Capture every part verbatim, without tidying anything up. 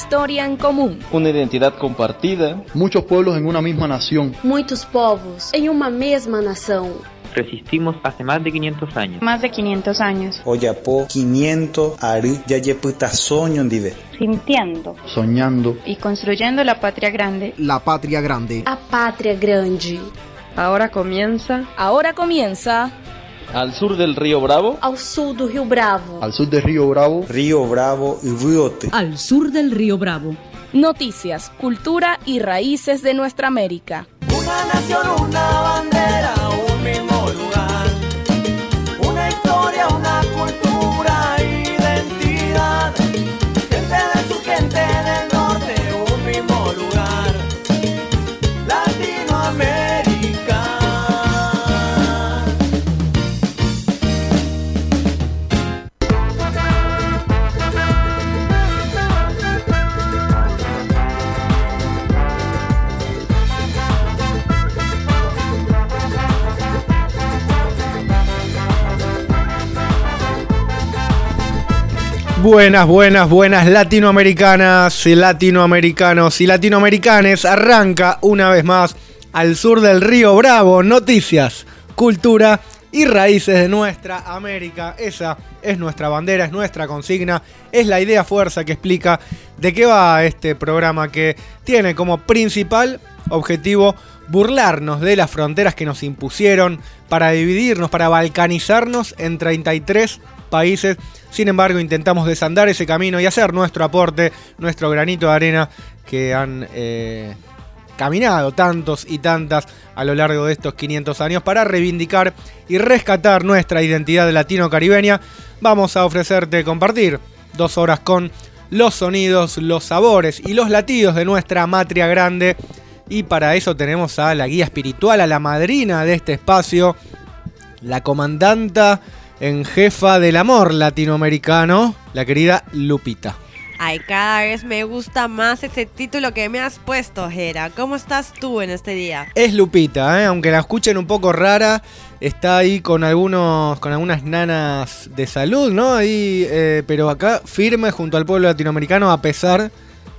historia en común. Una identidad compartida. Muchos pueblos en una misma nación. Muitos povos em uma mesma nação. Resistimos hace más de quinientos años. Más de quinientos años. Oyapo quinientos ari yayeputa soño ndive. Sintiendo. Soñando. Y construyendo la patria grande. La patria grande. A pátria grande. Ahora comienza. Ahora comienza. Al sur del río Bravo. Ao sul do Rio Bravo. Al sur del río Bravo. Río Bravo y Riote. Al sur del río Bravo. Noticias, cultura y raíces de nuestra América. Una nación, una bandera, un mismo lugar. Una historia, una cultura, identidad. Gente del sur, gente del norte, un mismo lugar. Latinoamérica. Buenas, buenas, buenas latinoamericanas, latinoamericanos y latinoamericanes. Arranca una vez más Al sur del río Bravo. Noticias, cultura y raíces de nuestra América. Esa es nuestra bandera, es nuestra consigna, es la idea fuerza que explica de qué va este programa, que tiene como principal objetivo burlarnos de las fronteras que nos impusieron para dividirnos, para balcanizarnos en treinta y tres países. Sin embargo, intentamos desandar ese camino y hacer nuestro aporte, nuestro granito de arena que han eh, caminado tantos y tantas a lo largo de estos quinientos años para reivindicar y rescatar nuestra identidad latino-caribeña. Vamos a ofrecerte compartir dos horas con los sonidos, los sabores y los latidos de nuestra matria grande. Y para eso tenemos a la guía espiritual, a la madrina de este espacio, la comandanta en jefa del amor latinoamericano, la querida Lupita. Ay, cada vez me gusta más ese título que me has puesto, Jera. ¿Cómo estás tú en este día? Es Lupita, ¿eh? Aunque la escuchen un poco rara, está ahí con algunos, con algunas nanas de salud, ¿no? Ahí, eh, pero acá firme junto al pueblo latinoamericano a pesar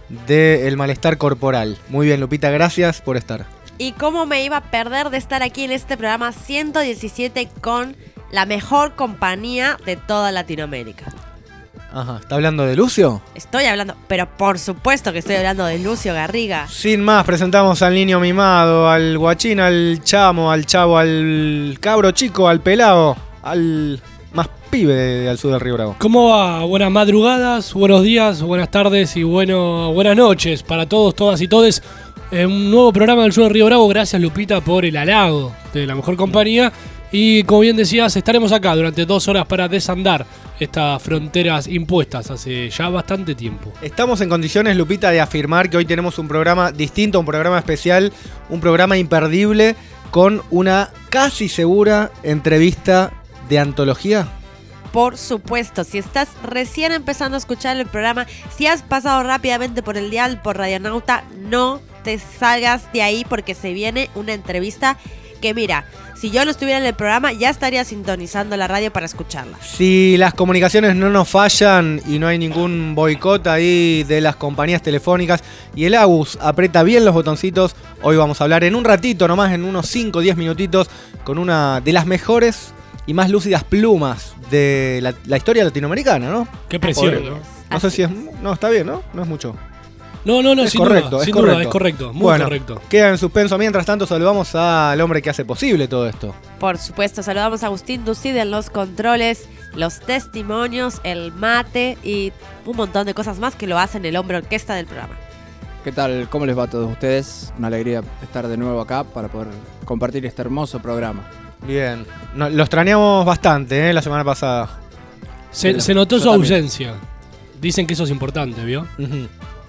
del malestar corporal. Muy bien, Lupita, gracias por estar. ¿Y cómo me iba a perder de estar aquí en este programa ciento diecisiete con la mejor compañía de toda Latinoamérica? Ajá, ¿está hablando de Lucio? Estoy hablando, pero por supuesto que estoy hablando de Lucio Garriga. Sin más, presentamos al niño mimado, al guachín, al chamo, al chavo, al cabro chico, al pelado, al más pibe de, al sur del Río Bravo. ¿Cómo va? Buenas madrugadas, buenos días, buenas tardes y bueno, buenas noches para todos, todas y todes. Eh, un nuevo programa del sur del Río Bravo. Gracias, Lupita, por el halago de la mejor compañía. Y como bien decías, estaremos acá durante dos horas para desandar estas fronteras impuestas hace ya bastante tiempo. Estamos en condiciones, Lupita, de afirmar que hoy tenemos un programa distinto, un programa especial, un programa imperdible con una casi segura entrevista de antología. Por supuesto, si estás recién empezando a escuchar el programa, si has pasado rápidamente por el dial, por Radionauta, no te salgas de ahí porque se viene una entrevista que, mira, si yo no estuviera en el programa ya estaría sintonizando la radio para escucharla. Si las comunicaciones no nos fallan y no hay ningún boicot ahí de las compañías telefónicas y el Agus aprieta bien los botoncitos, hoy vamos a hablar en un ratito nomás, en unos cinco o diez minutitos, con una de las mejores y más lúcidas plumas de la, la historia latinoamericana, ¿no? Qué presión, ¿no? No Así sé si es... No, está bien, ¿no? No es mucho. No, no, no, es sin correcto, duda, es sin correcto. duda, es correcto, muy bueno, correcto. Queda en suspenso. Mientras tanto, saludamos al hombre que hace posible todo esto. Por supuesto, saludamos a Agustín Ducid en los controles, los testimonios, el mate y un montón de cosas más que lo hacen el hombre orquesta del programa. ¿Qué tal? ¿Cómo les va a todos ustedes? Una alegría estar de nuevo acá para poder compartir este hermoso programa. Bien, no, lo extrañamos bastante, ¿eh? La semana pasada. Se, Pero, se notó su también. ausencia. Dicen que eso es importante, ¿vio? Uh-huh.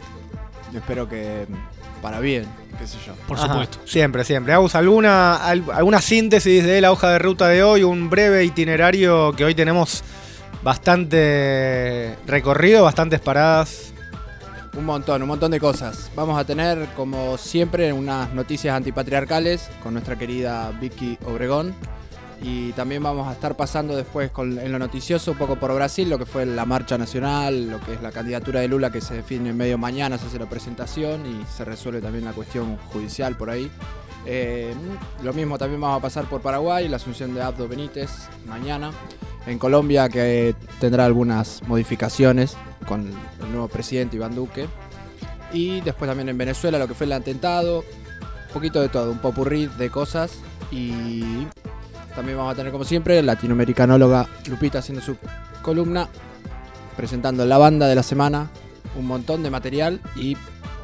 Yo espero que para bien, qué sé yo. Por Ajá, supuesto. Siempre, siempre. Agus, ¿alguna, al, alguna síntesis de la hoja de ruta de hoy? Un breve itinerario que hoy tenemos bastante recorrido, bastantes paradas. Un montón, un montón de cosas. Vamos a tener, como siempre, unas noticias antipatriarcales con nuestra querida Vicky Obregón. Y también vamos a estar pasando después con, en lo noticioso un poco por Brasil, lo que fue la marcha nacional, lo que es la candidatura de Lula que se define en medio mañana, se hace la presentación y se resuelve también la cuestión judicial por ahí. Eh, lo mismo también vamos a pasar por Paraguay, la asunción de Abdo Benítez mañana. En Colombia, que tendrá algunas modificaciones con el nuevo presidente Iván Duque. Y después también en Venezuela, lo que fue el atentado, un poquito de todo, un popurrí de cosas. Y también vamos a tener, como siempre, latinoamericanóloga Lupita haciendo su columna, presentando la banda de la semana, un montón de material y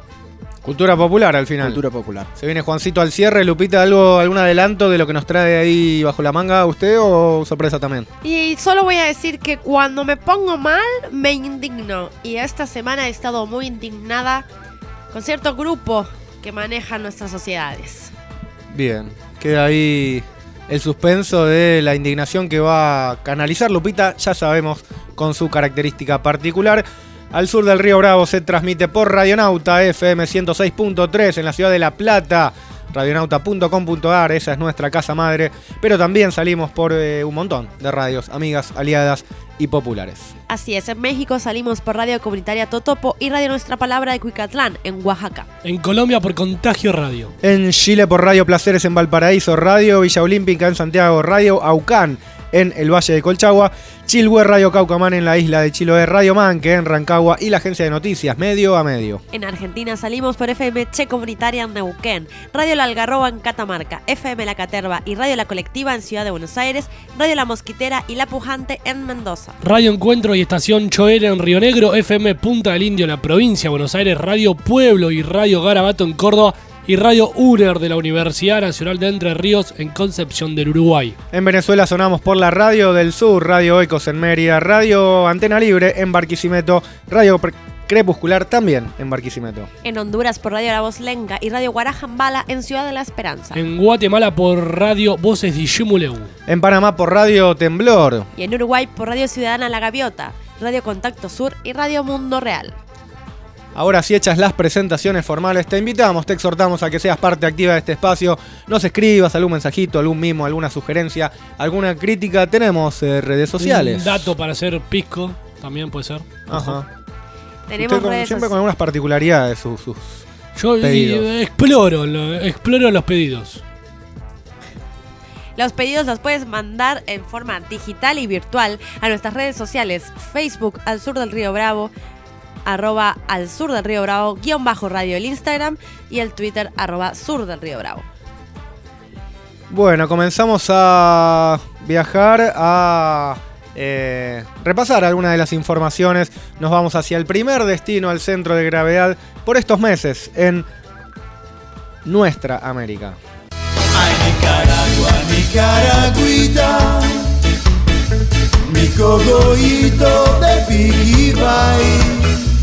cultura popular al final. Cultura popular. Se viene Juancito al cierre. Lupita, ¿algo, algún adelanto de lo que nos trae ahí bajo la manga usted o sorpresa también? Y solo voy a decir que cuando me pongo mal, me indigno. Y esta semana he estado muy indignada con cierto grupo que maneja nuestras sociedades. Bien, queda ahí el suspenso de la indignación que va a canalizar Lupita, ya sabemos, con su característica particular. Al sur del Río Bravo se transmite por Radionauta F M ciento seis punto tres en la ciudad de La Plata, radionauta punto com punto a r, esa es nuestra casa madre, pero también salimos por eh, un montón de radios, amigas, aliadas y populares. Así es, en México salimos por Radio Comunitaria Totopo y Radio Nuestra Palabra de Cuicatlán, en Oaxaca. En Colombia por Contagio Radio. En Chile por Radio Placeres en Valparaíso, Radio Villa Olímpica en Santiago, Radio Aucán en el Valle de Colchagua, Chilhue Radio Caucamán en la isla de Chiloé, Radio Manque en Rancagua y la agencia de noticias Medio a Medio. En Argentina salimos por F M Che Comunitaria en Neuquén, Radio La Algarroba en Catamarca, F M La Caterva y Radio La Colectiva en Ciudad de Buenos Aires, Radio La Mosquitera y La Pujante en Mendoza. Radio Encuentro y Estación Choera en Río Negro, F M Punta del Indio en la provincia de Buenos Aires, Radio Pueblo y Radio Garabato en Córdoba y Radio U N E R de la Universidad Nacional de Entre Ríos en Concepción del Uruguay. En Venezuela sonamos por la Radio del Sur, Radio Ecos en Mérida, Radio Antena Libre en Barquisimeto, Radio Crepuscular también en Barquisimeto. En Honduras por Radio La Voz Lenca y Radio Guarajambala en Ciudad de la Esperanza. En Guatemala por Radio Voces de Ximuleu. En Panamá por Radio Temblor. Y en Uruguay por Radio Ciudadana La Gaviota, Radio Contacto Sur y Radio Mundo Real. Ahora sí, hechas las presentaciones formales, te invitamos, te exhortamos a que seas parte activa de este espacio. Nos escribas algún mensajito, algún mimo, alguna sugerencia, alguna crítica. Tenemos eh, redes sociales. Un dato para hacer pisco, también puede ser. Ajá. Tenemos con, redes siempre con algunas particularidades sus, sus Yo pedidos. Y, exploro, lo, exploro los pedidos. Los pedidos los puedes mandar en forma digital y virtual a nuestras redes sociales, Facebook Al Sur del Río Bravo, arroba Al Sur del Río Bravo, guión bajo radio el Instagram y el Twitter arroba Sur del Río Bravo. Bueno, comenzamos a viajar, a eh, repasar algunas de las informaciones. Nos vamos hacia el primer destino, al centro de gravedad, por estos meses en nuestra América. Ay, Nicaragua, Nicaragüita, mi cogollito de Piquibay.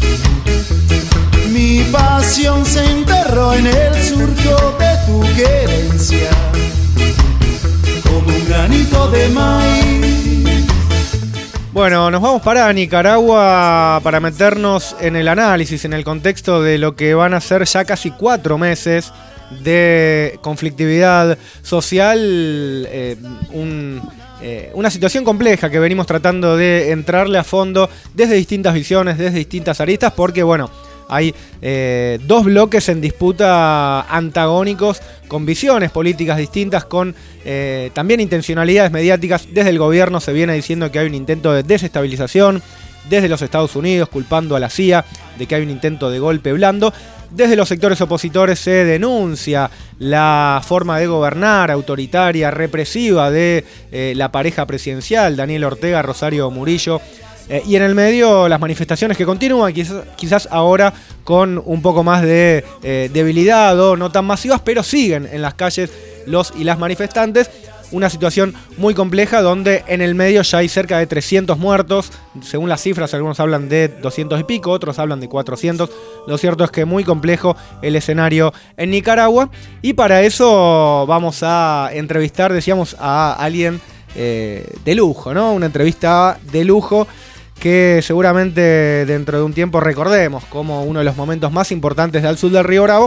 Mi pasión se enterró en el surco de tu querencia, como un granito de maíz. Bueno, nos vamos para Nicaragua para meternos en el análisis, en el contexto de lo que van a ser ya casi cuatro meses de conflictividad social, eh, un, eh, una situación compleja que venimos tratando de entrarle a fondo desde distintas visiones, desde distintas aristas, porque bueno, hay eh, dos bloques en disputa antagónicos, con visiones políticas distintas, con eh, también intencionalidades mediáticas. Desde el gobierno se viene diciendo que hay un intento de desestabilización, desde los Estados Unidos culpando a la C I A de que hay un intento de golpe blando. Desde los sectores opositores se denuncia la forma de gobernar autoritaria, represiva de eh, la pareja presidencial, Daniel Ortega, Rosario Murillo. Eh, y en el medio las manifestaciones que continúan, quizás, quizás ahora con un poco más de eh, debilidad o no tan masivas, pero siguen en las calles los y las manifestantes. Una situación muy compleja donde en el medio ya hay cerca de trescientos muertos. Según las cifras, algunos hablan de doscientos y pico, otros hablan de cuatrocientos. Lo cierto es que muy complejo el escenario en Nicaragua. Y para eso vamos a entrevistar, decíamos, a alguien eh, de lujo, ¿no? Una entrevista de lujo que seguramente dentro de un tiempo recordemos como uno de los momentos más importantes de Al Sur del Río Bravo,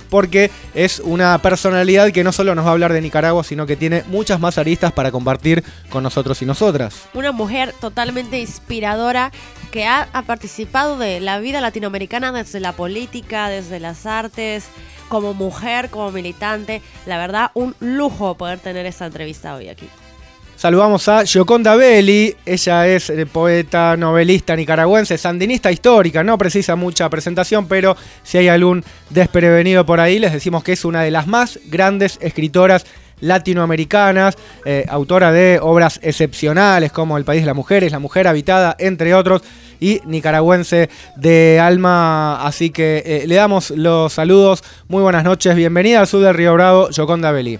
porque es una personalidad que no solo nos va a hablar de Nicaragua, sino que tiene muchas más aristas para compartir con nosotros y nosotras. Una mujer totalmente inspiradora que ha, ha participado de la vida latinoamericana desde la política, desde las artes, como mujer, como militante. La verdad, un lujo poder tener esta entrevista hoy aquí. Saludamos a Gioconda Belli, ella es poeta, novelista nicaragüense, sandinista histórica, no precisa mucha presentación, pero si hay algún desprevenido por ahí, les decimos que es una de las más grandes escritoras latinoamericanas, eh, autora de obras excepcionales como El País de las Mujeres, La Mujer Habitada, entre otros, y nicaragüense de alma, así que eh, le damos los saludos, muy buenas noches, bienvenida al sur del Río Bravo, Gioconda Belli.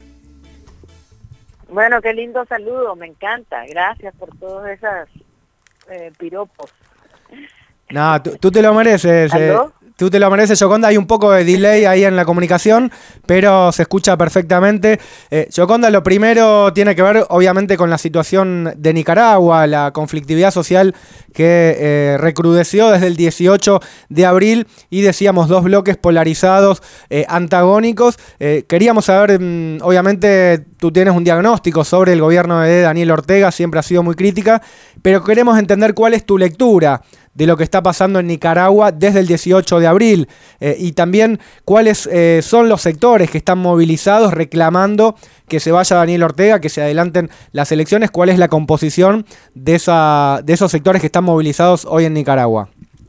Bueno, qué lindo saludo, me encanta. Gracias por todos esos eh, piropos. No, tú, tú te lo mereces. Eh, tú te lo mereces, Gioconda. Hay un poco de delay ahí en la comunicación, pero se escucha perfectamente. Eh, Gioconda, lo primero tiene que ver, obviamente, con la situación de Nicaragua, la conflictividad social que eh, recrudeció desde el dieciocho de abril y decíamos dos bloques polarizados, eh, antagónicos. Eh, queríamos saber, mmm, obviamente, tú tienes un diagnóstico sobre el gobierno de Daniel Ortega, siempre ha sido muy crítica, pero queremos entender cuál es tu lectura de lo que está pasando en Nicaragua desde el dieciocho de abril eh, y también cuáles eh, son los sectores que están movilizados reclamando que se vaya Daniel Ortega, que se adelanten las elecciones, cuál es la composición de, esa, de esos sectores que están movilizados hoy en Nicaragua.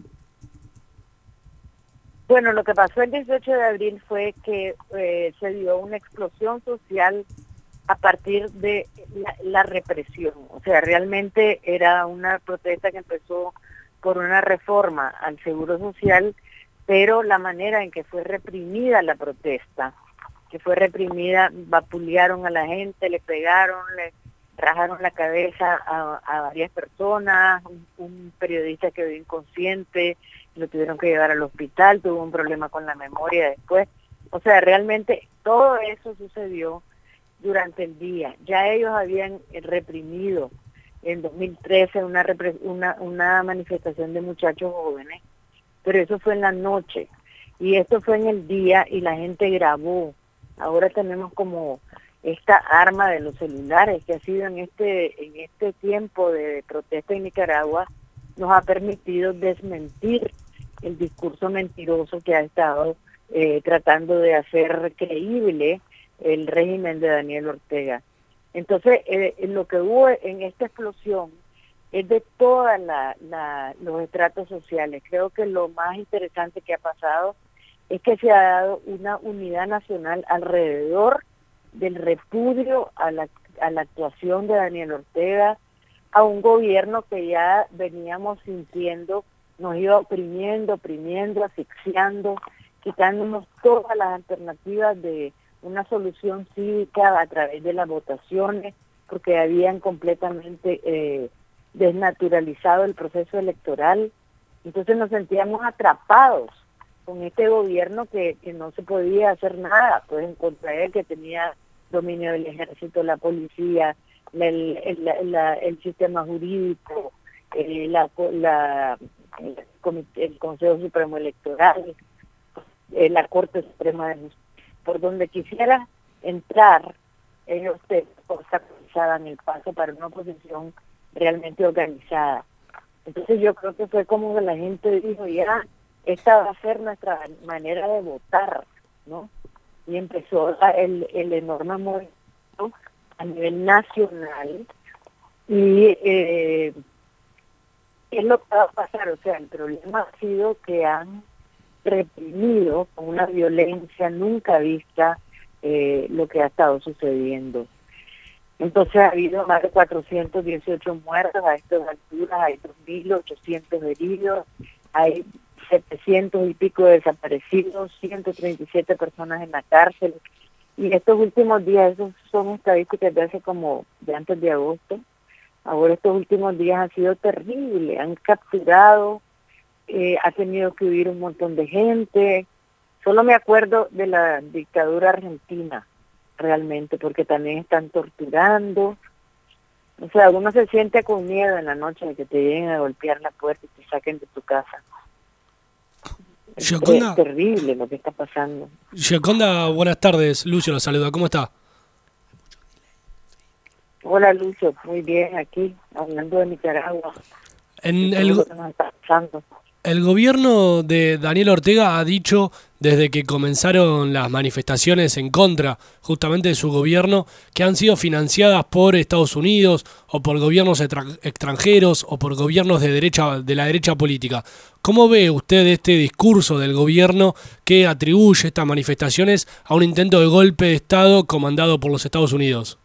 Bueno, lo que pasó el dieciocho de abril fue que eh, se dio una explosión social a partir de la, la represión. O sea, realmente era una protesta que empezó por una reforma al Seguro Social, pero la manera en que fue reprimida la protesta, que fue reprimida, vapulearon a la gente, le pegaron, le rajaron la cabeza a, a varias personas, un, un periodista quedó inconsciente, lo tuvieron que llevar al hospital, tuvo un problema con la memoria después. O sea, realmente todo eso sucedió durante el día. Ya ellos habían reprimido en dos mil trece una, una, una manifestación de muchachos jóvenes, pero eso fue en la noche, y esto fue en el día y la gente grabó. Ahora tenemos como esta arma de los celulares que ha sido en este, en este tiempo de protesta en Nicaragua, nos ha permitido desmentir el discurso mentiroso que ha estado eh, tratando de hacer creíble el régimen de Daniel Ortega. Entonces, eh, lo que hubo en esta explosión es de todos la, la, los estratos sociales. Creo que lo más interesante que ha pasado es que se ha dado una unidad nacional alrededor del repudio a la, a la actuación de Daniel Ortega, a un gobierno que ya veníamos sintiendo, nos iba oprimiendo, oprimiendo, asfixiando, quitándonos todas las alternativas de una solución cívica a través de las votaciones, porque habían completamente eh, desnaturalizado el proceso electoral. Entonces nos sentíamos atrapados con este gobierno que, que no se podía hacer nada, pues en contra de él, que tenía dominio del ejército, la policía, la, el, el, la, el sistema jurídico, eh, la, la, el, comité, el Consejo Supremo Electoral, eh, la Corte Suprema de Justicia. Por donde quisiera entrar, ellos te obstaculizaban el paso para una oposición realmente organizada. Entonces yo creo que fue como que la gente dijo, ya, esta va a ser nuestra manera de votar, ¿no? Y empezó el, el enorme movimiento a nivel nacional, y eh, es lo que va a pasar. O sea, el problema ha sido que han reprimido con una violencia nunca vista eh, lo que ha estado sucediendo. Entonces ha habido más de cuatrocientos dieciocho muertos a estas alturas, hay dos mil ochocientos heridos, hay setecientos y pico desaparecidos, ciento treinta y siete personas en la cárcel, y estos últimos días, esos son estadísticas de hace como, de antes de agosto, ahora estos últimos días han sido terribles, han capturado, Eh, ha tenido que huir un montón de gente. Solo me acuerdo de la dictadura argentina, realmente, porque también están torturando. O sea, uno se siente con miedo en la noche de que te lleguen a golpear la puerta y te saquen de tu casa. Es Gioconda, terrible lo que está pasando. Gioconda, buenas tardes. Lucio la saluda. ¿Cómo está? Hola Lucio, muy bien aquí, hablando de Nicaragua. En Todo el, lo que nos está pasando. el gobierno de Daniel Ortega ha dicho, desde que comenzaron las manifestaciones en contra justamente de su gobierno, que han sido financiadas por Estados Unidos o por gobiernos extra- extranjeros o por gobiernos de derecha de la derecha política. ¿Cómo ve usted este discurso del gobierno que atribuye estas manifestaciones a un intento de golpe de Estado comandado por los Estados Unidos?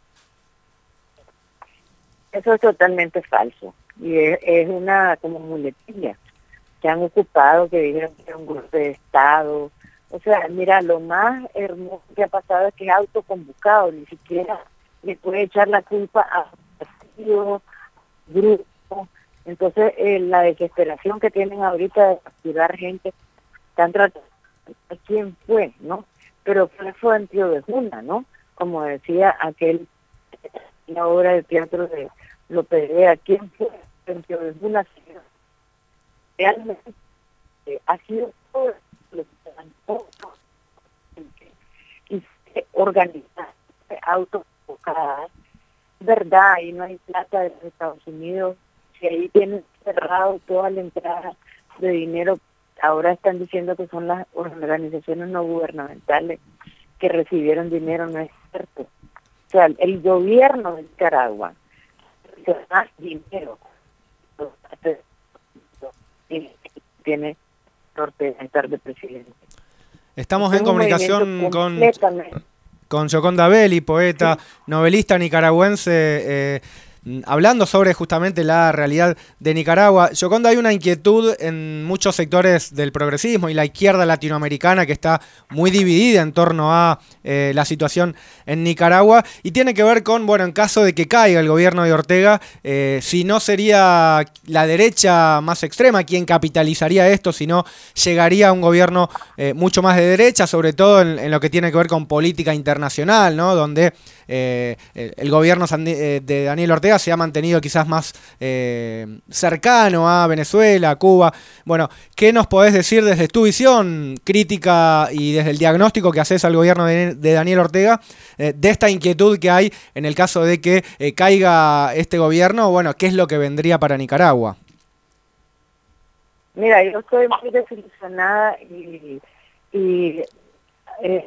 Eso es totalmente falso y es, es una como muletilla que han ocupado, que dijeron que era un golpe de Estado. O sea, mira, lo más hermoso que ha pasado es que es autoconvocado, ni siquiera le puede echar la culpa a partido, grupo. Entonces, eh, la desesperación que tienen ahorita de capturar gente, están tratando de quién fue, ¿no? Pero fue Fuentio de Juna, ¿no? Como decía aquel, la obra de teatro de López de Vega, ¿quién fue Fuentio de Juna? Realmente eh, ha sido todo lo que se levantó y se organiza, se autoconvocadas, verdad, y no hay plata de los Estados Unidos, si ahí tienen cerrado toda la entrada de dinero, ahora están diciendo que son las organizaciones no gubernamentales que recibieron dinero, no es cierto. O sea, el gobierno de Nicaragua recibe más dinero y tiene Ortega de estar de presidente. Estamos en comunicación con, completamente. con Gioconda Belli, poeta, sí. novelista nicaragüense, eh, hablando sobre justamente la realidad de Nicaragua. Gioconda, hay una inquietud en muchos sectores del progresismo y la izquierda latinoamericana que está muy dividida en torno a eh, la situación en Nicaragua y tiene que ver con, bueno, en caso de que caiga el gobierno de Ortega, eh, si no sería la derecha más extrema quien capitalizaría esto, sino llegaría a un gobierno eh, mucho más de derecha, sobre todo en, en lo que tiene que ver con política internacional, ¿no? Donde eh, el gobierno de Daniel Ortega se ha mantenido quizás más eh, cercano a Venezuela, a Cuba. Bueno, ¿qué nos podés decir desde tu visión crítica y desde el diagnóstico que haces al gobierno de, de Daniel Ortega eh, de esta inquietud que hay en el caso de que eh, caiga este gobierno? Bueno, ¿qué es lo que vendría para Nicaragua? Mira, yo estoy muy desilusionada y, y eh,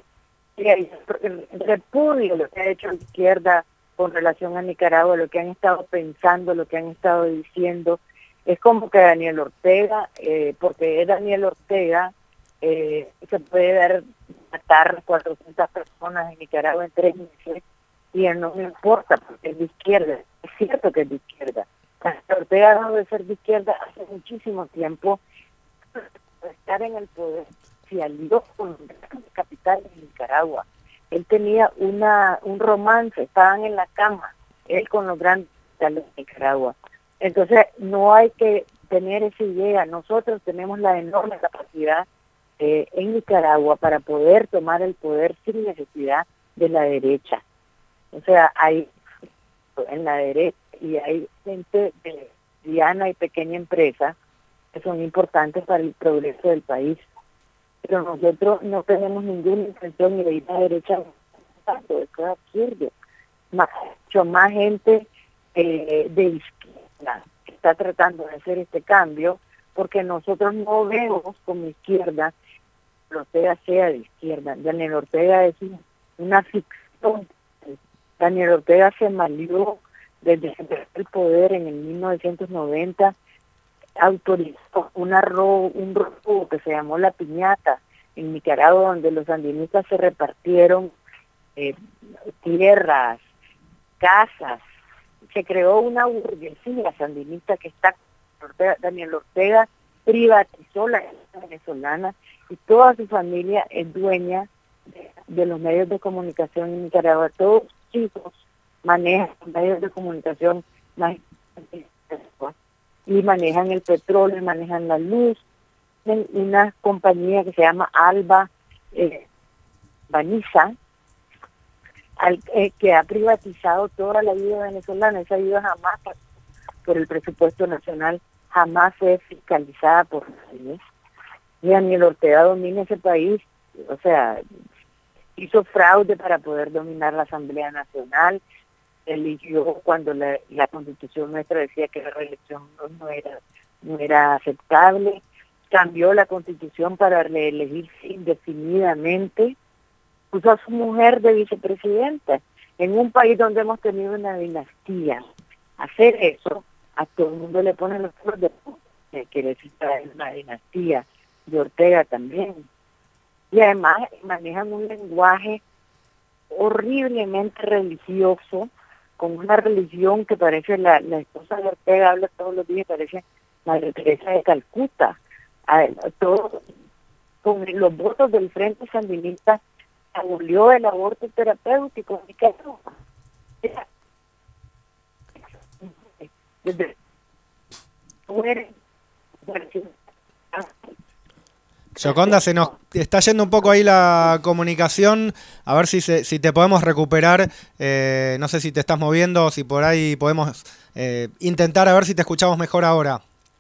repudio lo que ha hecho la izquierda con relación a Nicaragua, lo que han estado pensando, lo que han estado diciendo. Es como que Daniel Ortega, eh, porque es Daniel Ortega, eh, se puede ver matar cuatrocientas personas en Nicaragua en tres meses y él no me importa porque es de izquierda. Es cierto que es de izquierda. Daniel Ortega dejó de ser de izquierda hace muchísimo tiempo. Estar en el poder se alió con los grandes capitales de Nicaragua. Él tenía una un romance, estaban en la cama, él con los grandes capitales de Nicaragua. Entonces no hay que tener esa idea. Nosotros tenemos la enorme capacidad eh, en Nicaragua para poder tomar el poder sin necesidad de la derecha. O sea, hay en la derecha y hay gente de mediana y pequeña empresa que son importantes para el progreso del país. Pero nosotros no tenemos ninguna intención ni de ir a la derecha, eso es absurdo. Más, mucho más gente eh, de izquierda que está tratando de hacer este cambio, porque nosotros no vemos como izquierda que Ortega sea de izquierda. Daniel Ortega es un, una ficción. Daniel Ortega se malió desde el poder en el mil novecientos noventa, autorizó una robo, un robo que se llamó La Piñata en Nicaragua, donde los sandinistas se repartieron eh, tierras, casas. Se creó una burguesía sandinista que está Ortega. Daniel Ortega privatizó la venezolana y toda su familia es dueña de, de los medios de comunicación en Nicaragua. Todos sus hijos manejan medios de comunicación más y manejan el petróleo, manejan la luz, en una compañía que se llama Alba eh, Baniza, al, eh, que ha privatizado toda la ayuda venezolana. Esa ayuda jamás, por el presupuesto nacional, jamás es fiscalizada por nadie. y Daniel Ortega domina ese país, o sea, hizo fraude para poder dominar la Asamblea Nacional, eligió cuando la, la Constitución nuestra decía que la reelección no, no era no era aceptable, cambió la Constitución para reelegirse indefinidamente, puso a su mujer de vicepresidenta en un país donde hemos tenido una dinastía. Hacer eso, a todo el mundo le pone los pelos de punta, que quiere decir traer una dinastía, de Ortega también. Y además manejan un lenguaje horriblemente religioso, con una religión que parece la, la esposa de Ortega habla todos los días, parece Madre Teresa de Calcuta. A, todo, con los votos del Frente Sandinista abolió el aborto terapéutico en Nicaragua. Desde mujeres, Yoconda, se nos está yendo un poco ahí la comunicación, a ver si se, si te podemos recuperar, eh, no sé si te estás moviendo o si por ahí podemos eh, intentar a ver si te escuchamos mejor ahora.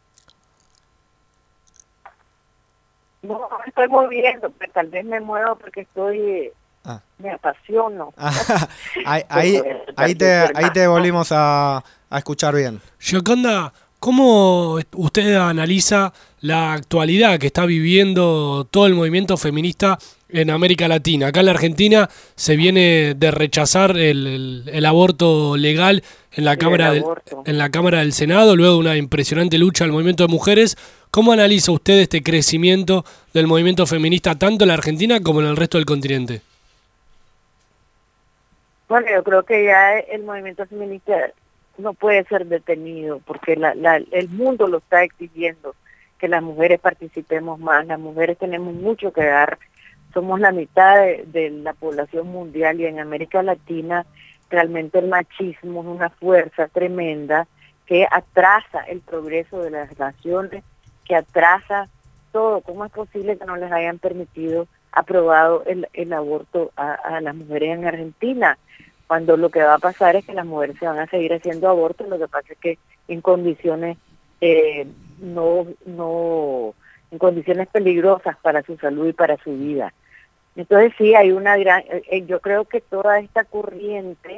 No, no me estoy moviendo, pero tal vez me muevo porque estoy, ah. me apasiono. ahí, ahí, ahí, te, ahí te volvimos a, a escuchar bien. Yoconda, ¿cómo usted analiza la actualidad que está viviendo todo el movimiento feminista en América Latina? Acá en la Argentina se viene de rechazar el, el, el aborto legal en la, sí, Cámara del, en la Cámara del Senado, luego de una impresionante lucha del movimiento de mujeres. ¿Cómo analiza usted este crecimiento del movimiento feminista tanto en la Argentina como en el resto del continente? Bueno, yo creo que ya el movimiento feminista no puede ser detenido porque la, la, el mundo lo está exigiendo, que las mujeres participemos más. Las mujeres tenemos mucho que dar, somos la mitad de, de la población mundial y en América Latina realmente el machismo es una fuerza tremenda que atrasa el progreso de las naciones, que atrasa todo. ¿Cómo es posible que no les hayan permitido, aprobado el, el aborto a, a las mujeres en Argentina? Cuando lo que va a pasar es que las mujeres se van a seguir haciendo abortos, lo que pasa es que en condiciones eh, no, no, en condiciones peligrosas para su salud y para su vida. Entonces sí, hay una gran, eh, yo creo que toda esta corriente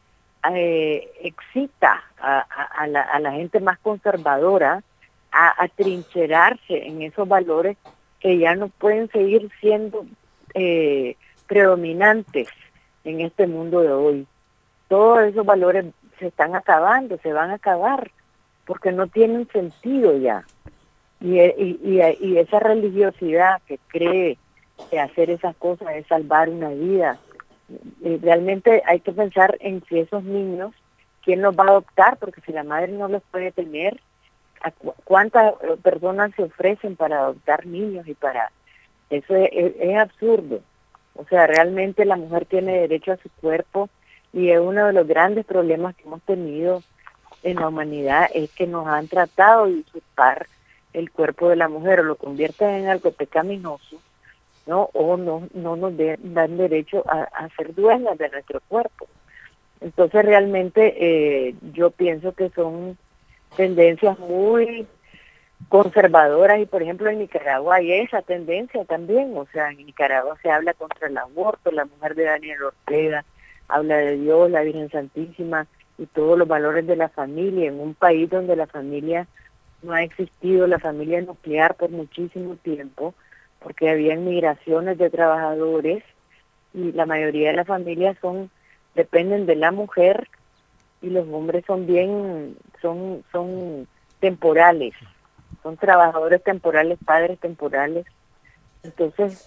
eh, excita a, a, a, la, a la gente más conservadora a atrincherarse en esos valores que ya no pueden seguir siendo eh, predominantes en este mundo de hoy. Todos esos valores se están acabando, se van a acabar, porque no tienen sentido ya. Y, y, y, y esa religiosidad que cree que hacer esas cosas es salvar una vida. Y realmente hay que pensar en si esos niños, ¿quién los va a adoptar? Porque si la madre no los puede tener, ¿cuántas personas se ofrecen para adoptar niños? Y para eso es, es, es absurdo. O sea, realmente la mujer tiene derecho a su cuerpo y es uno de los grandes problemas que hemos tenido en la humanidad, es que nos han tratado de usurpar el cuerpo de la mujer, o lo convierten en algo pecaminoso, ¿no? O no, no nos de, dan derecho a, a ser dueñas de nuestro cuerpo. Entonces realmente eh, yo pienso que son tendencias muy conservadoras y por ejemplo en Nicaragua hay esa tendencia también. O sea, en Nicaragua se habla contra el aborto, la mujer de Daniel Ortega habla de Dios, la Virgen Santísima y todos los valores de la familia, en un país donde la familia no ha existido, la familia nuclear por muchísimo tiempo, porque había migraciones de trabajadores y la mayoría de las familias son dependen de la mujer y los hombres son bien son son temporales, son trabajadores temporales, padres temporales. Entonces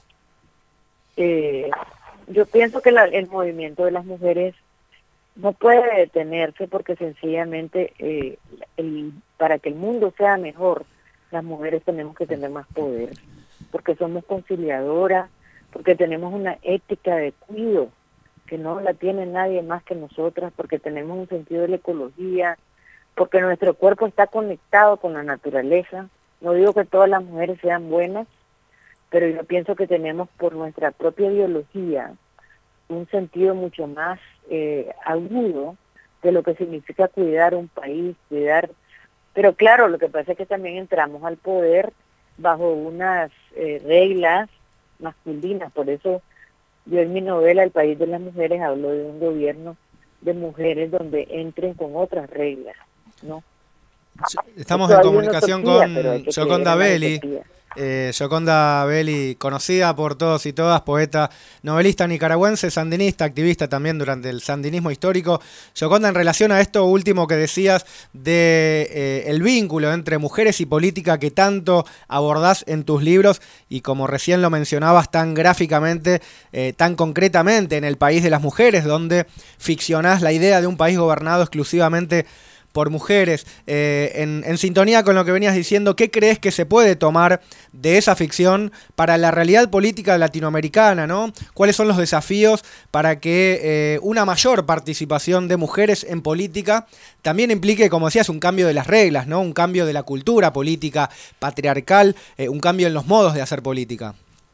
eh, yo pienso que la, el movimiento de las mujeres no puede detenerse porque sencillamente eh, el, para que el mundo sea mejor, las mujeres tenemos que tener más poder, porque somos conciliadoras, porque tenemos una ética de cuidado que no la tiene nadie más que nosotras, porque tenemos un sentido de la ecología, porque nuestro cuerpo está conectado con la naturaleza. No digo que todas las mujeres sean buenas, pero yo pienso que tenemos por nuestra propia biología un sentido mucho más eh, agudo de lo que significa cuidar un país, cuidar... Pero claro, lo que pasa es que también entramos al poder bajo unas eh, reglas masculinas. Por eso yo en mi novela El País de las Mujeres hablo de un gobierno de mujeres donde entren con otras reglas, ¿no? Estamos en comunicación con Gioconda Belli. Eh, Gioconda Belli, conocida por todos y todas, poeta, novelista nicaragüense, sandinista, activista también durante el sandinismo histórico. Gioconda, en relación a esto último que decías de eh, el vínculo entre mujeres y política que tanto abordás en tus libros y como recién lo mencionabas tan gráficamente, eh, tan concretamente en El País de las Mujeres, donde ficcionás la idea de un país gobernado exclusivamente por mujeres, eh, en, en sintonía con lo que venías diciendo, ¿qué crees que se puede tomar de esa ficción para la realidad política latinoamericana, ¿no? ¿Cuáles son los desafíos para que eh, una mayor participación de mujeres en política también implique, como decías, un cambio de las reglas, ¿no? Un cambio de la cultura política patriarcal, eh, un cambio en los modos de hacer política?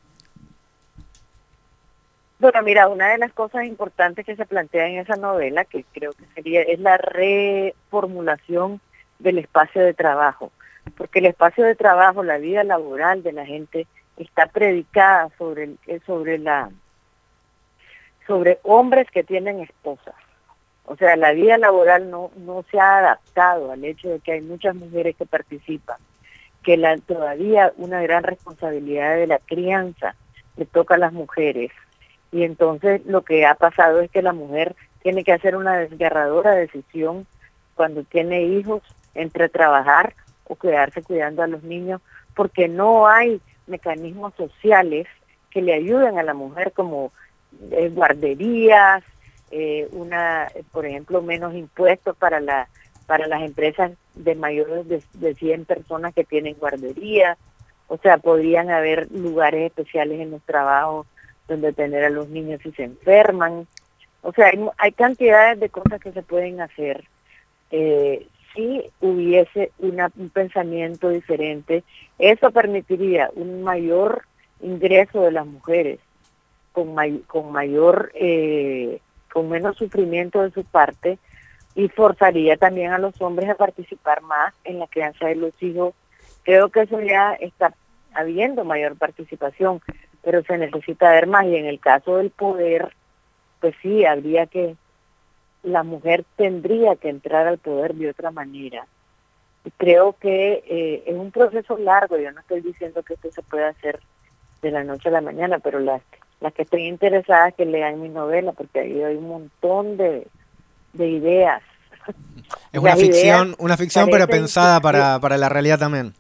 Bueno, mira, una de las cosas importantes que se plantea en esa novela, que creo que sería, es la reformulación del espacio de trabajo, porque el espacio de trabajo, la vida laboral de la gente, está predicada sobre el, sobre la sobre hombres que tienen esposas. O sea, la vida laboral no no se ha adaptado al hecho de que hay muchas mujeres que participan, que la todavía una gran responsabilidad de la crianza le toca a las mujeres. Y entonces lo que ha pasado es que la mujer tiene que hacer una desgarradora decisión cuando tiene hijos entre trabajar o quedarse cuidando a los niños, porque no hay mecanismos sociales que le ayuden a la mujer, como eh, guarderías, eh, una, por ejemplo, menos impuestos para la para las empresas de mayores de, de cien personas que tienen guarderías. O sea, podrían haber lugares especiales en los trabajos donde tener a los niños si se enferman. O sea, hay, hay cantidades de cosas que se pueden hacer eh, si hubiese una, un pensamiento diferente. Eso permitiría un mayor ingreso de las mujeres, con, may, con mayor, eh, con menos sufrimiento de su parte, y forzaría también a los hombres a participar más en la crianza de los hijos. Creo que eso ya está habiendo mayor participación, pero se necesita ver más, y en el caso del poder, pues sí, habría que, la mujer tendría que entrar al poder de otra manera. Y creo que eh, es un proceso largo. Yo no estoy diciendo que esto se pueda hacer de la noche a la mañana, pero las, las que estén interesadas que lean mi novela, porque ahí hay un montón de, de ideas. Es una ficción, una ficción pero pensada para, para la realidad también.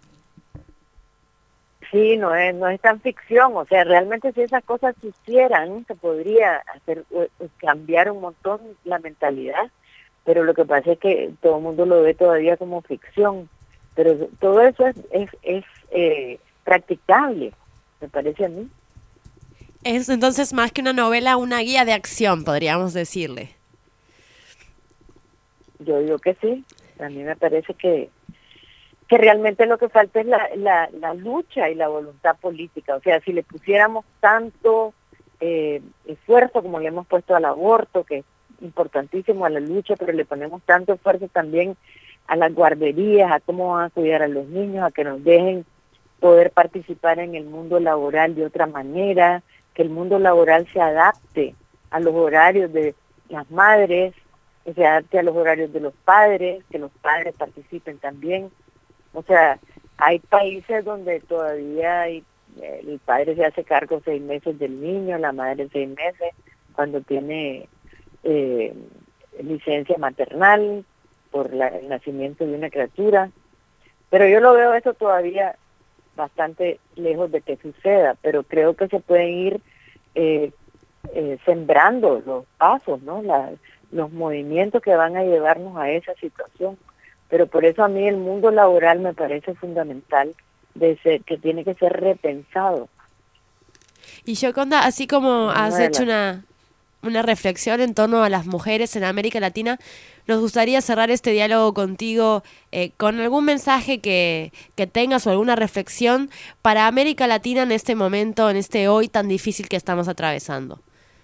Sí, no es, no es tan ficción. O sea, realmente si esas cosas se hicieran, se podría hacer, cambiar un montón la mentalidad, pero lo que pasa es que todo el mundo lo ve todavía como ficción. Pero todo eso es, es, es eh, practicable, me parece a mí. Es entonces más que una novela, una guía de acción, podríamos decirle. Yo digo que sí. A mí me parece que que realmente lo que falta es la, la, la lucha y la voluntad política. O sea, si le pusiéramos tanto eh, esfuerzo como le hemos puesto al aborto, que es importantísimo, a la lucha, pero le ponemos tanto esfuerzo también a las guarderías, a cómo van a cuidar a los niños, a que nos dejen poder participar en el mundo laboral de otra manera, que el mundo laboral se adapte a los horarios de las madres, que se adapte a los horarios de los padres, que los padres participen también. O sea, hay países donde todavía hay, el padre se hace cargo seis meses del niño, la madre seis meses, cuando tiene eh, licencia maternal por la, el nacimiento de una criatura. Pero yo lo veo eso todavía bastante lejos de que suceda, pero creo que se pueden ir eh, eh, sembrando los pasos, ¿no? La, los movimientos que van a llevarnos a esa situación. Pero por eso a mí el mundo laboral me parece fundamental, de ser, que tiene que ser repensado. Y Gioconda, así como has hecho una, una reflexión en torno a las mujeres en América Latina, nos gustaría cerrar este diálogo contigo eh, con algún mensaje que, que tengas o alguna reflexión para América Latina en este momento, en este hoy tan difícil que estamos atravesando.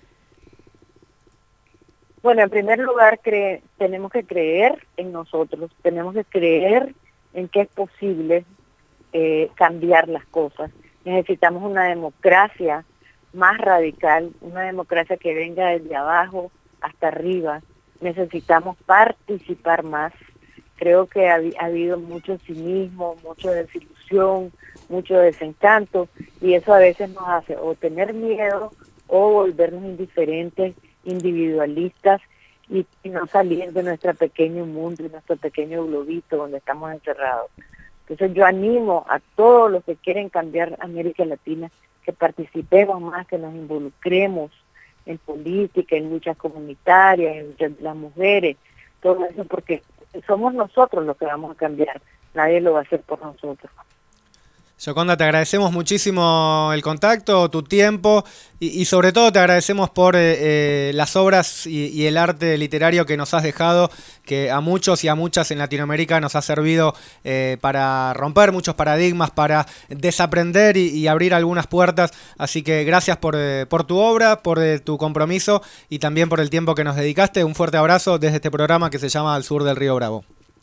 Bueno, en primer lugar, cre- tenemos que creer en nosotros, tenemos que creer en que es posible eh, cambiar las cosas. Necesitamos una democracia más radical, una democracia que venga desde abajo hasta arriba. Necesitamos participar más. Creo que ha, ha habido mucho cinismo, mucha desilusión, mucho desencanto, y eso a veces nos hace o tener miedo o volvernos indiferentes, individualistas, y, y no salir de nuestro pequeño mundo y nuestro pequeño globito donde estamos encerrados. Entonces yo animo a todos los que quieren cambiar América Latina que participemos más, que nos involucremos en política, en luchas comunitarias, en luchas de las mujeres, todo eso, porque somos nosotros los que vamos a cambiar, nadie lo va a hacer por nosotros. Yoconda, te agradecemos muchísimo el contacto, tu tiempo y, y sobre todo te agradecemos por eh, eh, las obras y, y el arte literario que nos has dejado, que a muchos y a muchas en Latinoamérica nos ha servido eh, para romper muchos paradigmas, para desaprender y, y abrir algunas puertas. Así que gracias por, eh, por tu obra, por eh, tu compromiso y también por el tiempo que nos dedicaste. Un fuerte abrazo desde este programa que se llama Al Sur del Río Bravo.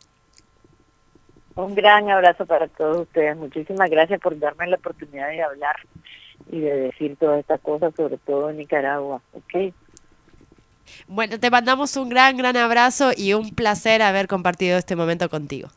Un gran abrazo para todos ustedes. Muchísimas gracias por darme la oportunidad de hablar y de decir todas estas cosas, sobre todo en Nicaragua. ¿Okay? Bueno, te mandamos un gran, gran abrazo y un placer haber compartido este momento contigo.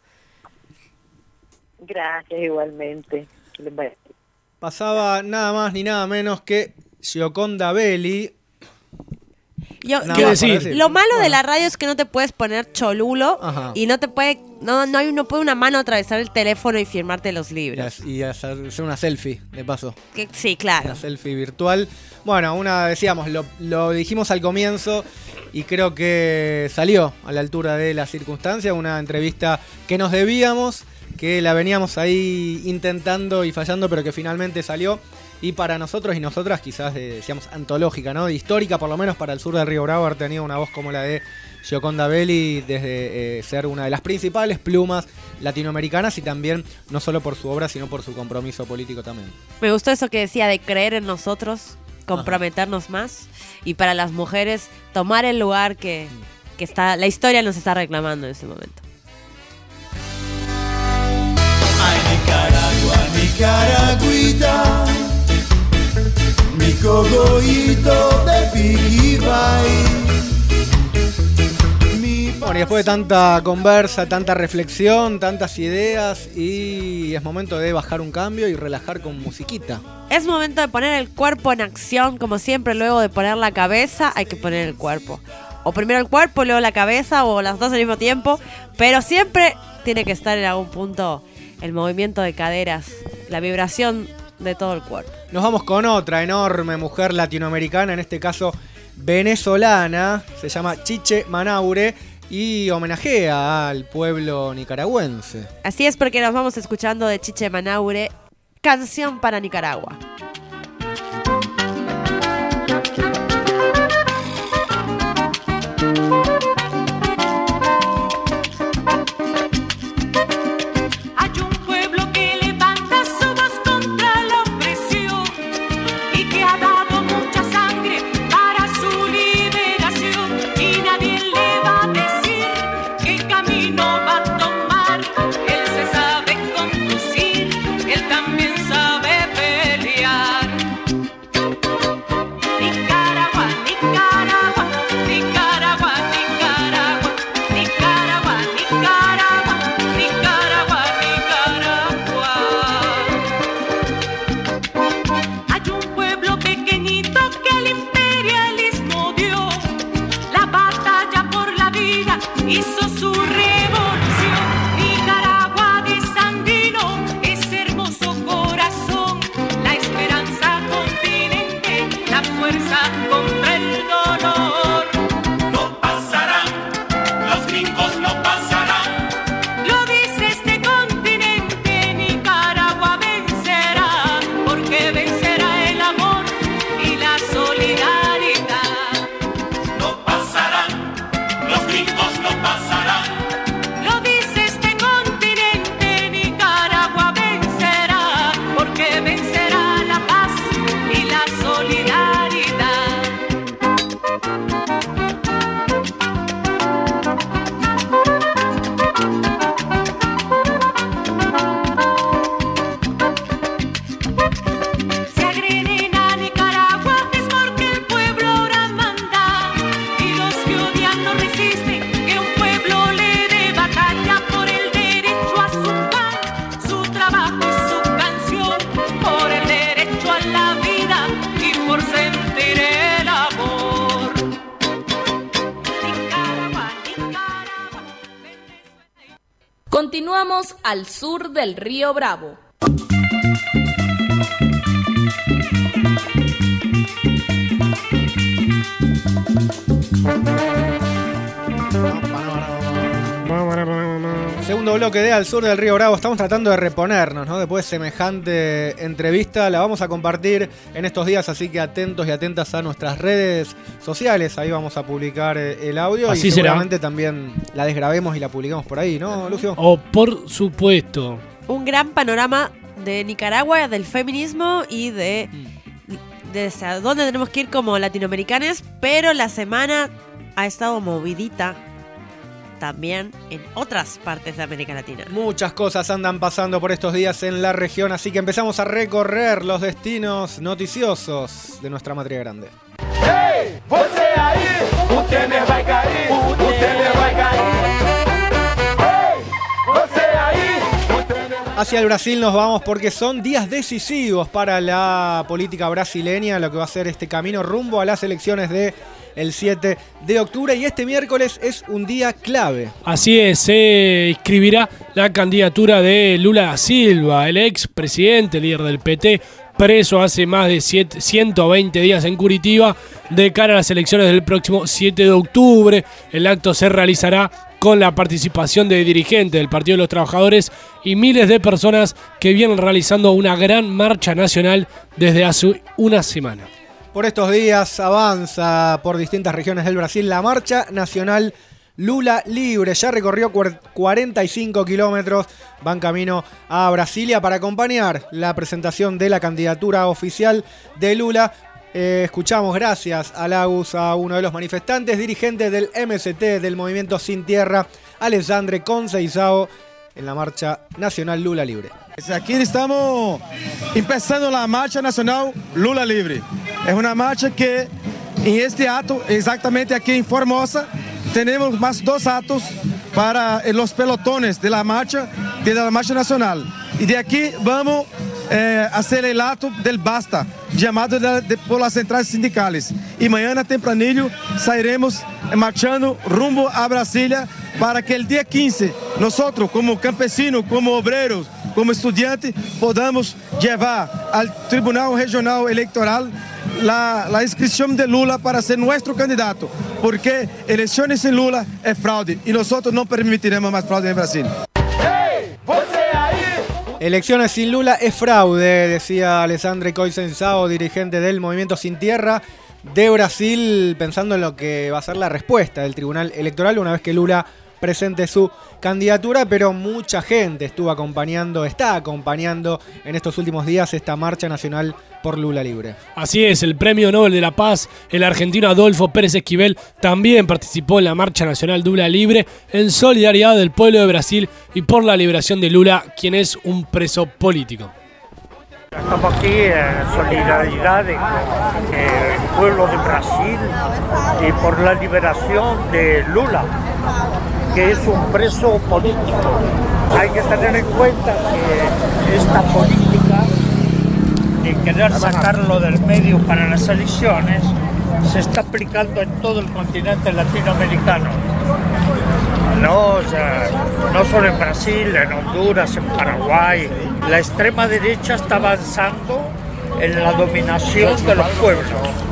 Gracias, igualmente. Pasaba nada más ni nada menos que Yoconda Belli. Yo, Nada ¿Qué más para decir? decir. Lo malo Bueno. de la radio es que no te puedes poner cholulo. Ajá. Y no te puede, no, no hay, no puede una mano atravesar el teléfono y firmarte los libros. Y hacer hacer una selfie, de paso. Que, sí, claro. Una selfie virtual. Bueno, una, decíamos, lo, lo dijimos al comienzo y creo que salió a la altura de la circunstancia. Una entrevista que nos debíamos, que la veníamos ahí intentando y fallando, pero que finalmente salió. Y para nosotros y nosotras quizás, eh, decíamos, antológica, ¿no? Histórica, por lo menos para el sur del Río Bravo, haber tenido una voz como la de Yoconda Belli, desde eh, ser una de las principales plumas latinoamericanas y también, no solo por su obra, sino por su compromiso político también. Me gustó eso que decía de creer en nosotros, comprometernos Ajá. más, y para las mujeres tomar el lugar que, que está, la historia nos está reclamando en ese momento. Ay, Nicaragua, Nicaragüita, mi cogollito de Piggy-Bye. Bueno, y después de tanta conversa, tanta reflexión, tantas ideas, y es momento de bajar un cambio y relajar con musiquita. Es momento de poner el cuerpo en acción, como siempre. Luego de poner la cabeza, hay que poner el cuerpo. O primero el cuerpo, luego la cabeza, o las dos al mismo tiempo. Pero siempre tiene que estar en algún punto el movimiento de caderas, la vibración de todo el cuerpo. Nos vamos con otra enorme mujer latinoamericana, en este caso venezolana, se llama Chiche Manaure y homenajea al pueblo nicaragüense. Así es, porque nos vamos escuchando de Chiche Manaure, Canción para Nicaragua. Él se sabe conducir, él también sabe pelear. Continuamos al sur del río Bravo. Segundo bloque de Al Sur del Río Bravo. Estamos tratando de reponernos, ¿no? Después de semejante entrevista, la vamos a compartir en estos días, así que atentos y atentas a nuestras redes sociales. Ahí vamos a publicar el audio. Así y seguramente será. También la desgrabemos y la publicamos por ahí, ¿no, Lucio? Oh, por supuesto. Un gran panorama de Nicaragua, del feminismo y de, de hacia dónde tenemos que ir como latinoamericanos, pero la semana ha estado movidita también en otras partes de América Latina. Muchas cosas andan pasando por estos días en la región, así que empezamos a recorrer los destinos noticiosos de nuestra matria grande. Hey, você aí, o Temer vai cair, o Temer vai cair. Hey, você aí, o Temer. Hacia el Brasil nos vamos porque son días decisivos para la política brasileña, lo que va a ser este camino rumbo a las elecciones de el siete de octubre, y este miércoles es un día clave. Así es, se inscribirá la candidatura de Lula da Silva, el ex presidente, líder del P T, preso hace más de ciento veinte días en Curitiba, de cara a las elecciones del próximo siete de octubre. El acto se realizará con la participación de dirigentes del Partido de los Trabajadores y miles de personas que vienen realizando una gran marcha nacional desde hace una semana. Por estos días avanza por distintas regiones del Brasil la marcha nacional Lula Libre. Ya recorrió cuarenta y cinco kilómetros, van camino a Brasilia para acompañar la presentación de la candidatura oficial de Lula. Eh, escuchamos, gracias a Lagus, a uno de los manifestantes, dirigentes del M S T, del Movimiento Sin Tierra, Alexandre Conceição, en la marcha nacional Lula Libre. Aquí estamos empezando la marcha nacional Lula Libre. Es una marcha que en este acto, exactamente aquí en Formosa, tenemos más dos actos para los pelotones de la marcha, de la marcha nacional. Y de aquí vamos eh, a hacer el acto del basta, llamado de, de, por las centrales sindicales. Y mañana tempranillo sairemos marchando rumbo a Brasilia para que el día quince nosotros como campesinos, como obreros, como estudiantes, podamos llevar al Tribunal Regional Electoral la, la inscripción de Lula para ser nuestro candidato, porque elecciones sin Lula es fraude y nosotros no permitiremos más fraude en Brasil. Hey, você aí. Elecciones sin Lula es fraude, decía Alexandre Conceição, dirigente del Movimiento Sin Tierra de Brasil, pensando en lo que va a ser la respuesta del Tribunal Electoral una vez que Lula presente su candidatura, pero mucha gente estuvo acompañando, está acompañando en estos últimos días esta marcha nacional por Lula Libre. Así es, el Premio Nobel de la Paz, el argentino Adolfo Pérez Esquivel, también participó en la marcha nacional Lula Libre en solidaridad del pueblo de Brasil y por la liberación de Lula, quien es un preso político. Estamos aquí en solidaridad con el pueblo de Brasil y por la liberación de Lula, que es un preso político. Hay que tener en cuenta que esta política de querer sacarlo del medio para las elecciones se está aplicando en todo el continente latinoamericano. No, o sea, no solo en Brasil, en Honduras, en Paraguay. La extrema derecha está avanzando en la dominación de los pueblos.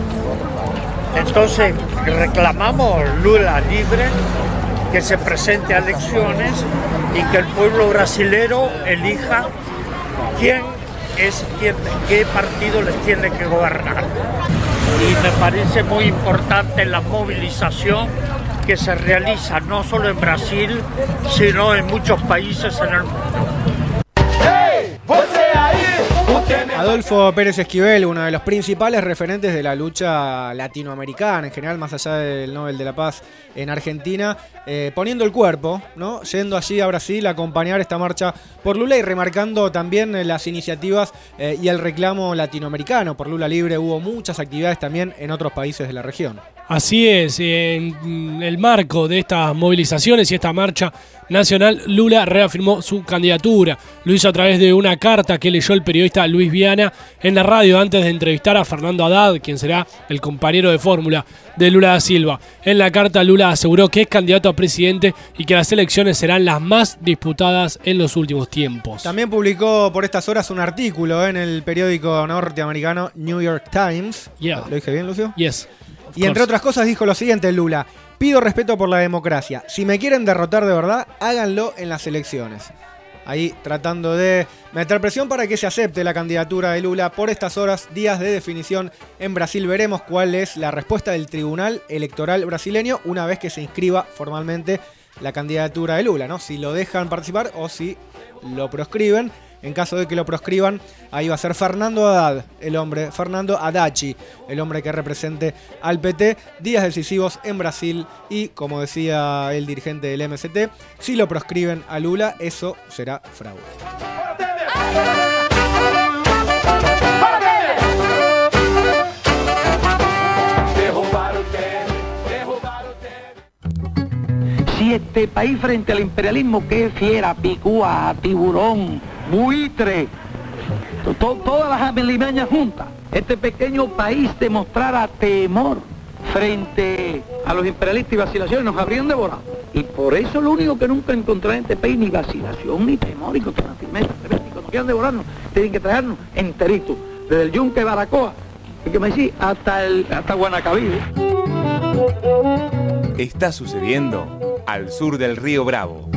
Entonces reclamamos Lula libre, que se presente a elecciones y que el pueblo brasilero elija quién es quién, qué partido les tiene que gobernar. Y me parece muy importante la movilización que se realiza no solo en Brasil, sino en muchos países en el mundo. Hey, você aí, o Temer. Adolfo Pérez Esquivel, uno de los principales referentes de la lucha latinoamericana, en general, más allá del Nobel de la Paz en Argentina, eh, poniendo el cuerpo, ¿no? Yendo allí a Brasil a acompañar esta marcha por Lula y remarcando también las iniciativas eh, y el reclamo latinoamericano por Lula Libre. Hubo muchas actividades también en otros países de la región. Así es, en el marco de estas movilizaciones y esta marcha nacional, Lula reafirmó su candidatura. Lo hizo a través de una carta que leyó el periodista Luis Viana en la radio antes de entrevistar a Fernando Haddad, quien será el compañero de fórmula de Lula da Silva. En la carta, Lula aseguró que es candidato a presidente y que las elecciones serán las más disputadas en los últimos tiempos. También publicó por estas horas un artículo en el periódico norteamericano New York Times. Yeah. ¿Lo dije bien, Lucio? Yes. Y entre otras cosas dijo lo siguiente Lula: pido respeto por la democracia. Si me quieren derrotar de verdad, háganlo en las elecciones. Ahí tratando de meter presión para que se acepte la candidatura de Lula. Por estas horas, días de definición en Brasil. Veremos cuál es la respuesta del Tribunal Electoral brasileño una vez que se inscriba formalmente la candidatura de Lula, ¿no? Si lo dejan participar o si lo proscriben. En caso de que lo proscriban, ahí va a ser Fernando Haddad, el hombre, Fernando Haddad, el hombre que represente al P T. Días decisivos en Brasil y, como decía el dirigente del M S T, si lo proscriben a Lula, eso será fraude. Si este país frente al imperialismo, que es fiera, picúa, tiburón, buitre, to, todas las alimañas juntas, este pequeño país demostrara temor frente a los imperialistas y vacilaciones, nos habrían devorado. Y por eso lo único que nunca encontrarán en este país, ni vacilación, ni temor, y contra la firmeza. Y cuando quieran devorarnos, tienen que traernos enteritos, desde el yunque de Baracoa, y que me decís, hasta, el, hasta Guanacaví. Está sucediendo al sur del río Bravo.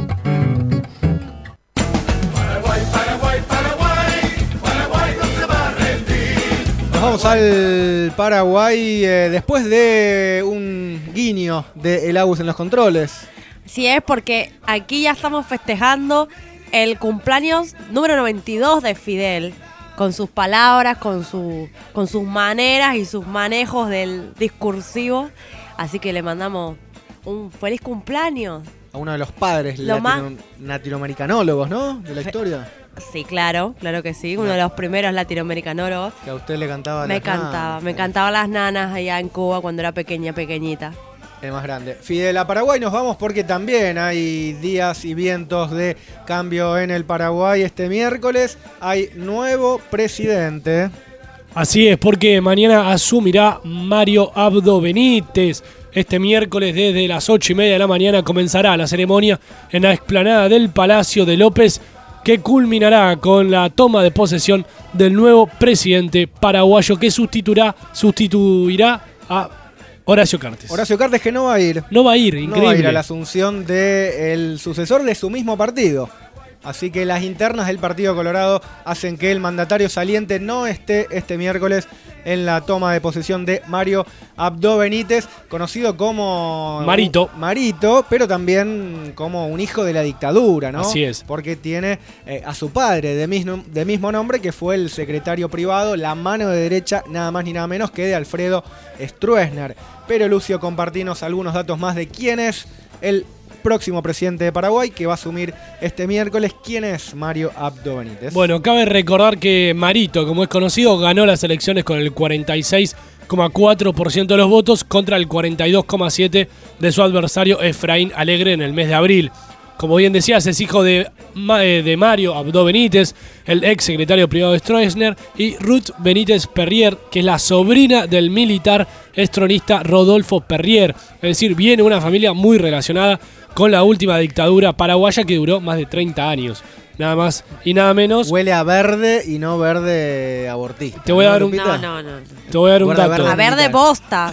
Nos vamos al Paraguay eh, después de un guiño de El Agus en los controles. Sí es, porque aquí ya estamos festejando el cumpleaños número noventa y dos de Fidel, con sus palabras, con, su, con sus maneras y sus manejos del discursivo. Así que le mandamos un feliz cumpleaños. A uno de los padres Lo latino, más... latinoamericanólogos, ¿no? De la historia. Sí, claro, claro que sí. Uno no. de los primeros latinoamericanólogos. Que a usted le cantaba Me las cantaba, nanas. me cantaban las nanas allá en Cuba cuando era pequeña, pequeñita. El más grande. Fidel, a Paraguay nos vamos porque también hay días y vientos de cambio en el Paraguay. Este miércoles hay nuevo presidente. Así es, porque mañana asumirá Mario Abdo Benítez. Este miércoles desde las ocho y media de la mañana comenzará la ceremonia en la explanada del Palacio de López, que culminará con la toma de posesión del nuevo presidente paraguayo, que sustituirá, sustituirá a Horacio Cartes. Horacio Cartes, que no va a ir. No va a ir, increíble. No va a ir a la asunción del sucesor de su mismo partido. Así que las internas del Partido Colorado hacen que el mandatario saliente no esté este miércoles en la toma de posesión de Mario Abdo Benítez, conocido como Marito. Marito, pero también como un hijo de la dictadura, ¿no? Así es. Porque tiene eh, a su padre de mismo, de mismo nombre, que fue el secretario privado, la mano de derecha, nada más ni nada menos que de Alfredo Stroessner. Pero Lucio, compartinos algunos datos más de quién es el próximo presidente de Paraguay, que va a asumir este miércoles. ¿Quién es Mario Abdo Benítez? Bueno, cabe recordar que Marito, como es conocido, ganó las elecciones con el cuarenta y seis coma cuatro por ciento de los votos contra el cuarenta y dos coma siete por ciento de su adversario Efraín Alegre en el mes de abril. Como bien decías, es hijo de, de Mario Abdo Benítez, el ex secretario privado de Stroessner, y Ruth Benítez Perrier, que es la sobrina del militar estronista Rodolfo Perrier. Es decir, viene una familia muy relacionada con la última dictadura paraguaya, que duró más de treinta años. Nada más y nada menos. Huele a verde y no verde abortista. Te voy a dar un, No, no, no. Te voy a dar un Guarda dato. verde. A verde bosta.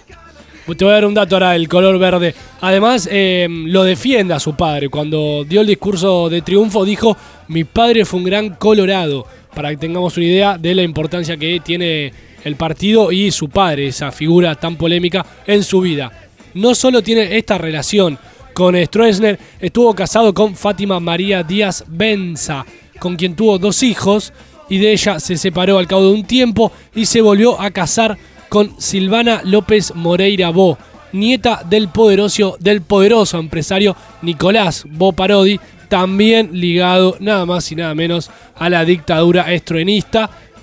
Te voy a dar un dato ahora del color verde. Además, eh, lo defiende a su padre. Cuando dio el discurso de triunfo, dijo: mi padre fue un gran colorado. Para que tengamos una idea de la importancia que tiene el partido y su padre, esa figura tan polémica en su vida. No solo tiene esta relación con Stroessner, estuvo casado con Fátima María Díaz Benza, con quien tuvo dos hijos, y de ella se separó al cabo de un tiempo y se volvió a casar con Silvana López Moreira Bo, nieta del poderoso, del poderoso empresario Nicolás Bo Parodi, también ligado nada más y nada menos a la dictadura estroenista.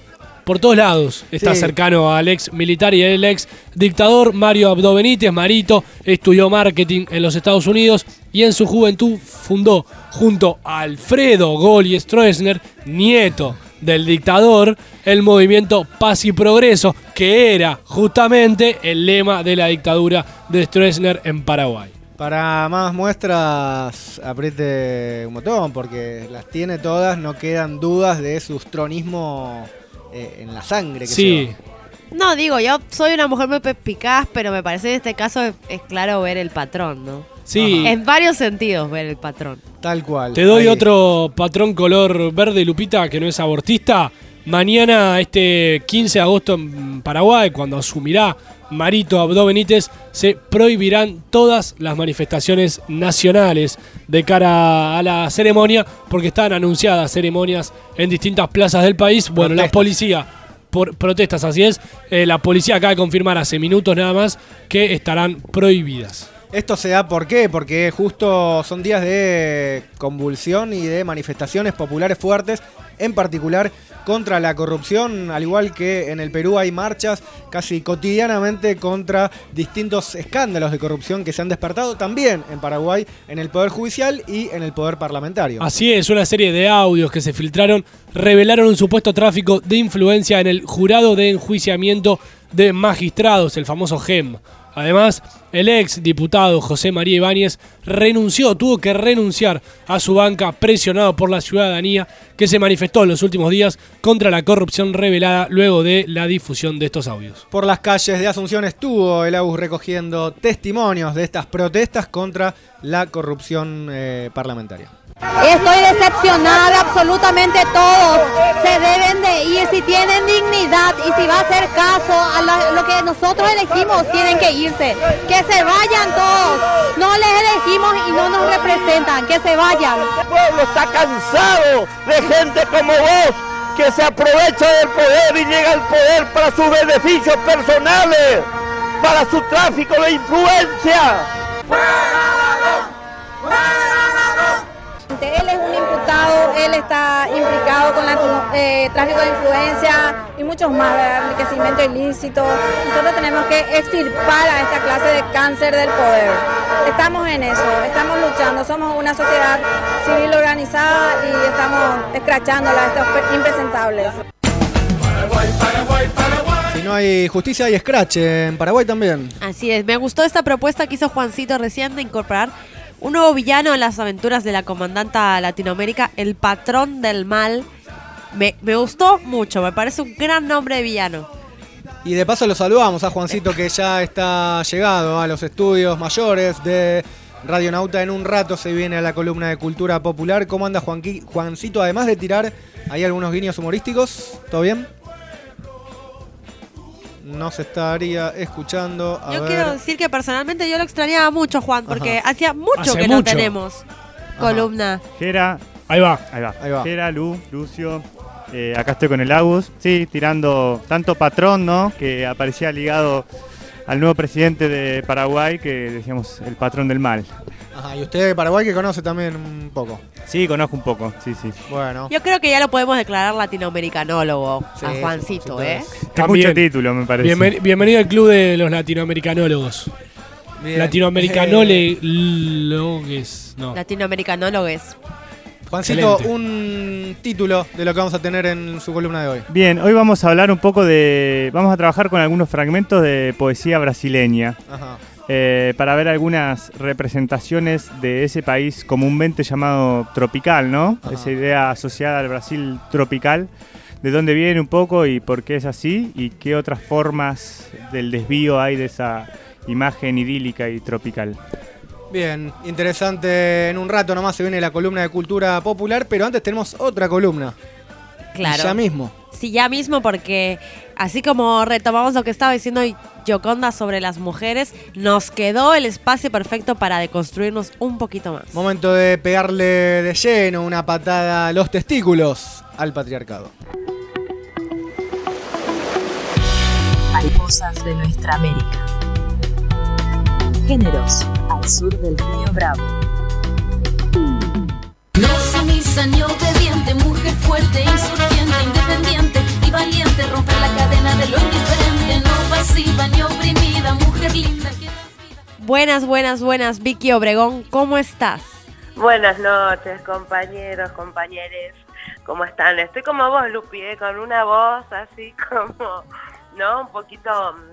por todos lados. Está Sí. cercano al ex militar y el ex dictador Mario Abdo Benítez. Marito estudió marketing en los Estados Unidos y en su juventud fundó junto a Alfredo Goli Stroessner, nieto del dictador, el movimiento Paz y Progreso, que era justamente el lema de la dictadura de Stroessner en Paraguay. Para más muestras, apriete un botón, porque las tiene todas, no quedan dudas de su tronismo eh, en la sangre que Sí. lleva. No, digo, yo soy una mujer muy perspicaz, pero me parece en este caso es, es claro ver el patrón, ¿no? Sí. En varios sentidos ver el patrón. Tal cual. Te doy Ahí. otro patrón color verde, Lupita, que no es abortista. Mañana, este quince de agosto en Paraguay, cuando asumirá Marito Abdo Benítez, se prohibirán todas las manifestaciones nacionales de cara a la ceremonia, porque están anunciadas ceremonias en distintas plazas del país. Bueno, Protestas. la policía, por protestas, así es, eh, la policía acaba de confirmar hace minutos nada más que estarán prohibidas. Esto se da ¿por qué? Porque justo son días de convulsión y de manifestaciones populares fuertes, en particular contra la corrupción, al igual que en el Perú hay marchas casi cotidianamente contra distintos escándalos de corrupción que se han despertado también en Paraguay, en el Poder Judicial y en el Poder Parlamentario. Así es, una serie de audios que se filtraron revelaron un supuesto tráfico de influencia en el Jurado de Enjuiciamiento de Magistrados, el famoso G E M. Además, el ex diputado José María Ibáñez renunció, tuvo que renunciar a su banca presionado por la ciudadanía que se manifestó en los últimos días contra la corrupción revelada luego de la difusión de estos audios. Por las calles de Asunción estuvo el A U S recogiendo testimonios de estas protestas contra la corrupción eh, parlamentaria. Estoy decepcionada, absolutamente todos se deben de ir si tienen dignidad y si va a hacer caso a la- lo que nosotros elegimos, tienen que irse, que se vayan todos, no les elegimos y no nos representan, que se vayan. El pueblo está cansado de gente como vos que se aprovecha del poder y llega al poder para sus beneficios personales, para su tráfico de influencia. Él es un imputado, él está implicado con el eh, tráfico de influencia y muchos más, ¿verdad? Enriquecimiento ilícito. Nosotros tenemos que extirpar a esta clase de cáncer del poder. Estamos en eso, estamos luchando, somos una sociedad civil organizada y estamos escrachándola a estos impresentables. Si no hay justicia, hay scratch en Paraguay también. Así es, me gustó esta propuesta que hizo Juancito recién de incorporar un nuevo villano en las aventuras de la comandanta Latinoamérica, el patrón del mal. Me, me gustó mucho, me parece un gran nombre de villano. Y de paso lo saludamos a Juancito, que ya está llegado a los estudios mayores de Radionauta. En un rato se viene a la columna de Cultura Popular. ¿Cómo anda Juanqui- Juancito? Además de tirar ahí algunos guiños humorísticos, ¿todo bien? No se estaría escuchando. A Yo ver. quiero decir que personalmente yo lo extrañaba mucho, Juan, porque Ajá. hacía mucho Hace que no mucho. tenemos columna. Gera, Ahí va. ahí va. Ahí va. Gera, Lu, Lucio. Eh, acá estoy con el Agus. Sí, tirando tanto patrón, ¿no? Que aparecía ligado al nuevo presidente de Paraguay, que decíamos el patrón del mal. Ajá, y usted de Paraguay que conoce también un poco. Sí, conozco un poco, sí, sí. Bueno. Yo creo que ya lo podemos declarar latinoamericanólogo Sí, a sí, Juancito, sí, ¿eh? Es También. mucho título, me parece. Bienven- bienvenido al club de los latinoamericanólogos. Bien. Latinoamericanólogos. No. Latinoamericanólogos. Juancito, Excelente. un título de lo que vamos a tener en su columna de hoy. Bien, hoy vamos a hablar un poco de... Vamos a trabajar con algunos fragmentos de poesía brasileña. Ajá. eh, para ver algunas representaciones de ese país comúnmente llamado tropical, ¿no? Ajá. Esa idea asociada al Brasil tropical, de dónde viene un poco y por qué es así, y qué otras formas del desvío hay de esa imagen idílica y tropical. Bien, interesante. En un rato nomás se viene la columna de Cultura Popular, pero antes tenemos otra columna. Claro. Ya mismo. Sí, ya mismo, porque así como retomamos lo que estaba diciendo Yoconda sobre las mujeres, nos quedó el espacio perfecto para deconstruirnos un poquito más. Momento de pegarle de lleno una patada a los testículos al patriarcado. Mariposas de nuestra América. Géneros al sur del río Bravo. No sumisa ni obediente, mujer fuerte, insurgente, independiente y valiente, romper la cadena de lo indiferente, no pasiva ni oprimida, mujer linda que... Buenas, buenas, buenas, Vicky Obregón, ¿cómo estás? Buenas noches, compañeros, compañeres, ¿cómo están? Estoy como vos, Lupi, ¿eh? Con una voz así como, ¿no? Un poquito,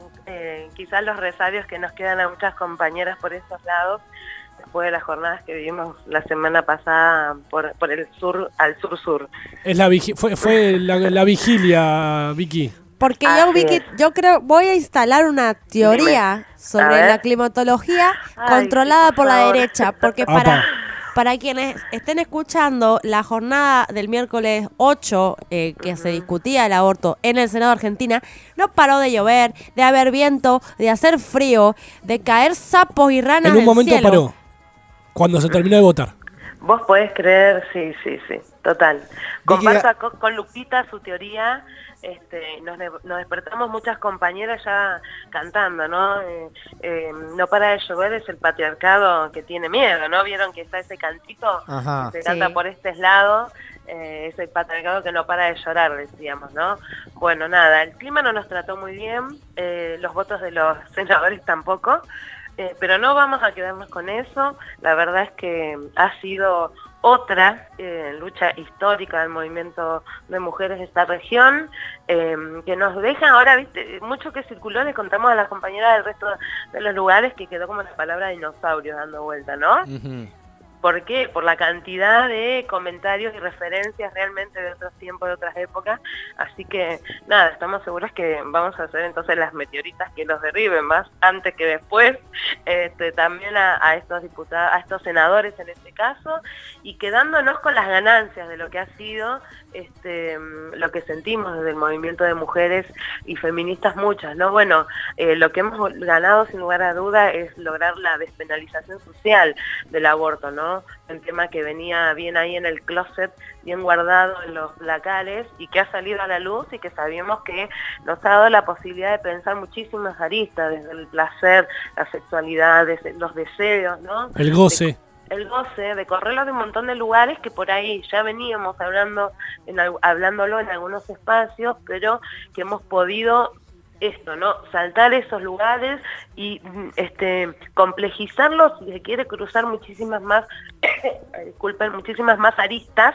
eh, quizás los resabios que nos quedan a muchas compañeras por estos lados, después de las jornadas que vivimos la semana pasada por, por el sur, al sur-sur. Es la vigi- fue fue la, la vigilia, Vicky. Porque Así yo, Vicky, es. yo creo, voy a instalar una teoría Dime. sobre A ver. la climatología Ay, controlada por por la favor. derecha, porque Apa. para, para quienes estén escuchando la jornada del miércoles ocho, eh, que se discutía el aborto en el Senado de Argentina, no paró de llover, de haber viento, de hacer frío, de caer sapos y ranas En un del momento cielo. paró, cuando se terminó de votar. Vos podés creer, sí, sí, sí, total. Comparto a- con, con Lupita su teoría, este, nos, de- nos despertamos muchas compañeras ya cantando, ¿no? Eh, eh, no para de llover, es el patriarcado que tiene miedo, ¿no? Vieron que está ese cantito Ajá. que se canta Sí. por este lado, eh, es el patriarcado que no para de llorar, decíamos, ¿no? Bueno, nada, el clima no nos trató muy bien, eh, los votos de los senadores tampoco. Eh, pero no vamos a quedarnos con eso. La verdad es que ha sido otra eh, lucha histórica del movimiento de mujeres de esta región, eh, que nos deja ahora, viste, mucho que circuló, le contamos a las compañeras del resto de los lugares que quedó como la palabra dinosaurio dando vuelta, ¿no? Ujú. ¿Por qué? Por la cantidad de comentarios y referencias realmente de otros tiempos, de otras épocas. Así que, nada, estamos seguros que vamos a hacer entonces las meteoritas que los derriben más antes que después. Este, también a, a estos diputados, a estos senadores en este caso, y quedándonos con las ganancias de lo que ha sido este, lo que sentimos desde el movimiento de mujeres y feministas muchas, ¿no? Bueno, eh, lo que hemos ganado sin lugar a duda es lograr la despenalización social del aborto, ¿no? Un tema que venía bien ahí en el closet, bien guardado en los placales y que ha salido a la luz y que sabíamos que nos ha dado la posibilidad de pensar muchísimas aristas, desde el placer, la sexualidad, desde los deseos, ¿no? El goce. El goce, de correrlo de un montón de lugares que por ahí ya veníamos hablando, en, al- hablándolo en algunos espacios, pero que hemos podido esto, ¿no? Saltar esos lugares y mm, este complejizarlos, si se quiere, cruzar muchísimas más, disculpen, muchísimas más aristas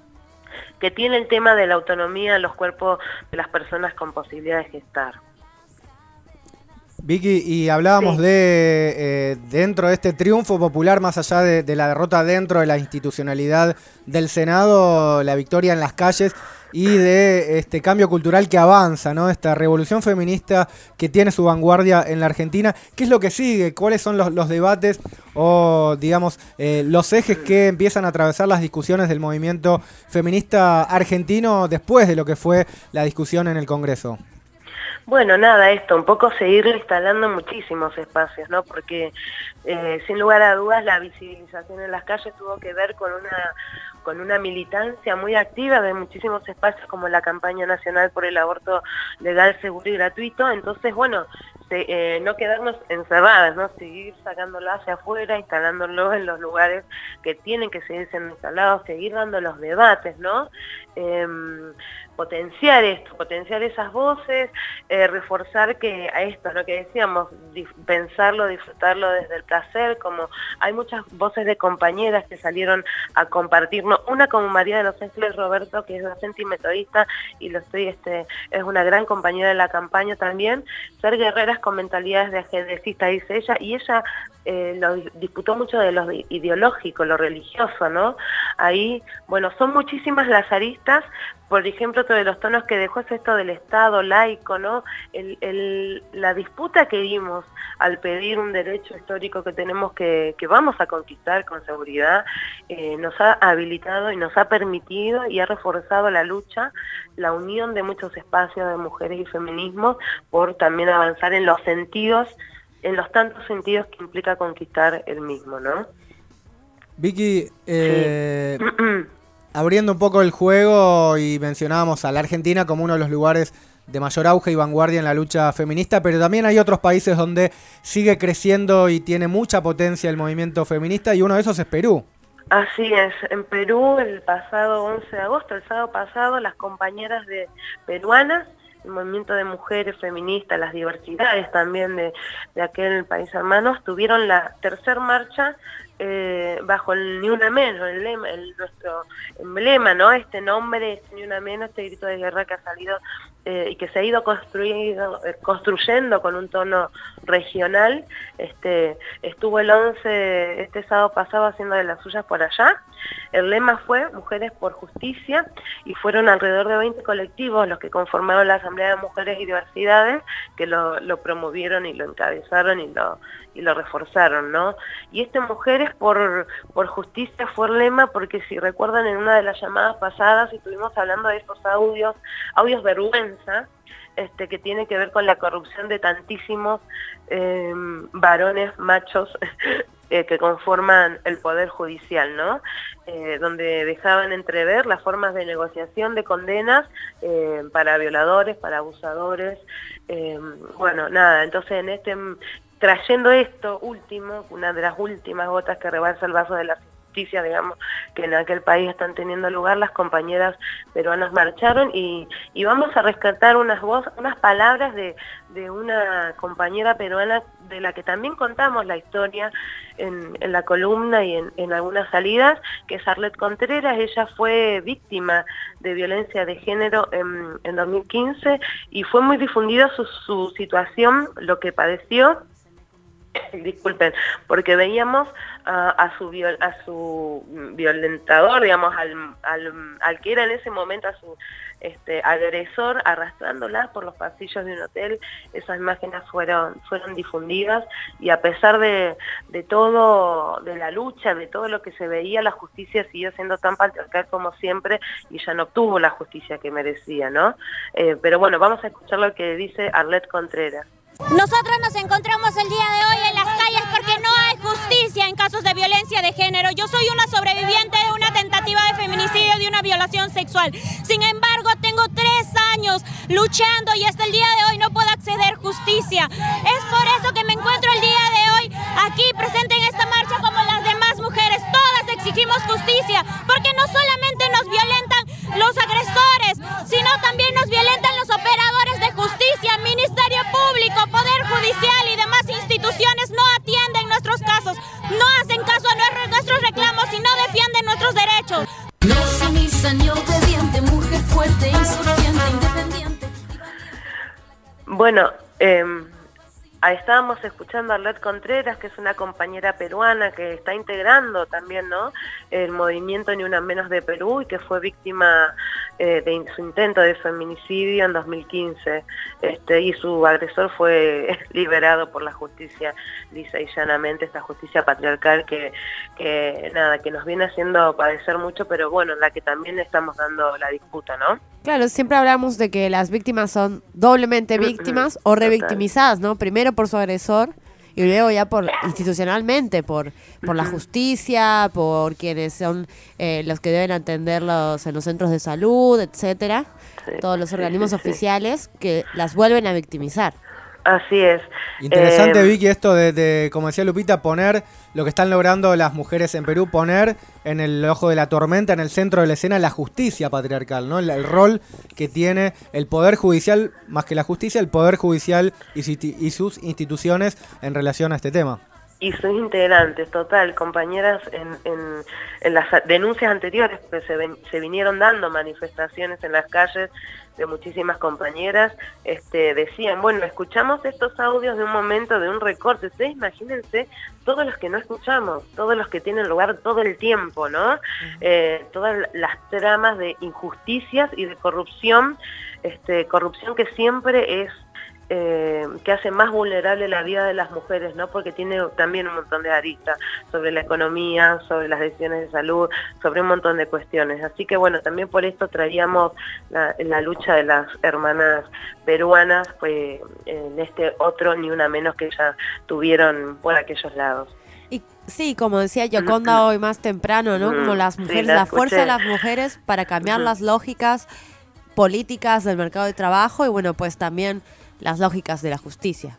que tiene el tema de la autonomía en los cuerpos de las personas con posibilidad de gestar. Vicky, y hablábamos Sí. de eh, dentro de este triunfo popular, más allá de, de la derrota dentro de la institucionalidad del Senado, la victoria en las calles y de este cambio cultural que avanza, ¿no? Esta revolución feminista que tiene su vanguardia en la Argentina. ¿Qué es lo que sigue? ¿Cuáles son los, los debates o, digamos, eh, los ejes que empiezan a atravesar las discusiones del movimiento feminista argentino después de lo que fue la discusión en el Congreso? Bueno, nada, esto, un poco seguirlo instalando en muchísimos espacios, ¿no? Porque eh, sin lugar a dudas la visibilización en las calles tuvo que ver con una con una militancia muy activa de muchísimos espacios como la campaña nacional por el aborto legal, seguro y gratuito. Entonces, bueno, se, eh, no quedarnos encerradas, ¿no? Seguir sacándolo hacia afuera, instalándolo en los lugares que tienen que seguir siendo instalados, seguir dando los debates, ¿no? Eh, potenciar esto, potenciar esas voces, eh, reforzar que a esto, lo que decíamos, dif- pensarlo, disfrutarlo desde el placer, como hay muchas voces de compañeras que salieron a compartirnos, una como María de los Ángeles Roberto, que es docente y metodista, y lo estoy, este, es una gran compañera de la campaña también, ser guerreras con mentalidades de ajedrecista, dice ella, y ella eh, lo disputó mucho de lo ideológico, lo religioso, ¿no? Ahí, bueno, son muchísimas las aristas. Por ejemplo, otro de los tonos que dejó es esto del Estado laico, ¿no? El, el, la disputa que dimos al pedir un derecho histórico que tenemos que, que vamos a conquistar con seguridad, eh, nos ha habilitado y nos ha permitido y ha reforzado la lucha, la unión de muchos espacios de mujeres y feminismo por también avanzar en los sentidos, en los tantos sentidos que implica conquistar el mismo, ¿no? Vicky, eh, sí. abriendo un poco el juego y mencionábamos a la Argentina como uno de los lugares de mayor auge y vanguardia en la lucha feminista, pero también hay otros países donde sigue creciendo y tiene mucha potencia el movimiento feminista y uno de esos es Perú. Así es, en Perú el pasado once de agosto, el sábado pasado, las compañeras de peruanas, el movimiento de mujeres feministas, las diversidades también de, de aquel país hermano, tuvieron la tercer marcha eh, bajo el Ni Una Menos, el lema, el, nuestro emblema, ¿no? Este nombre, este Ni Una Menos, este grito de guerra que ha salido eh, y que se ha ido construido, eh, construyendo con un tono regional. Este, estuvo el once, este sábado pasado, haciendo de las suyas por allá. El lema fue Mujeres por Justicia y fueron alrededor de veinte colectivos los que conformaron la Asamblea de Mujeres y Diversidades que lo, lo promovieron y lo encabezaron y lo, y lo reforzaron, ¿no? Y este Mujeres por, por Justicia fue el lema porque, si recuerdan, en una de las llamadas pasadas estuvimos hablando de estos audios, audios vergüenza, Este, que tiene que ver con la corrupción de tantísimos eh, varones machos eh, que conforman el Poder Judicial, ¿no? Eh, donde dejaban entrever las formas de negociación de condenas eh, para violadores, para abusadores, eh, bueno, nada, entonces en este, trayendo esto último, una de las últimas gotas que rebalsa el vaso de la justicia, digamos, que en aquel país están teniendo lugar, las compañeras peruanas marcharon y, y vamos a rescatar unas voz, unas palabras de, de una compañera peruana de la que también contamos la historia en, en la columna y en, en algunas salidas, que es Arlet Contreras. Ella fue víctima de violencia de género en, en dos mil quince y fue muy difundida su, su situación, lo que padeció. Disculpen, porque veíamos uh, a su viol, a su violentador, digamos, al, al, al que era en ese momento a su este, agresor, arrastrándola por los pasillos de un hotel. Esas imágenes fueron, fueron difundidas y a pesar de, de todo, de la lucha, de todo lo que se veía, la justicia siguió siendo tan patriarcal como siempre y ya no obtuvo la justicia que merecía, ¿no? Eh, pero bueno, vamos a escuchar lo que dice Arlet Contreras. Nosotros nos encontramos el día de hoy en las calles porque no hay justicia en casos de violencia de género. Yo soy una sobreviviente de una tentativa de feminicidio, de una violación sexual. Sin embargo, tengo tres años luchando y hasta el día de hoy no puedo acceder a justicia. Es por eso que me encuentro el día de hoy aquí presente en esta marcha como las demás mujeres. Todas exigimos justicia porque no solamente nos violentan los agresores, sino también nos violentan los operadores de justicia, Ministerio Público, Poder Judicial y demás instituciones no atienden nuestros casos, no hacen caso a nuestros reclamos y no defienden nuestros derechos. No sumisa ni obediente, mujer fuerte, insurgente, independiente. Bueno, eh, ahí estábamos escuchando a Arlet Contreras, que es una compañera peruana que está integrando también, ¿no?, el movimiento Ni Una Menos de Perú y que fue víctima eh, de su intento de feminicidio en dos mil quince, este, y su agresor fue liberado por la justicia lisa y llanamente, esta justicia patriarcal que, que nada, que nos viene haciendo padecer mucho, pero bueno, la que también estamos dando la disputa, ¿no? Claro, siempre hablamos de que las víctimas son doblemente víctimas o revictimizadas, ¿no? Primero por su agresor y luego ya por institucionalmente, por por la justicia, por quienes son eh, los que deben atenderlos en los centros de salud, etcétera, sí, todos los organismos sí, sí, oficiales sí. que las vuelven a victimizar. Así es. Interesante, eh, Vicky, esto de, de, como decía Lupita, poner lo que están logrando las mujeres en Perú, poner en el ojo de la tormenta, en el centro de la escena, la justicia patriarcal, ¿no? El, el rol que tiene el Poder Judicial, más que la justicia, el Poder Judicial y, y sus instituciones en relación a este tema. Y sus integrantes, total, compañeras, en, en, en las denuncias anteriores, pues se, ven, se vinieron dando manifestaciones en las calles de muchísimas compañeras, este, decían, bueno, escuchamos estos audios de un momento, de un recorte, ustedes imagínense todos los que no escuchamos, todos los que tienen lugar todo el tiempo, ¿no? Uh-huh. eh, todas las tramas de injusticias y de corrupción, este, corrupción que siempre es Eh, que hace más vulnerable la vida de las mujeres, ¿no? Porque tiene también un montón de aristas sobre la economía, sobre las decisiones de salud, sobre un montón de cuestiones. Así que bueno, también por esto traíamos la, la lucha de las hermanas peruanas, pues en este otro Ni Una Menos que ya tuvieron por aquellos lados. Y sí, como decía Yoconda hoy más temprano, ¿no? Como las mujeres, sí, la, la fuerza de las mujeres para cambiar uh-huh. las lógicas políticas del mercado de trabajo y bueno, pues también las lógicas de la justicia.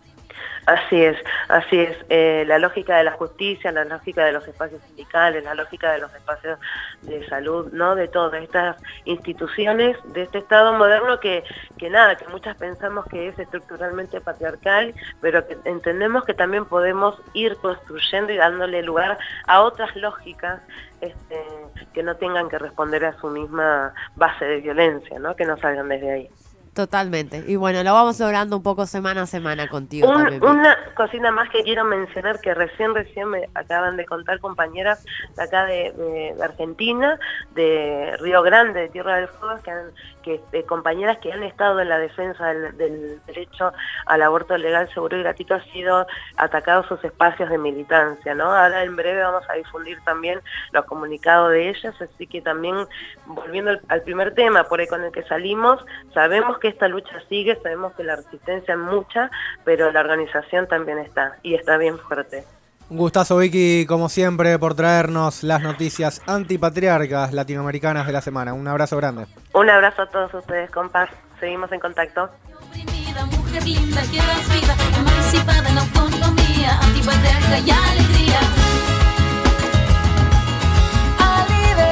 Así es, así es. Eh, la lógica de la justicia, la lógica de los espacios sindicales, la lógica de los espacios de salud, ¿no? De todas estas instituciones de este Estado moderno que, que nada, que muchas pensamos que es estructuralmente patriarcal, pero que entendemos que también podemos ir construyendo y dándole lugar a otras lógicas este, que no tengan que responder a su misma base de violencia, ¿no? Que no salgan desde ahí. Totalmente. Y bueno, lo vamos logrando un poco semana a semana contigo Un, también. una cosita más que quiero mencionar, que recién, recién me acaban de contar compañeras de acá de, de, de Argentina, de Río Grande, de Tierra del Fuego, que, han, que eh, compañeras que han estado en la defensa del, del derecho al aborto legal, seguro y gratuito, han sido atacados sus espacios de militancia, ¿no? Ahora en breve vamos a difundir también los comunicados de ellas, así que también, volviendo al, al primer tema por ahí con el que salimos, sabemos que esta lucha sigue, sabemos que la resistencia es mucha, pero la organización también está, y está bien fuerte. Un gustazo, Vicky, como siempre, por traernos las noticias antipatriarcas latinoamericanas de la semana. Un abrazo grande. Un abrazo a todos ustedes, compas. Seguimos en contacto. Mujer linda que das vida, emancipada en autonomía, antipatriarca y alegría. A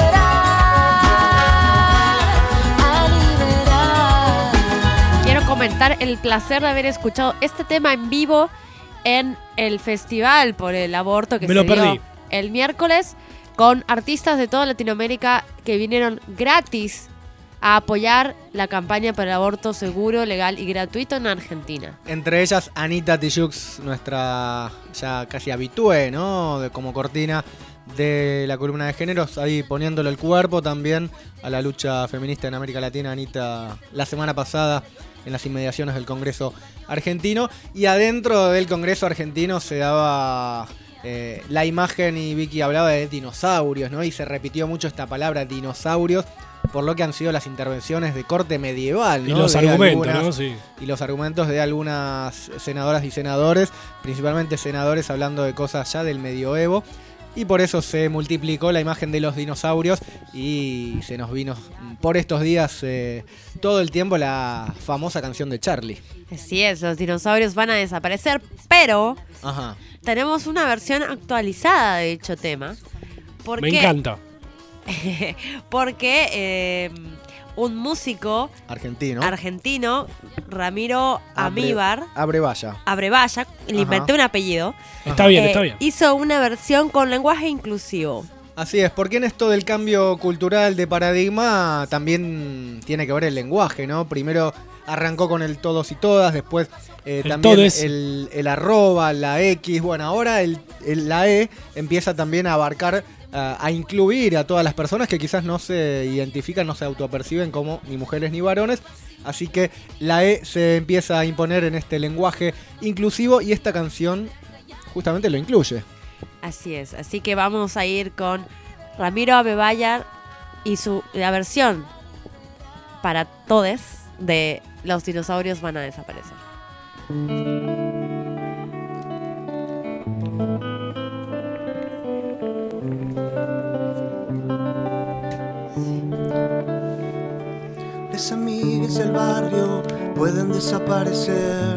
liberar, a liberar. Quiero comentar el placer de haber escuchado este tema en vivo en el festival por el aborto que Me se lo dio perdí. el miércoles, con artistas de toda Latinoamérica que vinieron gratis a apoyar la campaña para el aborto seguro, legal y gratuito en Argentina. Entre ellas, Anita Tijoux, nuestra ya casi habitué, ¿no? De, como cortina de la columna de géneros, ahí poniéndole el cuerpo también a la lucha feminista en América Latina. Anita, la semana pasada, en las inmediaciones del Congreso argentino. Y adentro del Congreso argentino se daba eh, la imagen, y Vicky hablaba de dinosaurios, ¿no? Y se repitió mucho esta palabra, dinosaurios, por lo que han sido las intervenciones de corte medieval, ¿no? Y los de argumentos, algunas, ¿no? Sí. Y los argumentos de algunas senadoras y senadores, principalmente senadores hablando de cosas ya del medioevo. Y por eso se multiplicó la imagen de los dinosaurios y se nos vino por estos días eh, todo el tiempo la famosa canción de Charlie. Así es, los dinosaurios van a desaparecer, pero Ajá. tenemos una versión actualizada de dicho tema. Porque, Me encanta. porque eh, un músico argentino, argentino Ramiro Abre, Amíbar Abrevaya, Abrevaya, le inventé un apellido. Está bien, eh, está bien. Hizo una versión con lenguaje inclusivo. Así es, porque en esto del cambio cultural de paradigma también tiene que ver el lenguaje, ¿no? Primero arrancó con el todos y todas, después eh, también todes. el, el arroba, la X, bueno, ahora el, el- la E empieza también a abarcar, a, a incluir a todas las personas que quizás no se identifican, no se autoperciben como ni mujeres ni varones. Así que la E se empieza a imponer en este lenguaje inclusivo y esta canción justamente lo incluye. Así es, así que vamos a ir con Ramiro Abrevaya y su la versión para todes de Los dinosaurios van a desaparecer. Las amigas del barrio pueden desaparecer.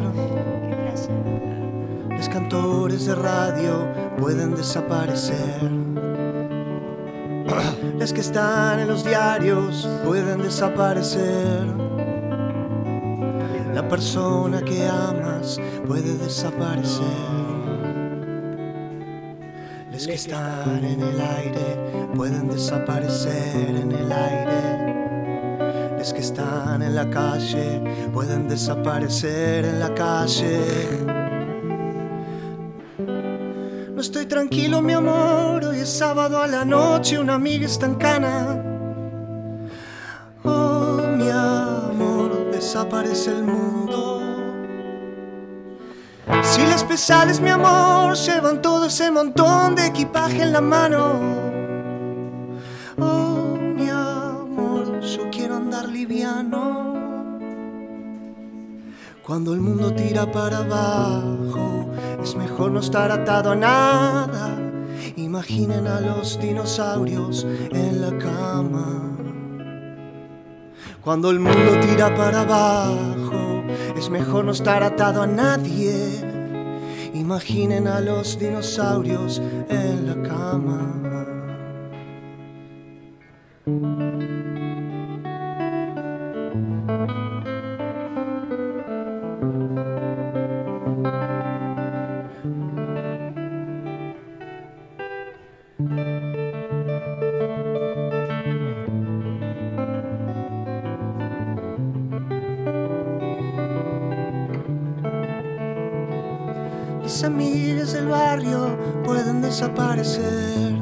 Los cantores de radio pueden desaparecer. Las que están en los diarios pueden desaparecer. La persona que amas puede desaparecer. Los que están en el aire pueden desaparecer en el aire. Los que están en la calle pueden desaparecer en la calle. No estoy tranquilo, mi amor, hoy es sábado a la noche, una amiga está en cana. Oh, mi amor, desaparece el mundo. Si las pesades, mi amor, llevan todo ese montón de equipaje en la mano. Oh, mi amor, yo quiero andar liviano. Cuando el mundo tira para abajo, es mejor no estar atado a nada. Imaginen a los dinosaurios en la cama. Cuando el mundo tira para abajo, es mejor no estar atado a nadie. Imaginen a los dinosaurios en la cama. Las amigas del barrio pueden desaparecer.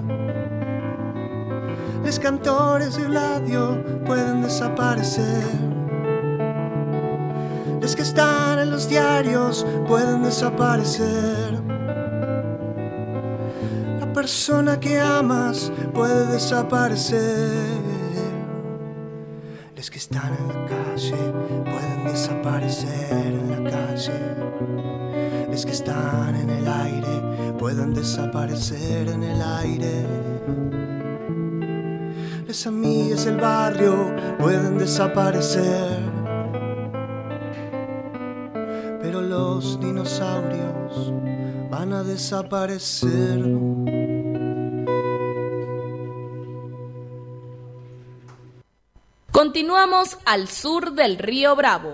Los cantores de radio pueden desaparecer. Los que están en los diarios pueden desaparecer. La persona que amas puede desaparecer. Los que están en la calle pueden desaparecer en la calle. Los que están en el aire pueden desaparecer en el aire. Las amigas del barrio pueden desaparecer, pero los dinosaurios van a desaparecer. Continuamos al sur del río Bravo.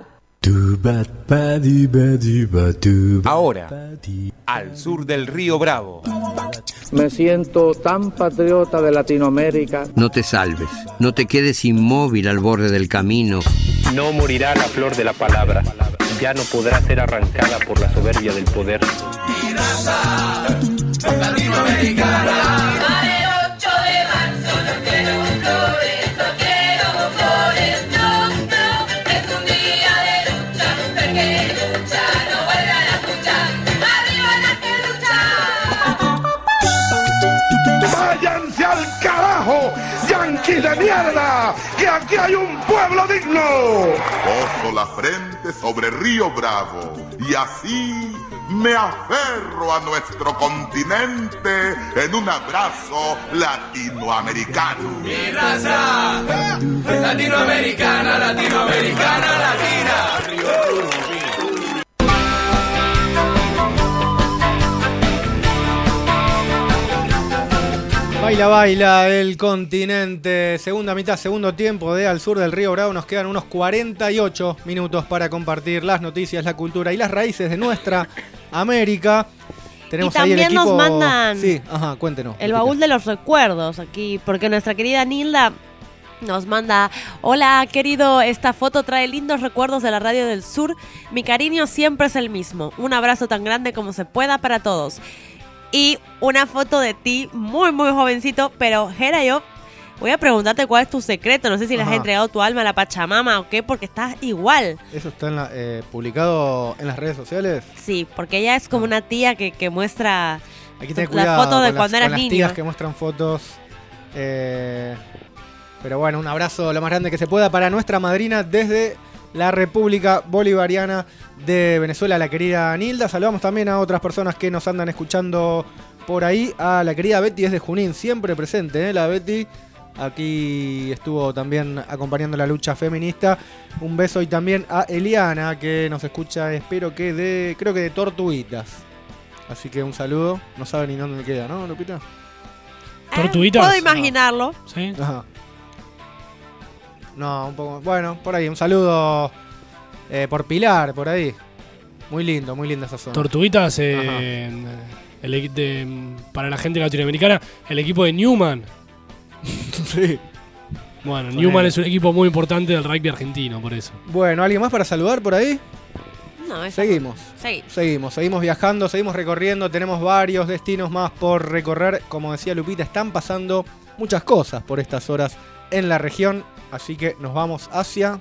Ahora, al sur del río Bravo. Me siento tan patriota de Latinoamérica. No te salves, no te quedes inmóvil al borde del camino. No morirá la flor de la palabra, ya no podrá ser arrancada por la soberbia del poder. Mi raza latinoamericana. ¡Váyanse al carajo, yanquis de mierda! ¡Que aquí hay un pueblo digno! Poso la frente sobre Río Bravo y así me aferro a nuestro continente en un abrazo latinoamericano. Mi raza latinoamericana, latinoamericana, latina. Río Bravo. Baila, baila el continente, segunda mitad, segundo tiempo de Al Sur del Río Bravo. Nos quedan unos cuarenta y ocho minutos para compartir las noticias, la cultura y las raíces de nuestra América. Tenemos y también ahí el equipo... nos mandan sí, ajá, cuéntenos. el baúl de los recuerdos aquí, porque nuestra querida Nilda nos manda: hola querido, esta foto trae lindos recuerdos de la Radio del Sur. Mi cariño siempre es el mismo. Un abrazo tan grande como se pueda para todos. Y una foto de ti muy muy jovencito, pero Jera, yo voy a preguntarte cuál es tu secreto. No sé si le has Ajá. entregado tu alma a la Pachamama o qué, porque estás igual. ¿Eso está en la, eh, publicado en las redes sociales? Sí, porque ella es como una tía que, que muestra Hay que tener las cuidado fotos de con cuando las, eras con las niño. tías que muestran fotos. Eh, pero bueno, un abrazo lo más grande que se pueda para nuestra madrina desde la República Bolivariana de Venezuela, la querida Nilda. Saludamos también a otras personas que nos andan escuchando por ahí. A la querida Betty desde Junín, siempre presente, ¿eh? La Betty aquí estuvo también acompañando la lucha feminista. Un beso y también a Eliana, que nos escucha, espero que de, creo que de Tortuguitas. Así que un saludo. No sabe ni dónde queda, ¿no, Lupita? ¿Tortuguitas? Puedo imaginarlo. Sí. Ajá. No, un poco. Bueno, por ahí. Un saludo eh, por Pilar, por ahí. Muy lindo, muy linda esa zona. Tortuguitas, eh, el, equi- de, para la gente latinoamericana, el equipo de Newman. Sí. Bueno, Con Newman él. es un equipo muy importante del rugby argentino, por eso. Bueno, ¿alguien más para saludar por ahí? No, esa Seguimos. no. Sí. Seguimos, seguimos viajando, seguimos recorriendo. Tenemos varios destinos más por recorrer. Como decía Lupita, están pasando muchas cosas por estas horas en la región. Así que nos vamos hacia...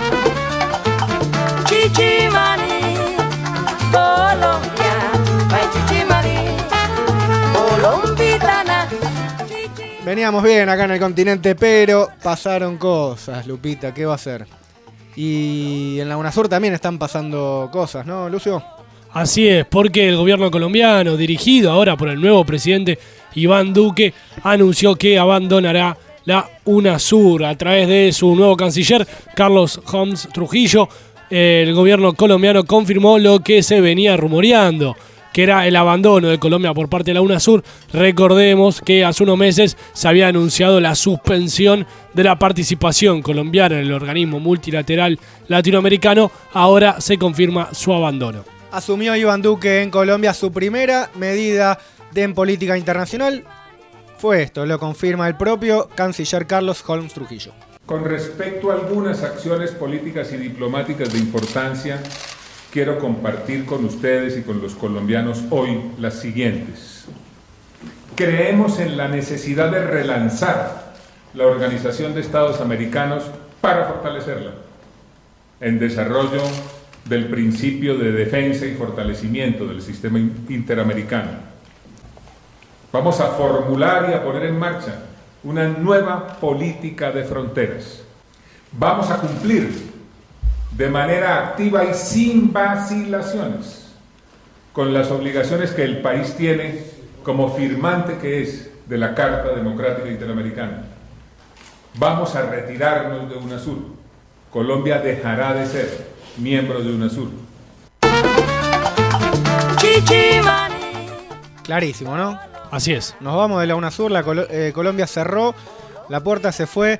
Chichimani, Colombia, ay Chichimani, Colombitana. Veníamos bien acá en el continente, pero pasaron cosas, Lupita, ¿qué va a ser? Y en la UNASUR también están pasando cosas, ¿no, Lucio? Así es, porque el gobierno colombiano, dirigido ahora por el nuevo presidente Iván Duque, anunció que abandonará la UNASUR a través de su nuevo canciller, Carlos Homs Trujillo. El gobierno colombiano confirmó lo que se venía rumoreando, que era el abandono de Colombia por parte de la UNASUR. Recordemos que hace unos meses se había anunciado la suspensión de la participación colombiana en el organismo multilateral latinoamericano. Ahora se confirma su abandono. Asumió Iván Duque en Colombia su primera medida de en política internacional. Fue esto, lo confirma el propio canciller Carlos Holmes Trujillo. Con respecto a algunas acciones políticas y diplomáticas de importancia, quiero compartir con ustedes y con los colombianos hoy las siguientes. Creemos en la necesidad de relanzar la Organización de Estados Americanos para fortalecerla, en desarrollo del principio de defensa y fortalecimiento del sistema interamericano. Vamos a formular y a poner en marcha una nueva política de fronteras. Vamos a cumplir de manera activa y sin vacilaciones con las obligaciones que el país tiene como firmante que es de la Carta Democrática Interamericana. Vamos a retirarnos de UNASUR. Colombia dejará de ser miembro de UNASUR. Clarísimo, ¿no? Así es. Nos vamos de la UNASUR, la Col- eh, Colombia cerró, la puerta se fue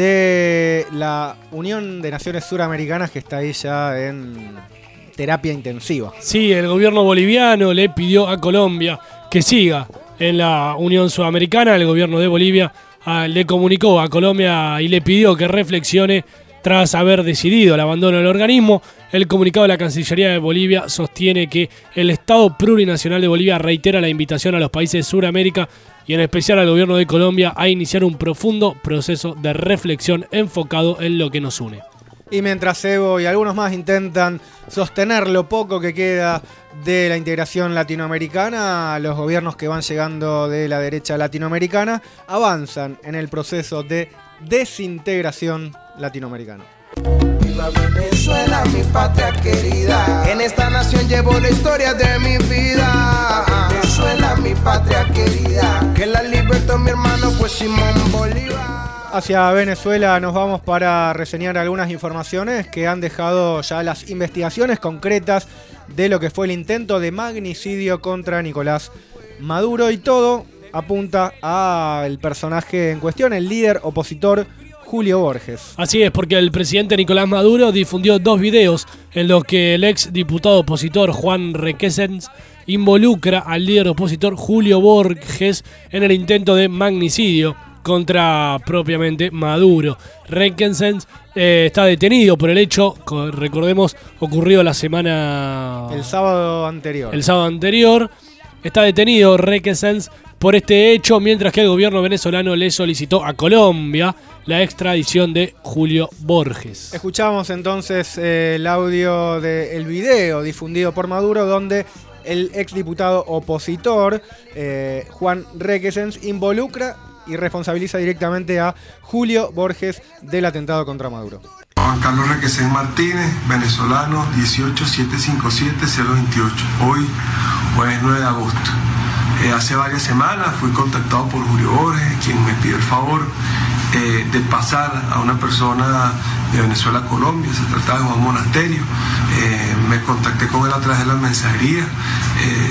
de la Unión de Naciones Suramericanas, que está ahí ya en terapia intensiva. Sí, el gobierno boliviano le pidió a Colombia que siga en la Unión Sudamericana. El gobierno de Bolivia ah, le comunicó a Colombia y le pidió que reflexione tras haber decidido el abandono del organismo. El comunicado de la Cancillería de Bolivia sostiene que el Estado Plurinacional de Bolivia reitera la invitación a los países de Sudamérica y en especial al gobierno de Colombia a iniciar un profundo proceso de reflexión enfocado en lo que nos une. Y mientras Evo y algunos más intentan sostener lo poco que queda de la integración latinoamericana, los gobiernos que van llegando de la derecha latinoamericana avanzan en el proceso de desintegración latinoamericana. Viva Venezuela, mi patria querida. En esta nación llevo la historia de mi vida. Venezuela, mi patria querida. Que la libertó mi hermano fue Simón Bolívar. Hacia Venezuela nos vamos para reseñar algunas informaciones que han dejado ya las investigaciones concretas de lo que fue el intento de magnicidio contra Nicolás Maduro, y todo apunta al personaje en cuestión, el líder opositor Julio Borges. Así es, porque el presidente Nicolás Maduro difundió dos videos en los que el ex diputado opositor Juan Requesens involucra al líder opositor Julio Borges en el intento de magnicidio contra propiamente Maduro. Requesens eh, está detenido por el hecho, recordemos, ocurrido la semana... El sábado anterior. El sábado anterior. Está detenido Requesens por este hecho, mientras que el gobierno venezolano le solicitó a Colombia la extradición de Julio Borges. Escuchamos entonces eh, el audio del video difundido por Maduro, donde el exdiputado opositor eh, Juan Requesens involucra y responsabiliza directamente a Julio Borges del atentado contra Maduro. Juan Carlos Requesens Martínez, venezolano, dieciocho siete cinco siete cero veintiocho. Hoy, jueves nueve de agosto. Eh, hace varias semanas fui contactado por Julio Borges, quien me pidió el favor eh, de pasar a una persona de Venezuela a Colombia. Se trataba de Juan Monasterio. Eh, me contacté con él a través de la mensajería. Eh,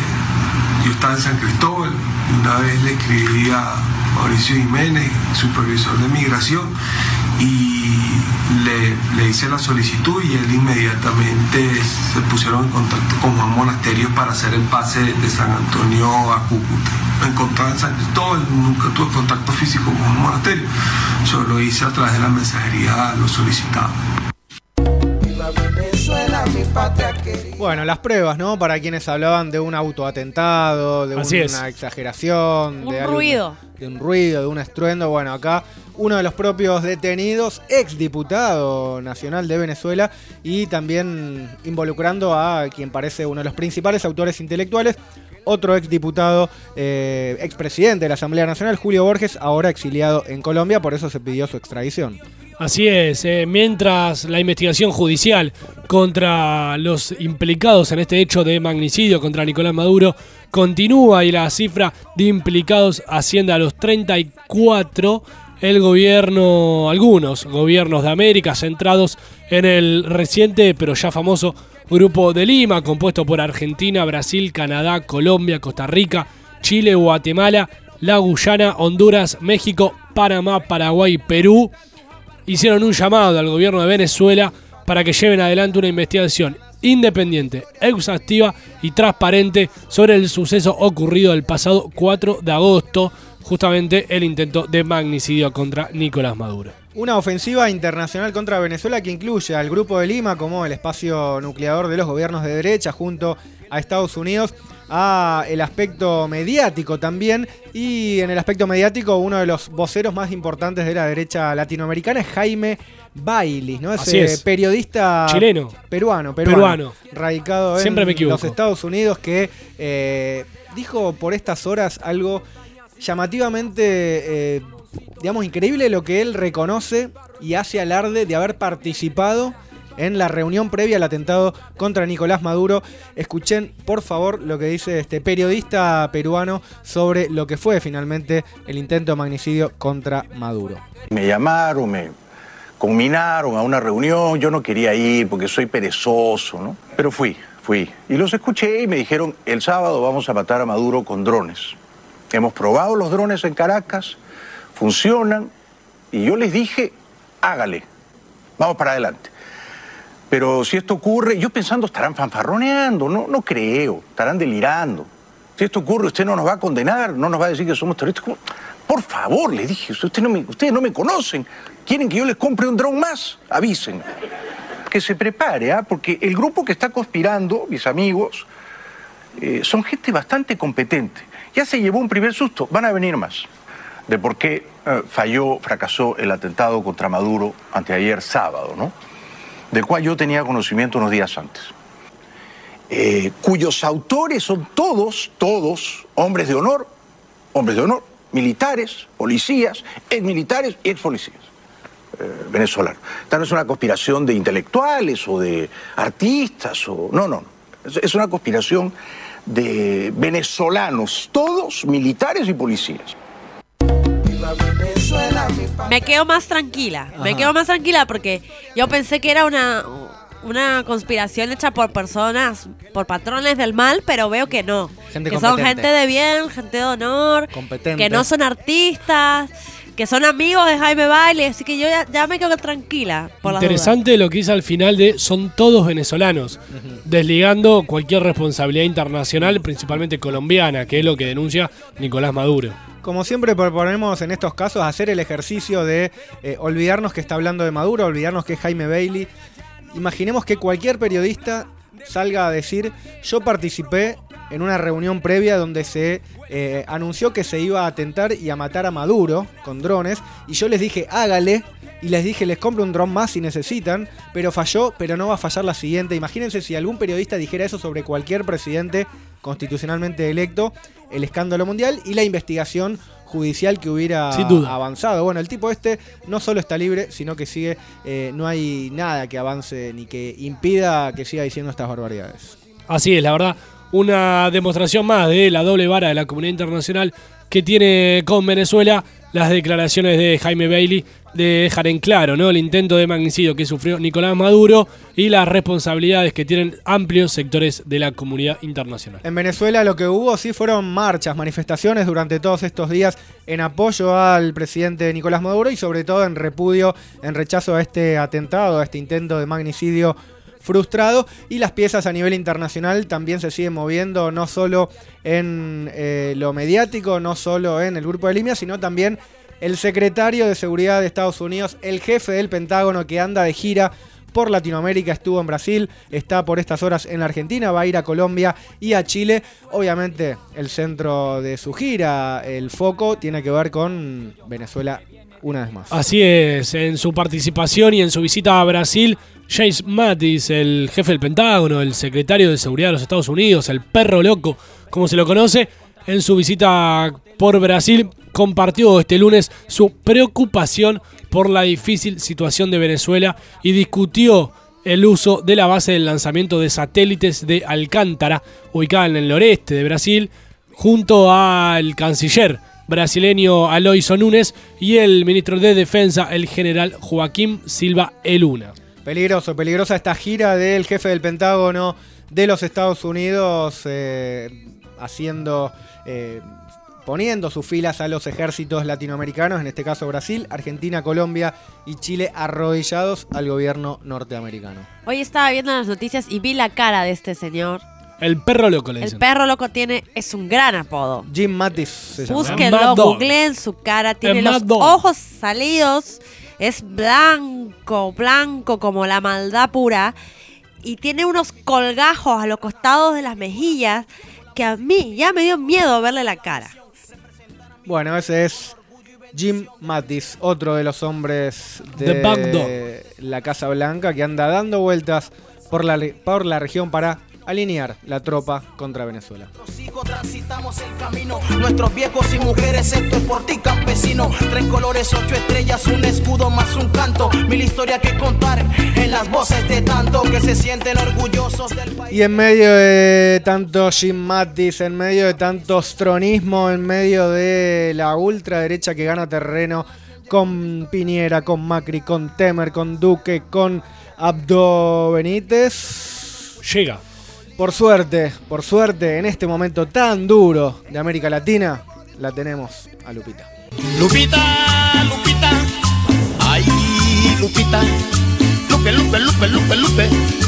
yo estaba en San Cristóbal y una vez le escribí a Mauricio Jiménez, supervisor de migración, y le, le hice la solicitud y él inmediatamente se pusieron en contacto con Juan Monasterio para hacer el pase de San Antonio a Cúcuta. Me encontraba en San Cristóbal, nunca tuve contacto físico con Juan Monasterio, yo lo hice a través de la mensajería, lo solicitaba. Venezuela, mi patria querida. Bueno, las pruebas, ¿no? Para quienes hablaban de un autoatentado, de Así una es. exageración, Un de algo- ruido. de un ruido, de un estruendo. Bueno, acá uno de los propios detenidos, exdiputado nacional de Venezuela, y también involucrando a quien parece uno de los principales autores intelectuales, otro exdiputado, eh, expresidente de la Asamblea Nacional, Julio Borges, ahora exiliado en Colombia, por eso se pidió su extradición. Así es, eh, mientras la investigación judicial contra los implicados en este hecho de magnicidio contra Nicolás Maduro continúa y la cifra de implicados asciende a los treinta y cuatro, el gobierno, algunos gobiernos de América centrados en el reciente pero ya famoso Grupo de Lima, compuesto por Argentina, Brasil, Canadá, Colombia, Costa Rica, Chile, Guatemala, la Guyana, Honduras, México, Panamá, Paraguay y Perú, hicieron un llamado al gobierno de Venezuela para que lleven adelante una investigación independiente, exhaustiva y transparente sobre el suceso ocurrido el pasado cuatro de agosto, justamente el intento de magnicidio contra Nicolás Maduro. Una ofensiva internacional contra Venezuela que incluye al Grupo de Lima como el espacio nucleador de los gobiernos de derecha junto a Estados Unidos, a el aspecto mediático también, y en el aspecto mediático uno de los voceros más importantes de la derecha latinoamericana es Jaime Bailey, ¿no? Ese es. periodista chileno, peruano, peruano, peruano. radicado en Siempre me equivoco. los Estados Unidos, que eh, dijo por estas horas algo llamativamente, eh, digamos, increíble, lo que él reconoce y hace alarde de haber participado en la reunión previa al atentado contra Nicolás Maduro. Escuchen, por favor, lo que dice este periodista peruano sobre lo que fue finalmente el intento de magnicidio contra Maduro. Me llamaron, me conminaron a una reunión, yo no quería ir porque soy perezoso, ¿no? Pero fui, fui. Y los escuché y me dijeron, el sábado vamos a matar a Maduro con drones. Hemos probado los drones en Caracas, funcionan, y yo les dije, hágale, vamos para adelante. Pero si esto ocurre, yo pensando, estarán fanfarroneando, no, no creo, estarán delirando. Si esto ocurre, usted no nos va a condenar, no nos va a decir que somos terroristas. ¿Cómo? Por favor, les dije, usted no me, ustedes no me conocen, quieren que yo les compre un dron más, avisen. Que se prepare, ¿eh? Porque el grupo que está conspirando, mis amigos, eh, son gente bastante competente. Ya se llevó un primer susto, van a venir más. De por qué eh, falló, fracasó el atentado contra Maduro anteayer sábado, ¿no? Del cual yo tenía conocimiento unos días antes. Eh, cuyos autores son todos, todos, hombres de honor, hombres de honor, militares, policías, exmilitares y expolicías eh, venezolanos. Esta no es una conspiración de intelectuales o de artistas, o no, no, es, es una conspiración de venezolanos, todos militares y policías. Me quedo más tranquila, Ajá. me quedo más tranquila porque yo pensé que era una, una conspiración hecha por personas, por patrones del mal, pero veo que no, gente que competente. Son gente de bien, gente de honor, competente. Que no son artistas, que son amigos de Jaime Bailey, así que yo ya, ya me quedo tranquila. Por Interesante lo que hizo al final de son todos venezolanos, uh-huh. desligando cualquier responsabilidad internacional, principalmente colombiana, que es lo que denuncia Nicolás Maduro. Como siempre proponemos en estos casos hacer el ejercicio de eh, olvidarnos que está hablando de Maduro, olvidarnos que es Jaime Bailey. Imaginemos que cualquier periodista salga a decir, yo participé en una reunión previa donde se eh, anunció que se iba a atentar y a matar a Maduro con drones, y yo les dije, hágale, y les dije, les compro un dron más si necesitan, pero falló, pero no va a fallar la siguiente. Imagínense si algún periodista dijera eso sobre cualquier presidente constitucionalmente electo, el escándalo mundial y la investigación judicial que hubiera avanzado. Bueno, el tipo este no solo está libre, sino que sigue, eh, no hay nada que avance ni que impida que siga diciendo estas barbaridades. Así es, la verdad, una demostración más de la doble vara de la comunidad internacional que tiene con Venezuela las declaraciones de Jaime Bailey de dejar en claro, ¿no?, el intento de magnicidio que sufrió Nicolás Maduro y las responsabilidades que tienen amplios sectores de la comunidad internacional. En Venezuela lo que hubo sí fueron marchas, manifestaciones durante todos estos días en apoyo al presidente Nicolás Maduro y sobre todo en repudio, en rechazo a este atentado, a este intento de magnicidio frustrado, y las piezas a nivel internacional también se siguen moviendo, no solo en eh, lo mediático, no solo en el Grupo de Lima, sino también el secretario de Seguridad de Estados Unidos, el jefe del Pentágono que anda de gira por Latinoamérica, estuvo en Brasil, está por estas horas en la Argentina, va a ir a Colombia y a Chile. Obviamente el centro de su gira, el foco, tiene que ver con Venezuela una vez más. Así es, en su participación y en su visita a Brasil, James Mattis, el jefe del Pentágono, el secretario de Seguridad de los Estados Unidos, el perro loco, como se lo conoce, en su visita por Brasil compartió este lunes su preocupación por la difícil situación de Venezuela y discutió el uso de la base del lanzamiento de satélites de Alcántara, ubicada en el noreste de Brasil, junto al canciller brasileño Aloysio Nunes y el ministro de Defensa, el general Joaquín Silva Eluna. Peligroso, peligrosa esta gira del jefe del Pentágono de los Estados Unidos, eh, haciendo, eh, poniendo sus filas a los ejércitos latinoamericanos, en este caso Brasil, Argentina, Colombia y Chile, arrodillados al gobierno norteamericano. Hoy estaba viendo las noticias y vi la cara de este señor. El perro loco le El dicen. perro loco tiene, es un gran apodo. Jim Mattis se llama. Búsquenlo, googleen su cara, tiene Es los Mad Dog. ojos salidos, es blanco, blanco como la maldad pura y tiene unos colgajos a los costados de las mejillas que a mí ya me dio miedo verle la cara. Bueno, ese es Jim Mattis, otro de los hombres The Bad Dog. de la Casa Blanca que anda dando vueltas por la, por la región para alinear la tropa contra Venezuela. Transitamos el camino, nuestros viejos y mujeres, esto es por ti, campesino. Tres colores, ocho estrellas, un escudo más un canto. Mil historias que contar en las voces de tanto que se sienten orgullosos del país. Y en medio de tanto Jim Mattis, en medio de tanto stronismo, en medio de la ultraderecha que gana terreno con Piñera, con Macri, con Temer, con Duque, con Abdo Benítez. Llega. Por suerte, por suerte, en este momento tan duro de América Latina, la tenemos a Lupita. Lupita, Lupita, ay, Lupita, Lupe, Lupe, Lupe, Lupe, Lupe,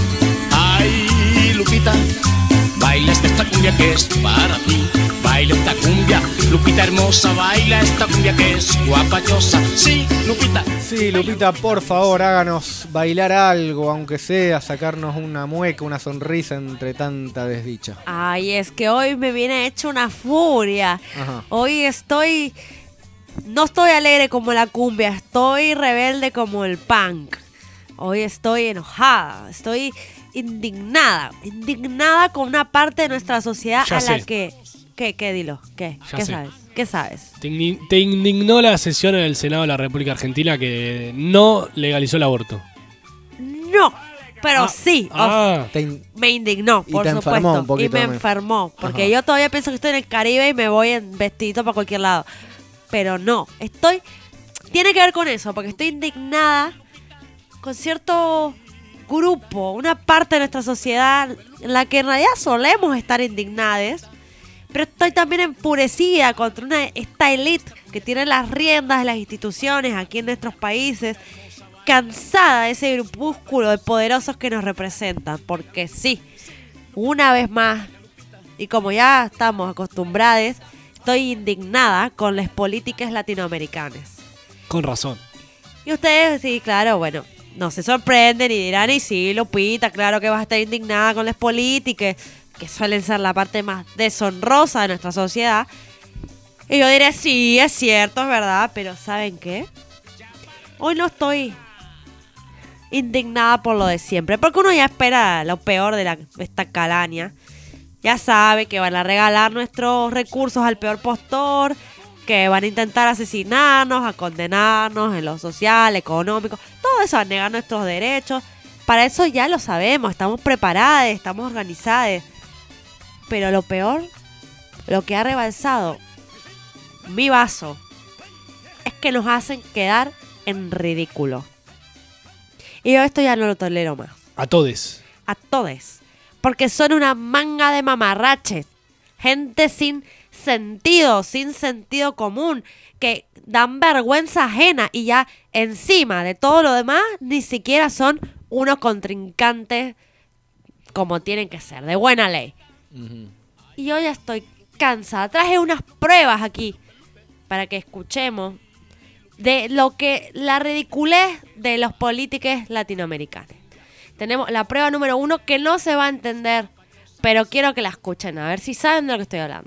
ay, Lupita, baila esta cumbia que es para ti, baila esta cumbia, Lupita hermosa, baila esta cumbia que es guapachosa, sí, Lupita. Sí, Lupita, por favor, háganos bailar algo, aunque sea sacarnos una mueca, una sonrisa entre tanta desdicha. Ay, es que hoy me viene hecho una furia. Ajá. Hoy estoy... No estoy alegre como la cumbia, estoy rebelde como el punk. Hoy estoy enojada, estoy indignada. Indignada con una parte de nuestra sociedad Ya a la sé. que... ¿Qué? ¿Qué? Dilo. ¿Qué? Ya ¿Qué sé. sabes? ¿Qué sabes? Te igni- te indignó la sesión en el Senado de la República Argentina que no legalizó el aborto. No, pero sí. o Ah. sea, me indignó, Y por te enfermó supuesto. un poquito y me también. enfermó. Porque Ajá. yo todavía pienso que estoy en el Caribe y me voy en vestidito para cualquier lado. Pero no, estoy... Tiene que ver con eso, porque estoy indignada con cierto grupo, una parte de nuestra sociedad en la que en realidad solemos estar indignados. Pero estoy también enfurecida contra una, esta élite que tiene las riendas de las instituciones aquí en nuestros países, cansada de ese grupúsculo de poderosos que nos representan. Porque sí, una vez más, y como ya estamos acostumbrados, estoy indignada con las políticas latinoamericanas. Con razón. Y ustedes, sí, claro, bueno, no se sorprenden y dirán, y sí, Lupita, claro que vas a estar indignada con las políticas, que suelen ser la parte más deshonrosa de nuestra sociedad. Y yo diré, sí, es cierto, es verdad, pero ¿saben qué? Hoy no estoy indignada por lo de siempre, porque uno ya espera lo peor de la, esta calaña. Ya sabe que van a regalar nuestros recursos al peor postor, que van a intentar asesinarnos, a condenarnos en lo social, económico, todo eso, a negar nuestros derechos. Para eso ya lo sabemos, estamos preparados, estamos organizados. Pero lo peor, lo que ha rebalsado mi vaso, es que nos hacen quedar en ridículo. Y yo esto ya no lo tolero más. A todes. A todos. Porque son una manga de mamarraches. Gente sin sentido, sin sentido común, que dan vergüenza ajena y ya encima de todo lo demás, ni siquiera son unos contrincantes como tienen que ser, de buena ley. Uh-huh. Y yo ya estoy cansada. Traje unas pruebas aquí para que escuchemos de lo que la ridiculez de los políticos latinoamericanos. Tenemos la prueba número uno que no se va a entender, pero quiero que la escuchen, a ver si saben de lo que estoy hablando.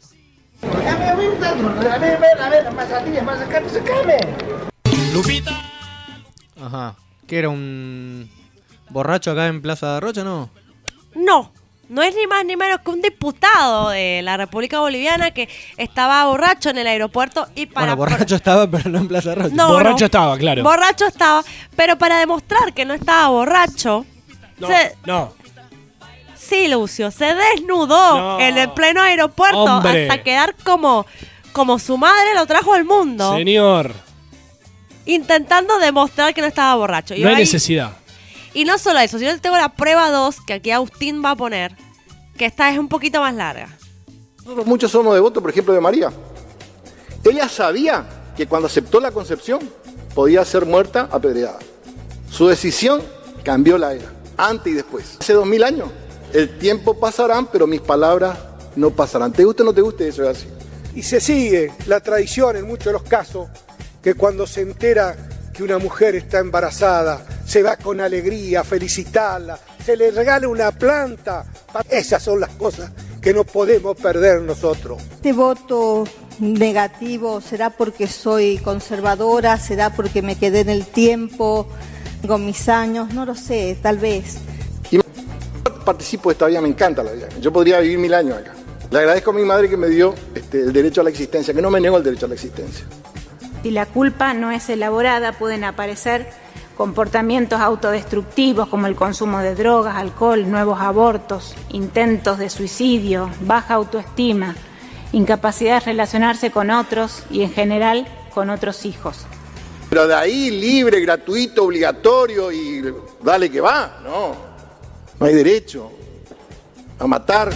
Lupita. Ajá. ¿Qué era un borracho acá en Plaza de Rocha, no? No, no es ni más ni menos que un diputado de la República Boliviana que estaba borracho en el aeropuerto y para... Bueno, borracho estaba, pero no en Plaza de Rocha. No, Borracho no. estaba, claro. Borracho estaba, pero para demostrar que no estaba borracho, No, se... no. Sí, Lucio, se desnudó No. en el pleno aeropuerto Hombre. hasta quedar como, como su madre lo trajo al mundo, Señor, intentando demostrar que no estaba borracho. Y no hay ahí- necesidad. Y no solo eso, sino que tengo la prueba dos que aquí Agustín va a poner, que esta es un poquito más larga. Nosotros muchos somos devotos, por ejemplo, de María. Ella sabía que cuando aceptó la concepción podía ser muerta apedreada. Su decisión cambió la era, antes y después. Hace dos mil años, el tiempo pasará, pero mis palabras no pasarán. ¿Te guste o no te guste? Eso es así. Y se sigue la tradición en muchos de los casos que cuando se entera que una mujer está embarazada, se va con alegría a felicitarla, se le regala una planta. Esas son las cosas que no podemos perder nosotros. Este voto negativo será porque soy conservadora, será porque me quedé en el tiempo con mis años, no lo sé, tal vez. Y participo de esta vida, me encanta la vida. Yo podría vivir mil años acá. Le agradezco a mi madre que me dio este, el derecho a la existencia, que no me negó el derecho a la existencia. Si la culpa no es elaborada, pueden aparecer comportamientos autodestructivos como el consumo de drogas, alcohol, nuevos abortos, intentos de suicidio, baja autoestima, incapacidad de relacionarse con otros y en general con otros hijos. Pero de ahí libre, gratuito, obligatorio y dale que va, no. No hay derecho a matar.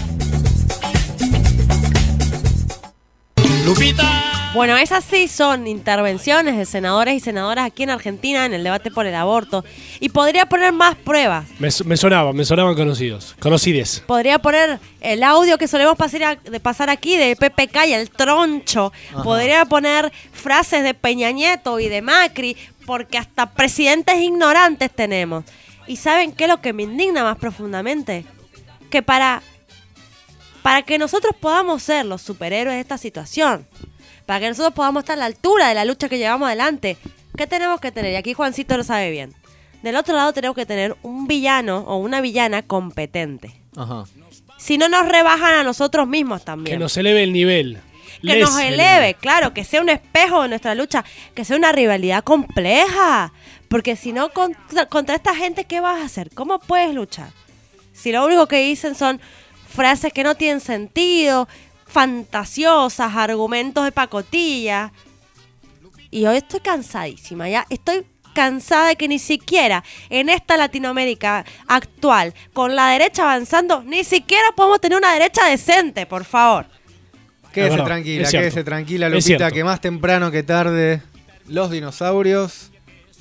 Lupita. Bueno, esas sí son intervenciones de senadores y senadoras aquí en Argentina en el debate por el aborto. Y podría poner más pruebas. Me, me sonaban, me sonaban conocidos, conocides. Podría poner el audio que solemos pasar, de pasar aquí de P P K y el troncho. Ajá. Podría poner frases de Peña Nieto y de Macri, porque hasta presidentes ignorantes tenemos. ¿Y saben qué es lo que me indigna más profundamente? Que para, para que nosotros podamos ser los superhéroes de esta situación, para que nosotros podamos estar a la altura de la lucha que llevamos adelante, ¿qué tenemos que tener? Y aquí Juancito lo sabe bien. Del otro lado tenemos que tener un villano o una villana competente. Ajá. Si no nos rebajan a nosotros mismos también. Que nos eleve el nivel. Que Les nos eleve, claro, que sea un espejo de nuestra lucha, que sea una rivalidad compleja. Porque si no, contra, contra esta gente, ¿qué vas a hacer? ¿Cómo puedes luchar? Si lo único que dicen son frases que no tienen sentido, fantasiosas, argumentos de pacotilla. Y hoy estoy cansadísima, ya estoy cansada de que ni siquiera en esta Latinoamérica actual, con la derecha avanzando, ni siquiera podemos tener una derecha decente, por favor. Quédese verdad, tranquila, quédese tranquila, Lupita, que más temprano que tarde los dinosaurios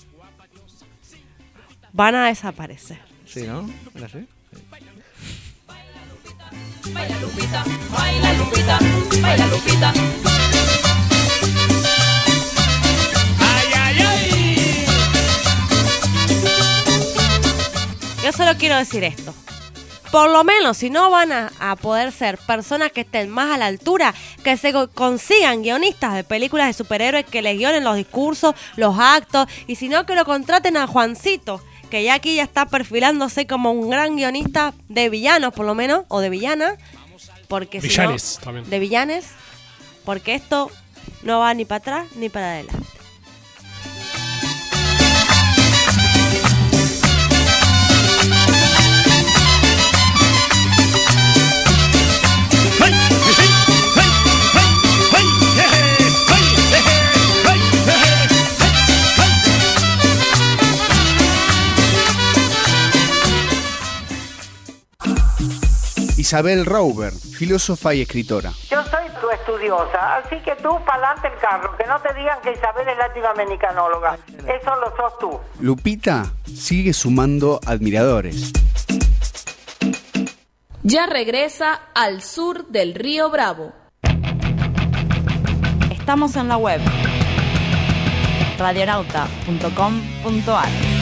van a desaparecer. Sí, ¿no? ¿Ahora sí? Baila Lupita, baila Lupita, baila Lupita. Ay, ay, ay. Yo solo quiero decir esto. Por lo menos, si no van a, a poder ser personas que estén más a la altura, que se consigan guionistas de películas de superhéroes que les guionen los discursos, los actos, y si no, que lo contraten a Juancito, que ya aquí ya está perfilándose como un gran guionista de villanos, por lo menos, o de villanas, porque villanes si no, también. De villanes, porque esto no va ni para atrás ni para adelante. Isabel Rauber, filósofa y escritora. Yo soy tu estudiosa, así que tú pa'lante el carro, que no te digan que Isabel es latinoamericanóloga. Eso lo sos tú. Lupita sigue sumando admiradores. Ya regresa al sur del Río Bravo. Estamos en la web radionauta punto com punto a r.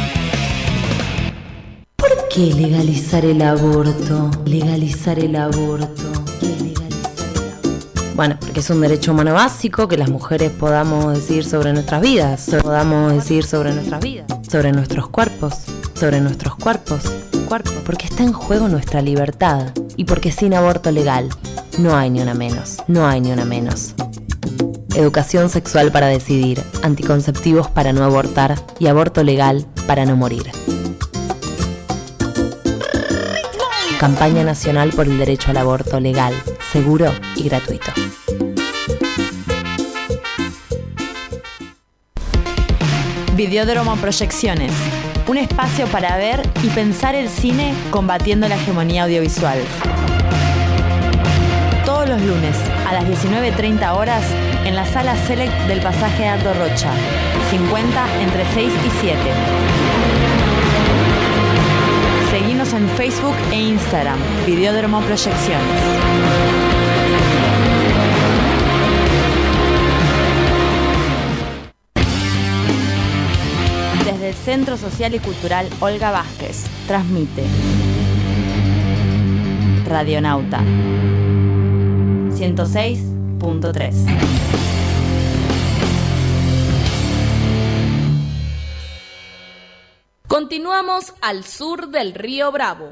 ¿Por qué legalizar el aborto? Legalizar el aborto. ¿Qué legalizar el aborto? Bueno, porque es un derecho humano básico que las mujeres podamos decidir sobre nuestras vidas, podamos decidir sobre nuestras vidas, sobre nuestros cuerpos, sobre nuestros cuerpos, cuerpos, porque está en juego nuestra libertad y porque sin aborto legal no hay ni una menos, no hay ni una menos. Educación sexual para decidir, anticonceptivos para no abortar y aborto legal para no morir. Campaña Nacional por el Derecho al Aborto Legal, Seguro y Gratuito. Videódromo Proyecciones. Un espacio para ver y pensar el cine combatiendo la hegemonía audiovisual. Todos los lunes a las diecinueve treinta horas en la sala Select del pasaje Aldo Rocha, cincuenta entre seis y siete. Seguinos en Facebook e Instagram, Videódromo Proyecciones. Desde el Centro Social y Cultural Olga Vázquez, transmite Radionauta ciento seis punto tres. Continuamos al sur del río Bravo.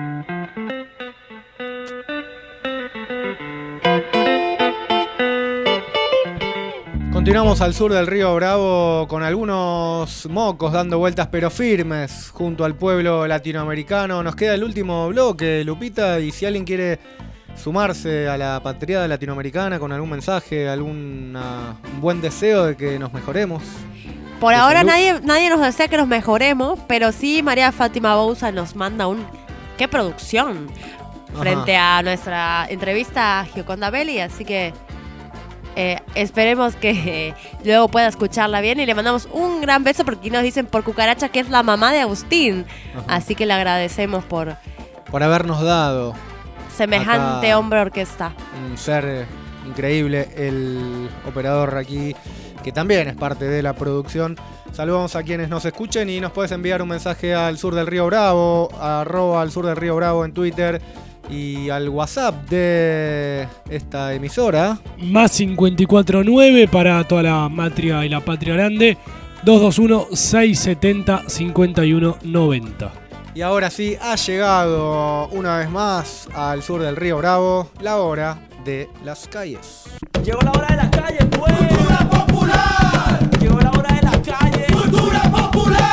Continuamos al sur del río Bravo con algunos mocos dando vueltas pero firmes junto al pueblo latinoamericano. Nos queda el último bloque, Lupita, y si alguien quiere sumarse a la patriada latinoamericana con algún mensaje, algún uh, buen deseo de que nos mejoremos. Por de ahora salud. nadie, nadie nos desea que nos mejoremos, pero sí María Fátima Bouza nos manda un... ¡Qué producción! Frente Ajá. a nuestra entrevista a Gioconda Belli, así que eh, esperemos que eh, luego pueda escucharla bien y le mandamos un gran beso porque aquí nos dicen por cucaracha que es la mamá de Agustín, Ajá. así que le agradecemos por Por habernos dado semejante acá hombre orquesta. un ser increíble, el operador aquí, que también es parte de la producción. Saludamos a quienes nos escuchen y nos puedes enviar un mensaje al sur del río Bravo, arroba al sur del río Bravo en Twitter y al WhatsApp de esta emisora. Más cincuenta y cuatro nueve para toda la matria y la patria grande, dos dos uno, seis siete cero, cinco uno nueve cero. Y ahora sí, ha llegado una vez más al sur del río Bravo la hora de las calles. Llegó la hora de las calles, pues. ¡Cultura popular! Llegó la hora de las calles. ¡Cultura popular!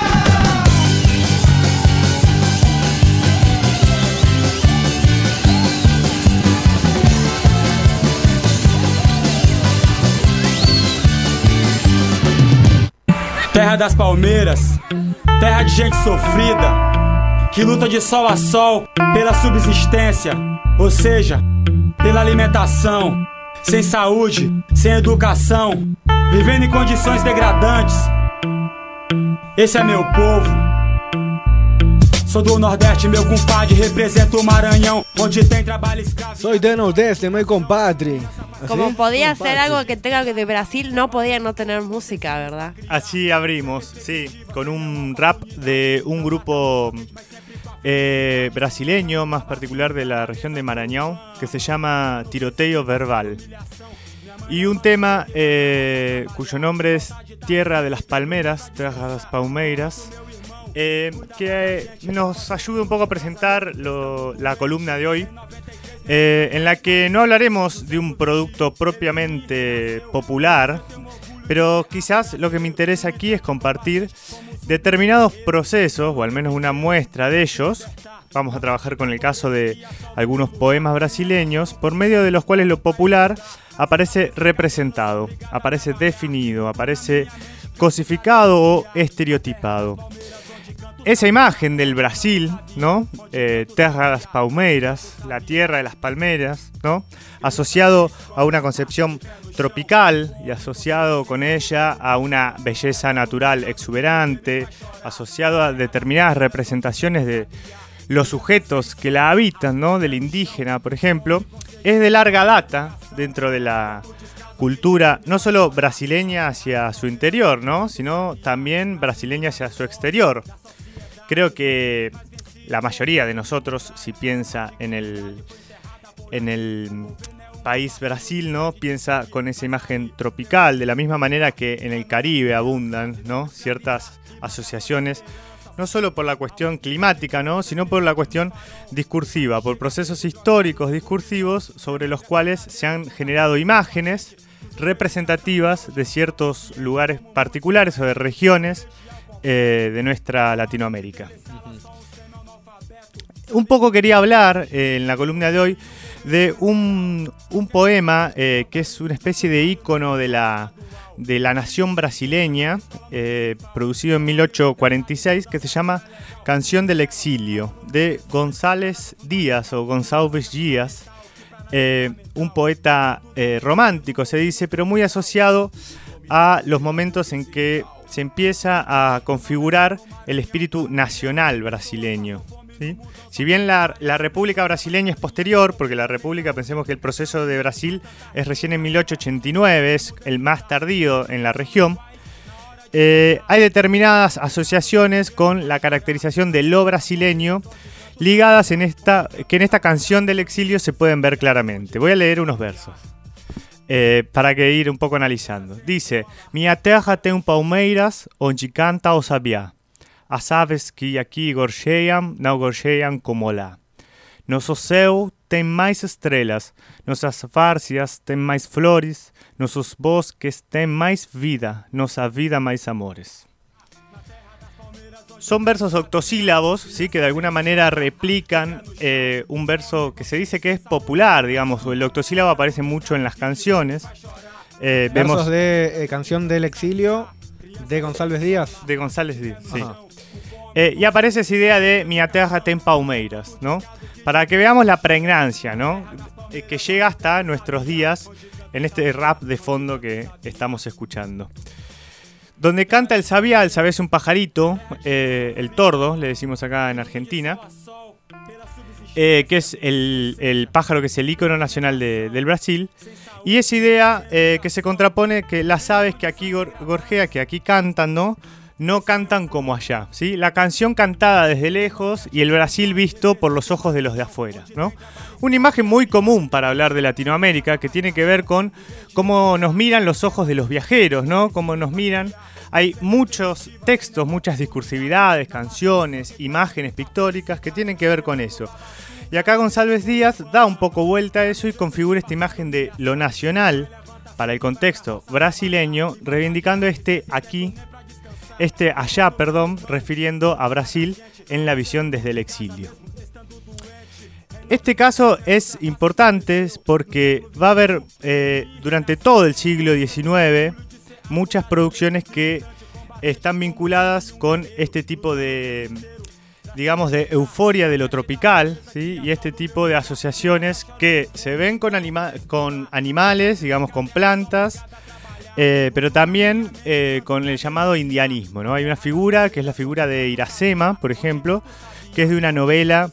Terra das palmeiras, terra de gente sofrida, que luta de sol a sol pela subsistência, ou seja, pela alimentação, sem saúde, sem educação, vivendo em condições degradantes. Esse é meu povo. Sou do Nordeste, meu compadre, represento o Maranhão, onde tem trabalho escravo. Soy del Nordeste, mi compadre. Como ¿Así? podía Compadre. ser algo que tenga que de Brasil, no podía no tener música, ¿verdad? Así abrimos, sí, con un rap de un grupo eh, brasileño, más particular de la región de Maranhão, que se llama Tiroteo Verbal. Y un tema eh, cuyo nombre es Tierra de las Palmeras, Terra das Palmeiras, eh, que nos ayuda un poco a presentar lo, la columna de hoy, eh, en la que no hablaremos de un producto propiamente popular, pero quizás lo que me interesa aquí es compartir determinados procesos, o al menos una muestra de ellos. Vamos a trabajar con el caso de algunos poemas brasileños, por medio de los cuales lo popular aparece representado, aparece definido, aparece cosificado o estereotipado. Esa imagen del Brasil, ¿no? Eh, Terra das Palmeiras, la tierra de las palmeras, ¿no? Asociado a una concepción tropical y asociado con ella a una belleza natural exuberante, asociado a determinadas representaciones de los sujetos que la habitan, ¿no? Del indígena, por ejemplo, es de larga data dentro de la cultura, no solo brasileña hacia su interior, ¿no? Sino también brasileña hacia su exterior. Creo que la mayoría de nosotros, si piensa en el, en el país Brasil, ¿no? Piensa con esa imagen tropical, de la misma manera que en el Caribe abundan, ¿no? Ciertas asociaciones, no solo por la cuestión climática, ¿no? Sino por la cuestión discursiva, por procesos históricos discursivos sobre los cuales se han generado imágenes representativas de ciertos lugares particulares o de regiones eh, de nuestra Latinoamérica. Un poco quería hablar eh, en la columna de hoy de un, un poema eh, que es una especie de ícono de la, de La Nación Brasileña, eh, producido en mil ochocientos cuarenta y seis, que se llama Canción del Exilio, de González Díaz o Gonçalves Díaz, eh, un poeta eh, romántico, se dice, pero muy asociado a los momentos en que se empieza a configurar el espíritu nacional brasileño. ¿Sí? Si bien la, la República Brasileña es posterior, porque la República, pensemos que el proceso de Brasil es recién en mil ochocientos ochenta y nueve, es el más tardío en la región, eh, hay determinadas asociaciones con la caracterización de lo brasileño ligadas en esta, que en esta Canción del Exilio se pueden ver claramente. Voy a leer unos versos eh, para que ir un poco analizando. Dice: Minha terra tem um palmeiras onde canta o sabiá. As aves que aqui gorjeiam, não gorjeiam como lá. Nosso céu tem mais estrelas, nossas várzeas têm mais flores, nossos bosques têm mais vida, nossa vida mais amores. Son versos octosílabos, ¿sí? Que de alguna manera replican eh, un verso que se dice que es popular, digamos, o el octosílabo aparece mucho en las canciones. Eh, Versos vemos de eh, Canción del Exilio de González Díaz. De González Díaz, sí. Ajá. Eh, y aparece esa idea de Minha terra tem palmeiras, ¿no? Para que veamos la pregnancia, ¿no? Eh, que llega hasta nuestros días en este rap de fondo que estamos escuchando. Donde canta el sabiá, el sabiá es un pajarito, eh, el tordo, le decimos acá en Argentina, eh, que es el, el pájaro que es el ícono nacional de, del Brasil. Y esa idea eh, que se contrapone que las aves que aquí gor gorjea, que aquí cantan, ¿no? No cantan como allá, ¿sí? La canción cantada desde lejos y el Brasil visto por los ojos de los de afuera, ¿no? Una imagen muy común para hablar de Latinoamérica que tiene que ver con cómo nos miran los ojos de los viajeros, ¿no? Cómo nos miran. Hay muchos textos, muchas discursividades, canciones, imágenes pictóricas que tienen que ver con eso. Y acá González Díaz da un poco vuelta a eso y configura esta imagen de lo nacional para el contexto brasileño, reivindicando este aquí, este allá, perdón, refiriendo a Brasil en la visión desde el exilio. Este caso es importante porque va a haber eh, durante todo el siglo diecinueve muchas producciones que están vinculadas con este tipo de, digamos, de euforia de lo tropical, ¿sí? Y este tipo de asociaciones que se ven con, anima con animales, digamos, con plantas, eh, pero también eh, con el llamado indianismo, ¿no? Hay una figura que es la figura de Iracema, por ejemplo, que es de una novela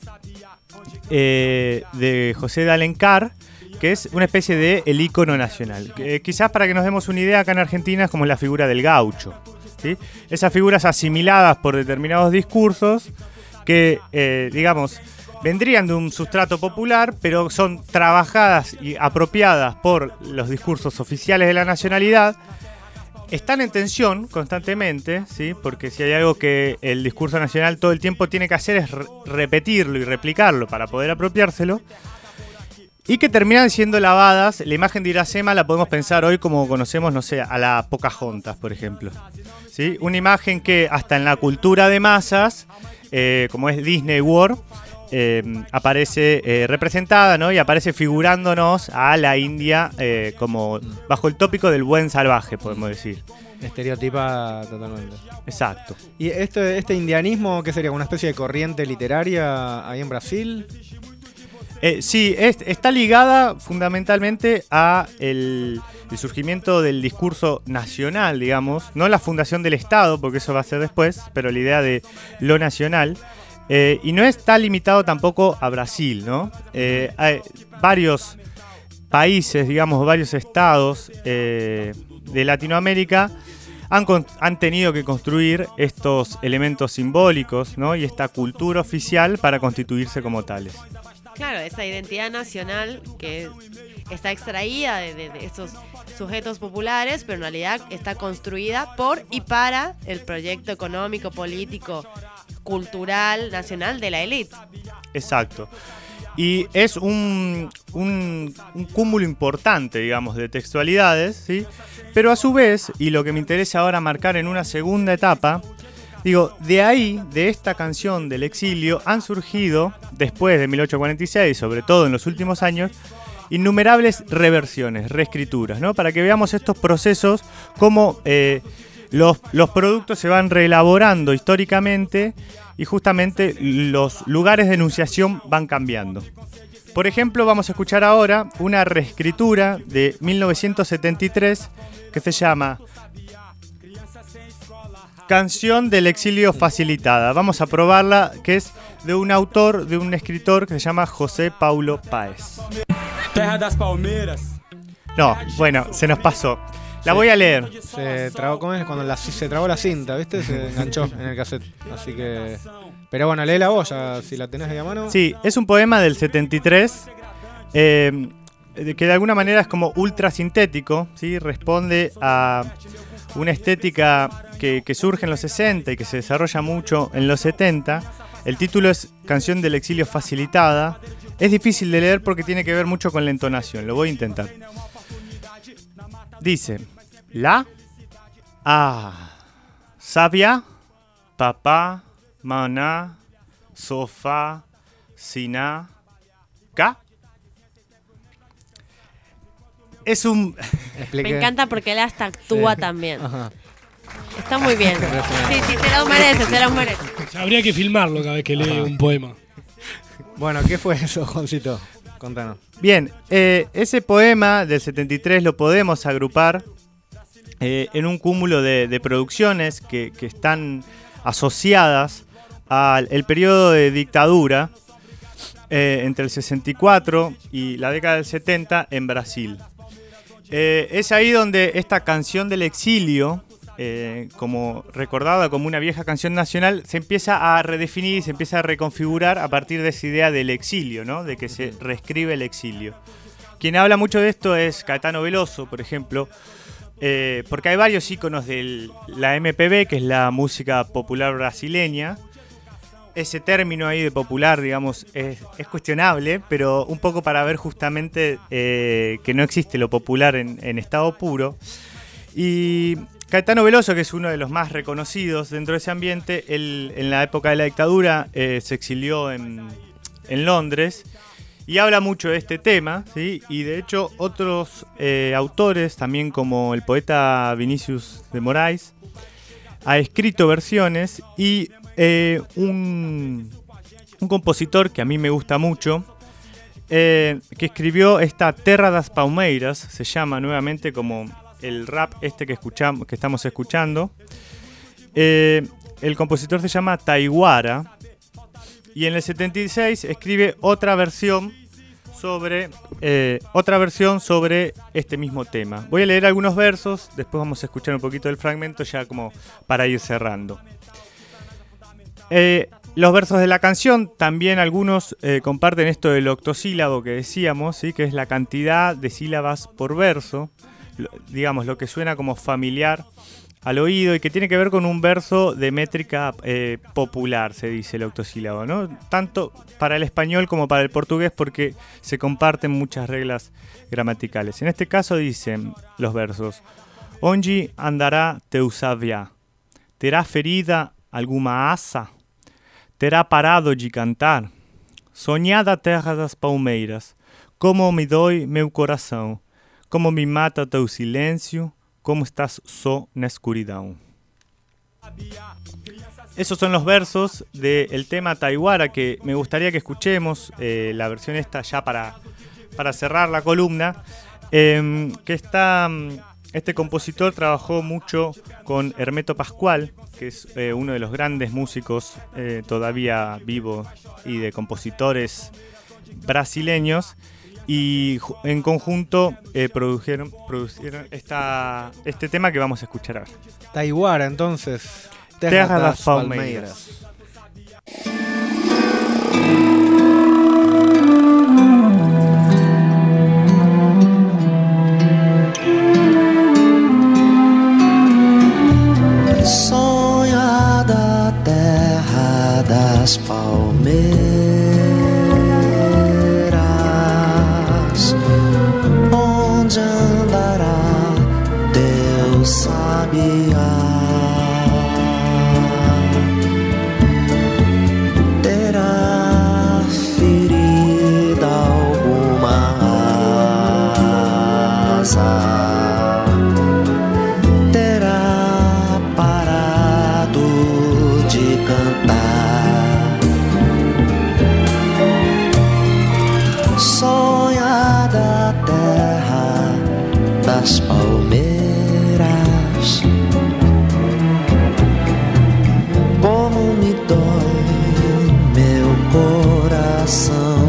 eh, de José de Alencar, que es una especie de el ícono nacional. Eh, quizás para que nos demos una idea, acá en Argentina es como la figura del gaucho, ¿sí? Esas figuras asimiladas por determinados discursos que, eh, digamos, vendrían de un sustrato popular, pero son trabajadas y apropiadas por los discursos oficiales de la nacionalidad. Están en tensión constantemente, ¿sí? Porque si hay algo que el discurso nacional todo el tiempo tiene que hacer es re repetirlo y replicarlo para poder apropiárselo. Y que terminan siendo lavadas. La imagen de Iracema la podemos pensar hoy como conocemos, no sé, a la Pocahontas, por ejemplo, ¿sí? Una imagen que hasta en la cultura de masas, eh, como es Disney World, eh, aparece eh, representada, ¿no? Y aparece figurándonos a la India eh, como bajo el tópico del buen salvaje, podemos decir. Estereotipa totalmente. Exacto. ¿Y este, este indianismo qué sería? ¿Una especie de corriente literaria ahí en Brasil? Eh, sí, es, está ligada fundamentalmente a el, el surgimiento del discurso nacional, digamos, no la fundación del Estado, porque eso va a ser después, pero la idea de lo nacional. Eh, y no está limitado tampoco a Brasil, ¿no? Eh, hay varios países, digamos, varios estados eh, de Latinoamérica han, han tenido que construir estos elementos simbólicos, ¿no? Y esta cultura oficial para constituirse como tales. Claro, esa identidad nacional que está extraída de, de, de estos sujetos populares, pero en realidad está construida por y para el proyecto económico, político, cultural, nacional de la élite. Exacto. Y es un, un, un cúmulo importante, digamos, de textualidades, ¿sí? Pero a su vez, y lo que me interesa ahora marcar en una segunda etapa, digo, de ahí, de esta canción del exilio, han surgido, después de mil ochocientos cuarenta y seis, sobre todo en los últimos años, innumerables reversiones, reescrituras, ¿no? Para que veamos estos procesos, cómo eh, los, los productos se van reelaborando históricamente y justamente los lugares de enunciación van cambiando. Por ejemplo, vamos a escuchar ahora una reescritura de mil novecientos setenta y tres que se llama Canción del exilio facilitada. Vamos a probarla, que es de un autor, de un escritor que se llama José Paulo Páez. Terra das Palmeiras. No, bueno, se nos pasó. La voy a leer. Se trabó, ¿cómo es? Cuando la, se trabó la cinta, ¿viste? Se enganchó en el cassette. Así que... Pero bueno, lee la voz, ya, si la tenés ahí a mano. Sí, es un poema del setenta y tres, eh, que de alguna manera es como ultra sintético, ¿sí? Responde a una estética que, que surge en los sesenta y que se desarrolla mucho en los setenta. El título es Canción del exilio facilitada. Es difícil de leer porque tiene que ver mucho con la entonación. Lo voy a intentar. Dice: La, A, Sabia, Papá, Maná, Sofá, Siná, Ka. Es un... Me encanta porque él hasta actúa sí. también. Ajá. Está muy bien. Sí, sí, se lo merece, se lo merece. Habría que filmarlo cada vez que lee un poema. Bueno, ¿qué fue eso, Juancito? Contanos. Bien, eh, ese poema del setenta y tres lo podemos agrupar eh, en un cúmulo de, de producciones que, que están asociadas al el periodo de dictadura eh, entre el sesenta y cuatro y la década del setenta en Brasil. Eh, es ahí donde esta canción del exilio, eh, como recordada como una vieja canción nacional, se empieza a redefinir y se empieza a reconfigurar a partir de esa idea del exilio, ¿no? De que se reescribe el exilio. Quien habla mucho de esto es Caetano Veloso, por ejemplo, eh, porque hay varios íconos de la M P B, que es la música popular brasileña. Ese término ahí de popular, digamos, es, es cuestionable, pero un poco para ver justamente eh, que no existe lo popular en, en estado puro. Y Caetano Veloso, que es uno de los más reconocidos dentro de ese ambiente, él en la época de la dictadura eh, se exilió en, en Londres y habla mucho de este tema, ¿sí? Y de hecho otros eh, autores, también como el poeta Vinícius de Moraes, ha escrito versiones y... Eh, un, un compositor que a mí me gusta mucho, eh, que escribió esta Terra das Palmeiras, se llama nuevamente como el rap este que, escuchamos, que estamos escuchando. Eh, el compositor se llama Taiguara y en el setenta y seis escribe otra versión sobre eh, otra versión sobre este mismo tema. Voy a leer algunos versos, después vamos a escuchar un poquito del fragmento ya como para ir cerrando. Eh, los versos de la canción, también algunos eh, comparten esto del octosílabo que decíamos, ¿sí? Que es la cantidad de sílabas por verso, lo, digamos, lo que suena como familiar al oído y que tiene que ver con un verso de métrica eh, popular, se dice el octosílabo, ¿no? Tanto para el español como para el portugués, porque se comparten muchas reglas gramaticales. En este caso dicen los versos: Onde andará teu sabiá? Terá ferida alguma asa? Terá parado de cantar? Sonhada terra das palmeiras, como me dói meu coração, como me mata teu silêncio, como estás só na escuridão. Esos son los versos del tema Taiguara que me gustaría que escuchemos, eh, la versión esta ya para, para cerrar la columna, eh, que está... Este compositor trabajó mucho con Hermeto Pascual, que es eh, uno de los grandes músicos eh, todavía vivos y de compositores brasileños, y en conjunto eh, produjeron, produjeron esta, este tema que vamos a escuchar ahora. Taiguara, entonces. Terra, Terra das Palmeiras. Palmeiras. Sonhada terra das palmeiras, onde andará teu sabiá? Terá ferida alguma coração.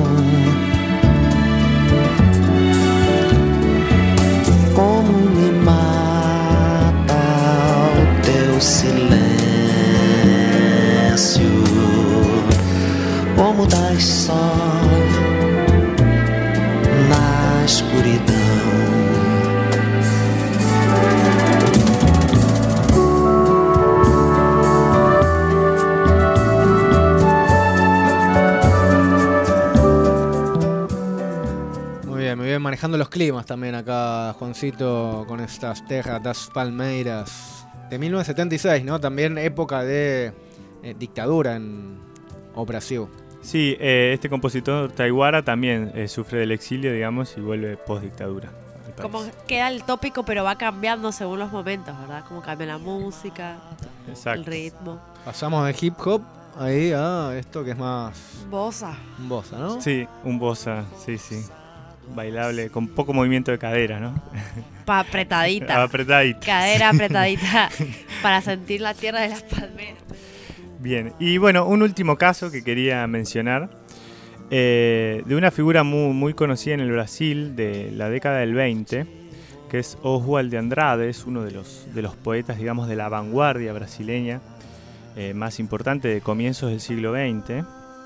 Como me mata o teu silêncio, como dás sol na escuridão. Me voy manejando los climas también acá, Juancito, con estas Terras das Palmeiras de mil novecientos setenta y seis, ¿no? También época de eh, dictadura en o Brasil. Sí, eh, este compositor Taiguara también eh, sufre del exilio, digamos, y vuelve post-dictadura. Como queda el tópico, pero va cambiando según los momentos, ¿verdad? Como cambia la música, Exacto. el ritmo. Pasamos de hip hop ahí a esto que es más... Bossa. Un bossa, ¿no? Sí, un bossa, sí, sí. Bailable, con poco movimiento de cadera, ¿no? Pa apretadita. apretadita. Cadera apretadita para sentir la tierra de las palmeras. Bien, y bueno, un último caso que quería mencionar, eh, de una figura muy, muy conocida en el Brasil de la década del veinte, que es Oswald de Andrade, es uno de los, de los poetas, digamos, de la vanguardia brasileña eh, más importante de comienzos del siglo veinte,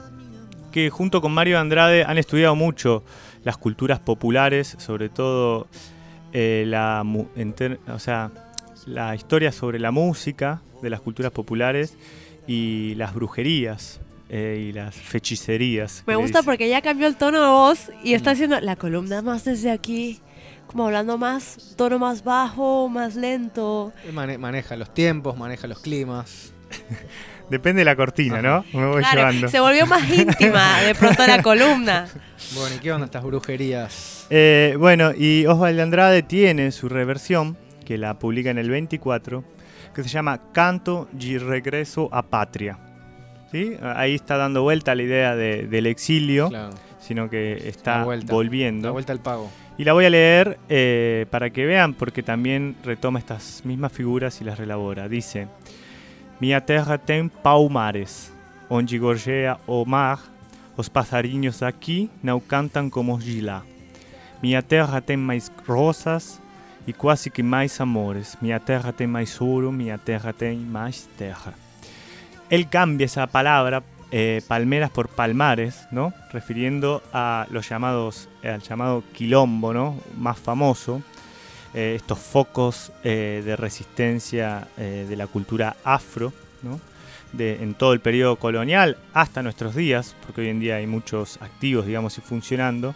que junto con Mario de Andrade han estudiado mucho las culturas populares, sobre todo eh, la, enter, o sea, la historia sobre la música de las culturas populares y las brujerías eh, y las fechicerías. Me gusta porque ya cambió el tono de voz y está haciendo la columna más desde aquí, como hablando más, tono más bajo, más lento. Mane- maneja los tiempos, maneja los climas. Depende de la cortina, ¿no? Me voy Claro, llevando. se volvió más íntima de pronto la columna. Bueno, ¿y qué onda estas brujerías? Eh, bueno, y Oswald de Andrade tiene su reversión, que la publica en el veinticuatro, que se llama Canto de Regreso a Patria. ¿Sí? Ahí está dando vuelta la idea de, del exilio, Claro. sino que está La vuelta, volviendo. La vuelta al pago. Y la voy a leer eh, para que vean, porque también retoma estas mismas figuras y las relabora. Dice: Minha terra tem palmares, onde gorjeia o mar, os passarinhos aqui não cantam como os de lá. Minha terra tem mais rosas e quase que mais amores. Minha terra tem mais ouro, minha terra tem mais terra. Él cambia esa palabra, eh, palmeras por palmares, ¿no? Refiriendo a los llamados, al llamado quilombo, ¿no? Más famoso. Eh, estos focos eh, de resistencia eh, de la cultura afro, ¿no? De, en todo el periodo colonial hasta nuestros días, porque hoy en día hay muchos activos, digamos, y funcionando,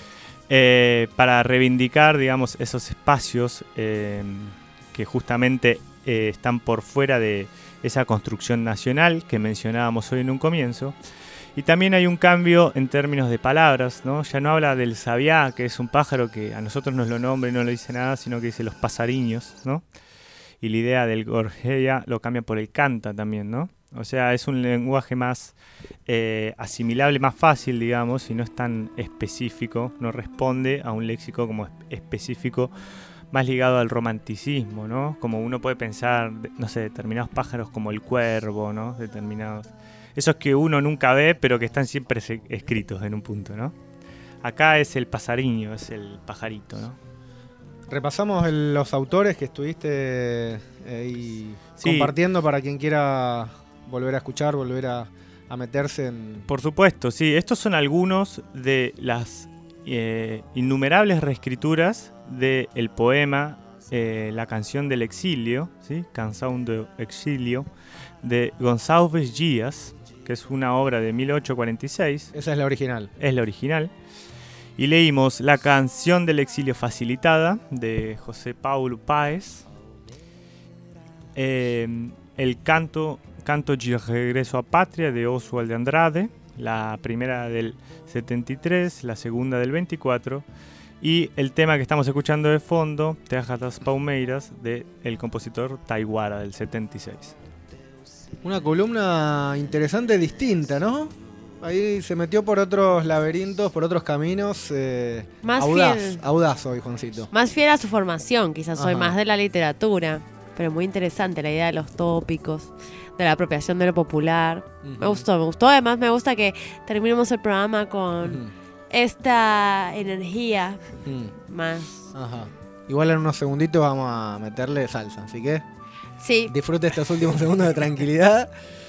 eh, para reivindicar, digamos, esos espacios eh, que justamente eh, están por fuera de esa construcción nacional que mencionábamos hoy en un comienzo. Y también hay un cambio en términos de palabras, ¿no? Ya no habla del sabiá, que es un pájaro que a nosotros nos lo nombra y no le dice nada, sino que dice los pasariños, ¿no? Y la idea del gorjeia lo cambia por el canta también, ¿no? O sea, es un lenguaje más eh, asimilable, más fácil, digamos, y no es tan específico, no responde a un léxico como específico, más ligado al romanticismo, ¿no? Como uno puede pensar, no sé, determinados pájaros como el cuervo, ¿no? Determinados... Esos que uno nunca ve, pero que están siempre escritos en un punto, ¿no? Acá es el pasariño, es el pajarito, ¿no? Repasamos el, los autores que estuviste eh, y Sí. compartiendo para quien quiera volver a escuchar, volver a, a meterse en... Por supuesto, sí. Estos son algunos de las eh, innumerables reescrituras del poema eh, La canción del exilio, ¿sí? Canção do Exilio, de Gonçalves Dias, que es una obra de mil ochocientos cuarenta y seis. Esa es la original. Es la original. Y leímos La canción del exilio facilitada, de José Paulo Páez. Eh, el canto, canto de regreso a patria, de Oswald de Andrade. La primera del setenta y tres, la segunda del veinticuatro. Y el tema que estamos escuchando de fondo, Terra das Palmeiras, del compositor Taiguara, del setenta y seis. Una columna interesante, distinta, ¿no? Ahí se metió por otros laberintos, por otros caminos. Eh, Más audaz, fiel. audaz hoy, Juancito. Más fiel a su formación, quizás soy Ajá. más de la literatura, pero muy interesante la idea de los tópicos, de la apropiación de lo popular. Uh-huh. Me gustó, me gustó. Además me gusta que terminemos el programa con uh-huh. esta energía uh-huh. más. Ajá. Igual en unos segunditos vamos a meterle salsa, así que sí. Disfrute estos últimos segundos de tranquilidad.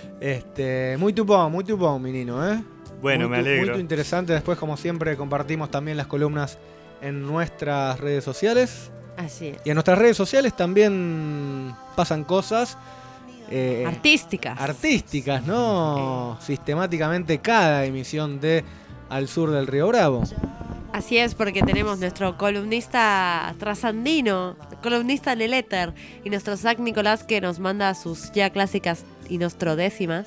Este, muy tupón, muy tupón, menino, ¿eh? Bueno, muy, me alegro. Muy interesante. Después, como siempre, compartimos también las columnas en nuestras redes sociales. Así es. Y en nuestras redes sociales también pasan cosas eh, artísticas. Artísticas, ¿no? Sí. Sistemáticamente cada emisión de Al Sur del Río Bravo. Así es, porque tenemos nuestro columnista trasandino, columnista en el éter, y nuestro Zach Nicolás que nos manda sus ya clásicas inostrodécimas.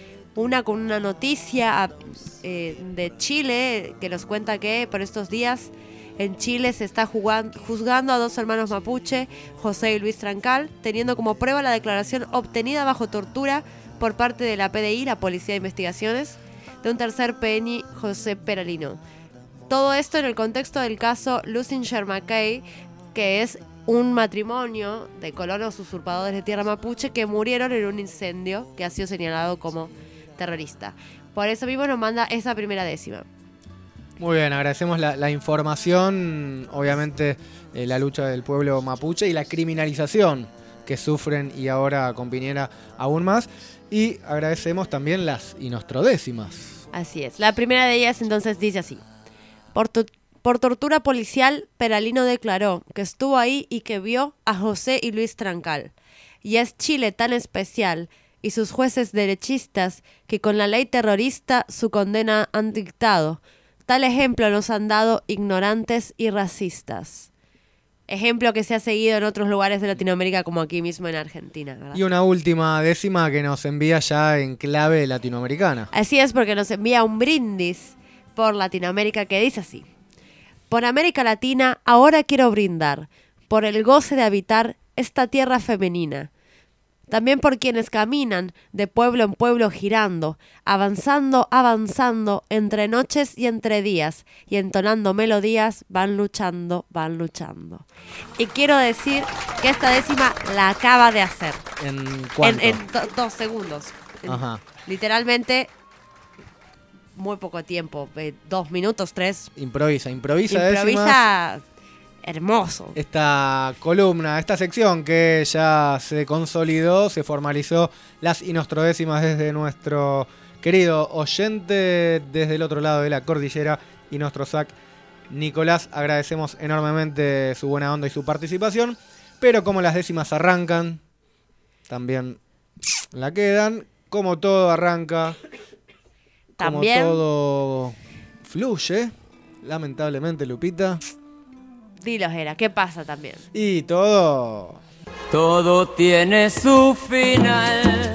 Una con una noticia eh, de Chile que nos cuenta que por estos días en Chile se está jugando, juzgando a dos hermanos mapuche, José y Luis Trancal, teniendo como prueba la declaración obtenida bajo tortura por parte de la P D I, la Policía de Investigaciones, de un tercer P N I, José Peralino. Todo esto en el contexto del caso Lusinger Mackay, que es un matrimonio de colonos usurpadores de tierra mapuche que murieron en un incendio que ha sido señalado como terrorista. Por eso mismo nos manda esa primera décima. Muy bien, agradecemos la, la información, obviamente eh, la lucha del pueblo mapuche y la criminalización que sufren y ahora con Piñera aún más. Y agradecemos también las inostrodécimas. Así es. La primera de ellas entonces dice así. Por, tu, por tortura policial, Peralino declaró que estuvo ahí y que vio a José y Luis Trancal. Y es Chile tan especial y sus jueces derechistas que con la ley terrorista su condena han dictado. Tal ejemplo nos han dado ignorantes y racistas. Ejemplo que se ha seguido en otros lugares de Latinoamérica como aquí mismo en Argentina, ¿verdad? Y una última décima que nos envía ya en clave latinoamericana. Así es, porque nos envía un brindis por Latinoamérica que dice así. Por América Latina ahora quiero brindar, por el goce de habitar esta tierra femenina. También por quienes caminan de pueblo en pueblo girando, avanzando, avanzando, entre noches y entre días, y entonando melodías, van luchando, van luchando. Y quiero decir que esta décima la acaba de hacer. ¿En cuánto? En, en do, dos segundos. Ajá. En, literalmente, muy poco tiempo, eh, dos minutos, tres. Improvisa, improvisa. Improvisa. Décimas. Hermoso. Esta columna, esta sección que ya se consolidó, se formalizó, las inostrodécimas desde nuestro querido oyente desde el otro lado de la cordillera y nuestro Zach Nicolás. Agradecemos enormemente su buena onda y su participación, pero como las décimas arrancan, también la quedan. Como todo arranca, también como todo fluye, lamentablemente, Lupita. Dilos, era, ¿qué pasa también? Y todo... Todo tiene su final.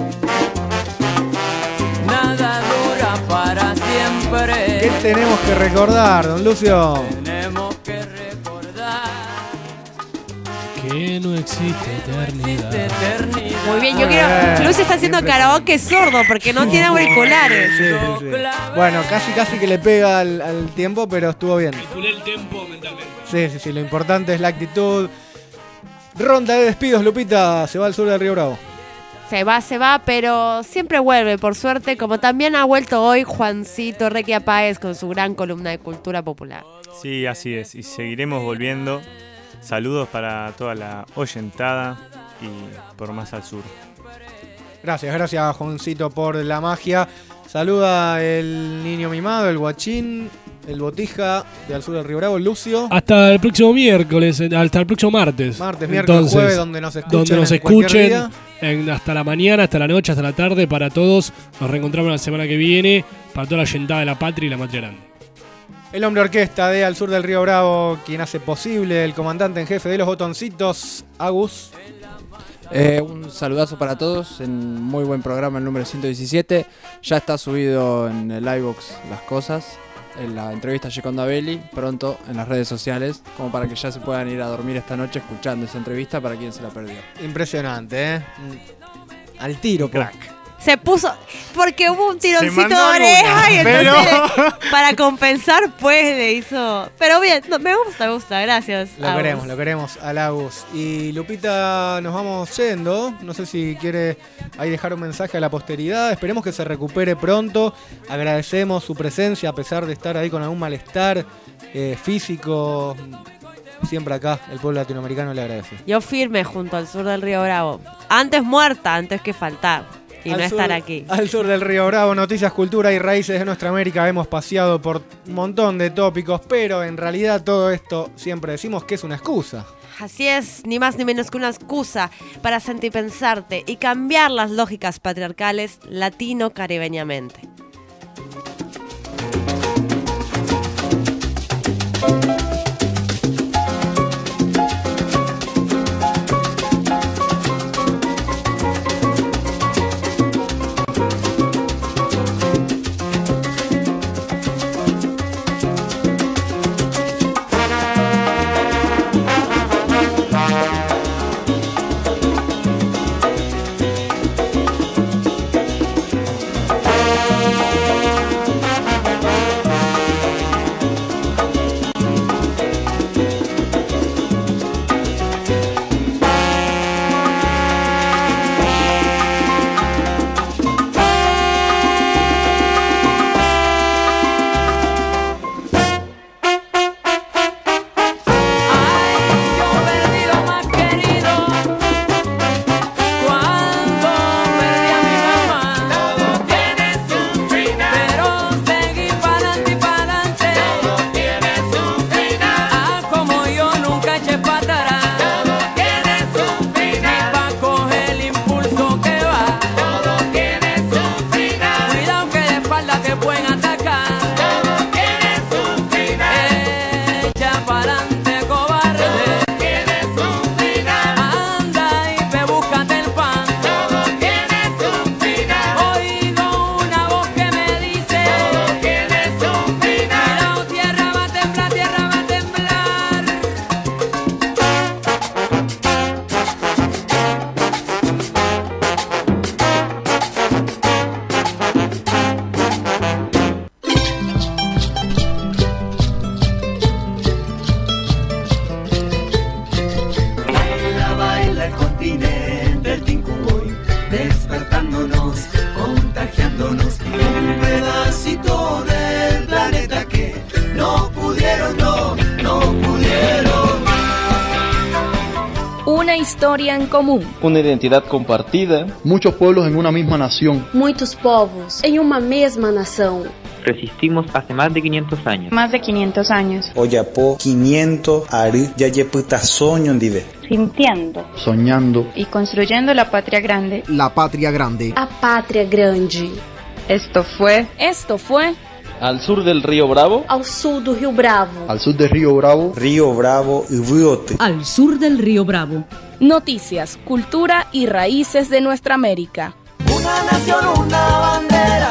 Nada dura para siempre. ¿Qué tenemos que recordar, don Lucio? Tenemos que recordar que no existe eternidad. Muy bien, yo quiero... Lucio está haciendo karaoke sordo porque no tiene auriculares. Sí, sí, sí. Bueno, casi casi que le pega al, al tiempo, pero estuvo bien. Calculé el tiempo mentalmente. Sí, sí, sí, lo importante es la actitud. Ronda de despidos, Lupita, se va al sur del Río Bravo. Se va, se va, pero siempre vuelve, por suerte, como también ha vuelto hoy Juancito Requia Páez con su gran columna de cultura popular. Sí, así es, y seguiremos volviendo. Saludos para toda la oyentada y por más al sur. Gracias, gracias Juancito por la magia. Saluda el niño mimado, el guachín, el botija de Al Sur del Río Bravo, Lucio. Hasta el próximo miércoles, hasta el próximo martes. Martes, miércoles, Entonces, jueves, donde nos escuchen. Donde nos en escuchen día. En, hasta la mañana, hasta la noche, hasta la tarde, para todos. Nos reencontramos la semana que viene, para toda la oyentada de la patria y la matria grande. El hombre orquesta de Al Sur del Río Bravo, quien hace posible, el comandante en jefe de los botoncitos, Agus. Eh, un saludazo para todos, en muy buen programa el número ciento diecisiete. Ya está subido en el iVoox las cosas, en la entrevista a Gioconda Belli, pronto en las redes sociales, como para que ya se puedan ir a dormir esta noche escuchando esa entrevista para quien se la perdió. Impresionante, ¿eh? Al tiro, crack. Se puso, porque hubo un tironcito de mandó oreja alguna, y entonces pero- para compensar pues le hizo. Pero bien, no, me gusta, me gusta, gracias. Lo Agus. queremos, lo queremos a Agus. Y Lupita, nos vamos yendo. No sé si quiere ahí dejar un mensaje a la posteridad. Esperemos que se recupere pronto. Agradecemos su presencia a pesar de estar ahí con algún malestar eh, físico. Siempre acá el pueblo latinoamericano le agradece. Yo firme junto al sur del Río Bravo. Antes muerta, antes que faltar. Y Al no sur- estar aquí. Al sur del Río Bravo, noticias, cultura y raíces de nuestra América. Hemos paseado por un montón de tópicos, pero en realidad todo esto siempre decimos que es una excusa. Así es, ni más ni menos que una excusa para sentipensarte y cambiar las lógicas patriarcales latino-caribeñamente. Una historia en común. Una identidad compartida. Muchos pueblos en una misma nación. Muitos povos em uma mesma nação. Resistimos hace más de quinientos años. Más de quinientos años. Oyapo quinientos ari yayeputa soño ndive. Sintiendo. Soñando. Y construyendo la patria grande. La patria grande. A pátria grande. Esto fue. Esto fue. Al sur del Río Bravo. Ao sul do Rio Bravo. Al sur del Río Bravo. Río Bravo y Viote. Al sur del Río Bravo. Noticias, cultura y raíces de nuestra América. Una nación, una bandera.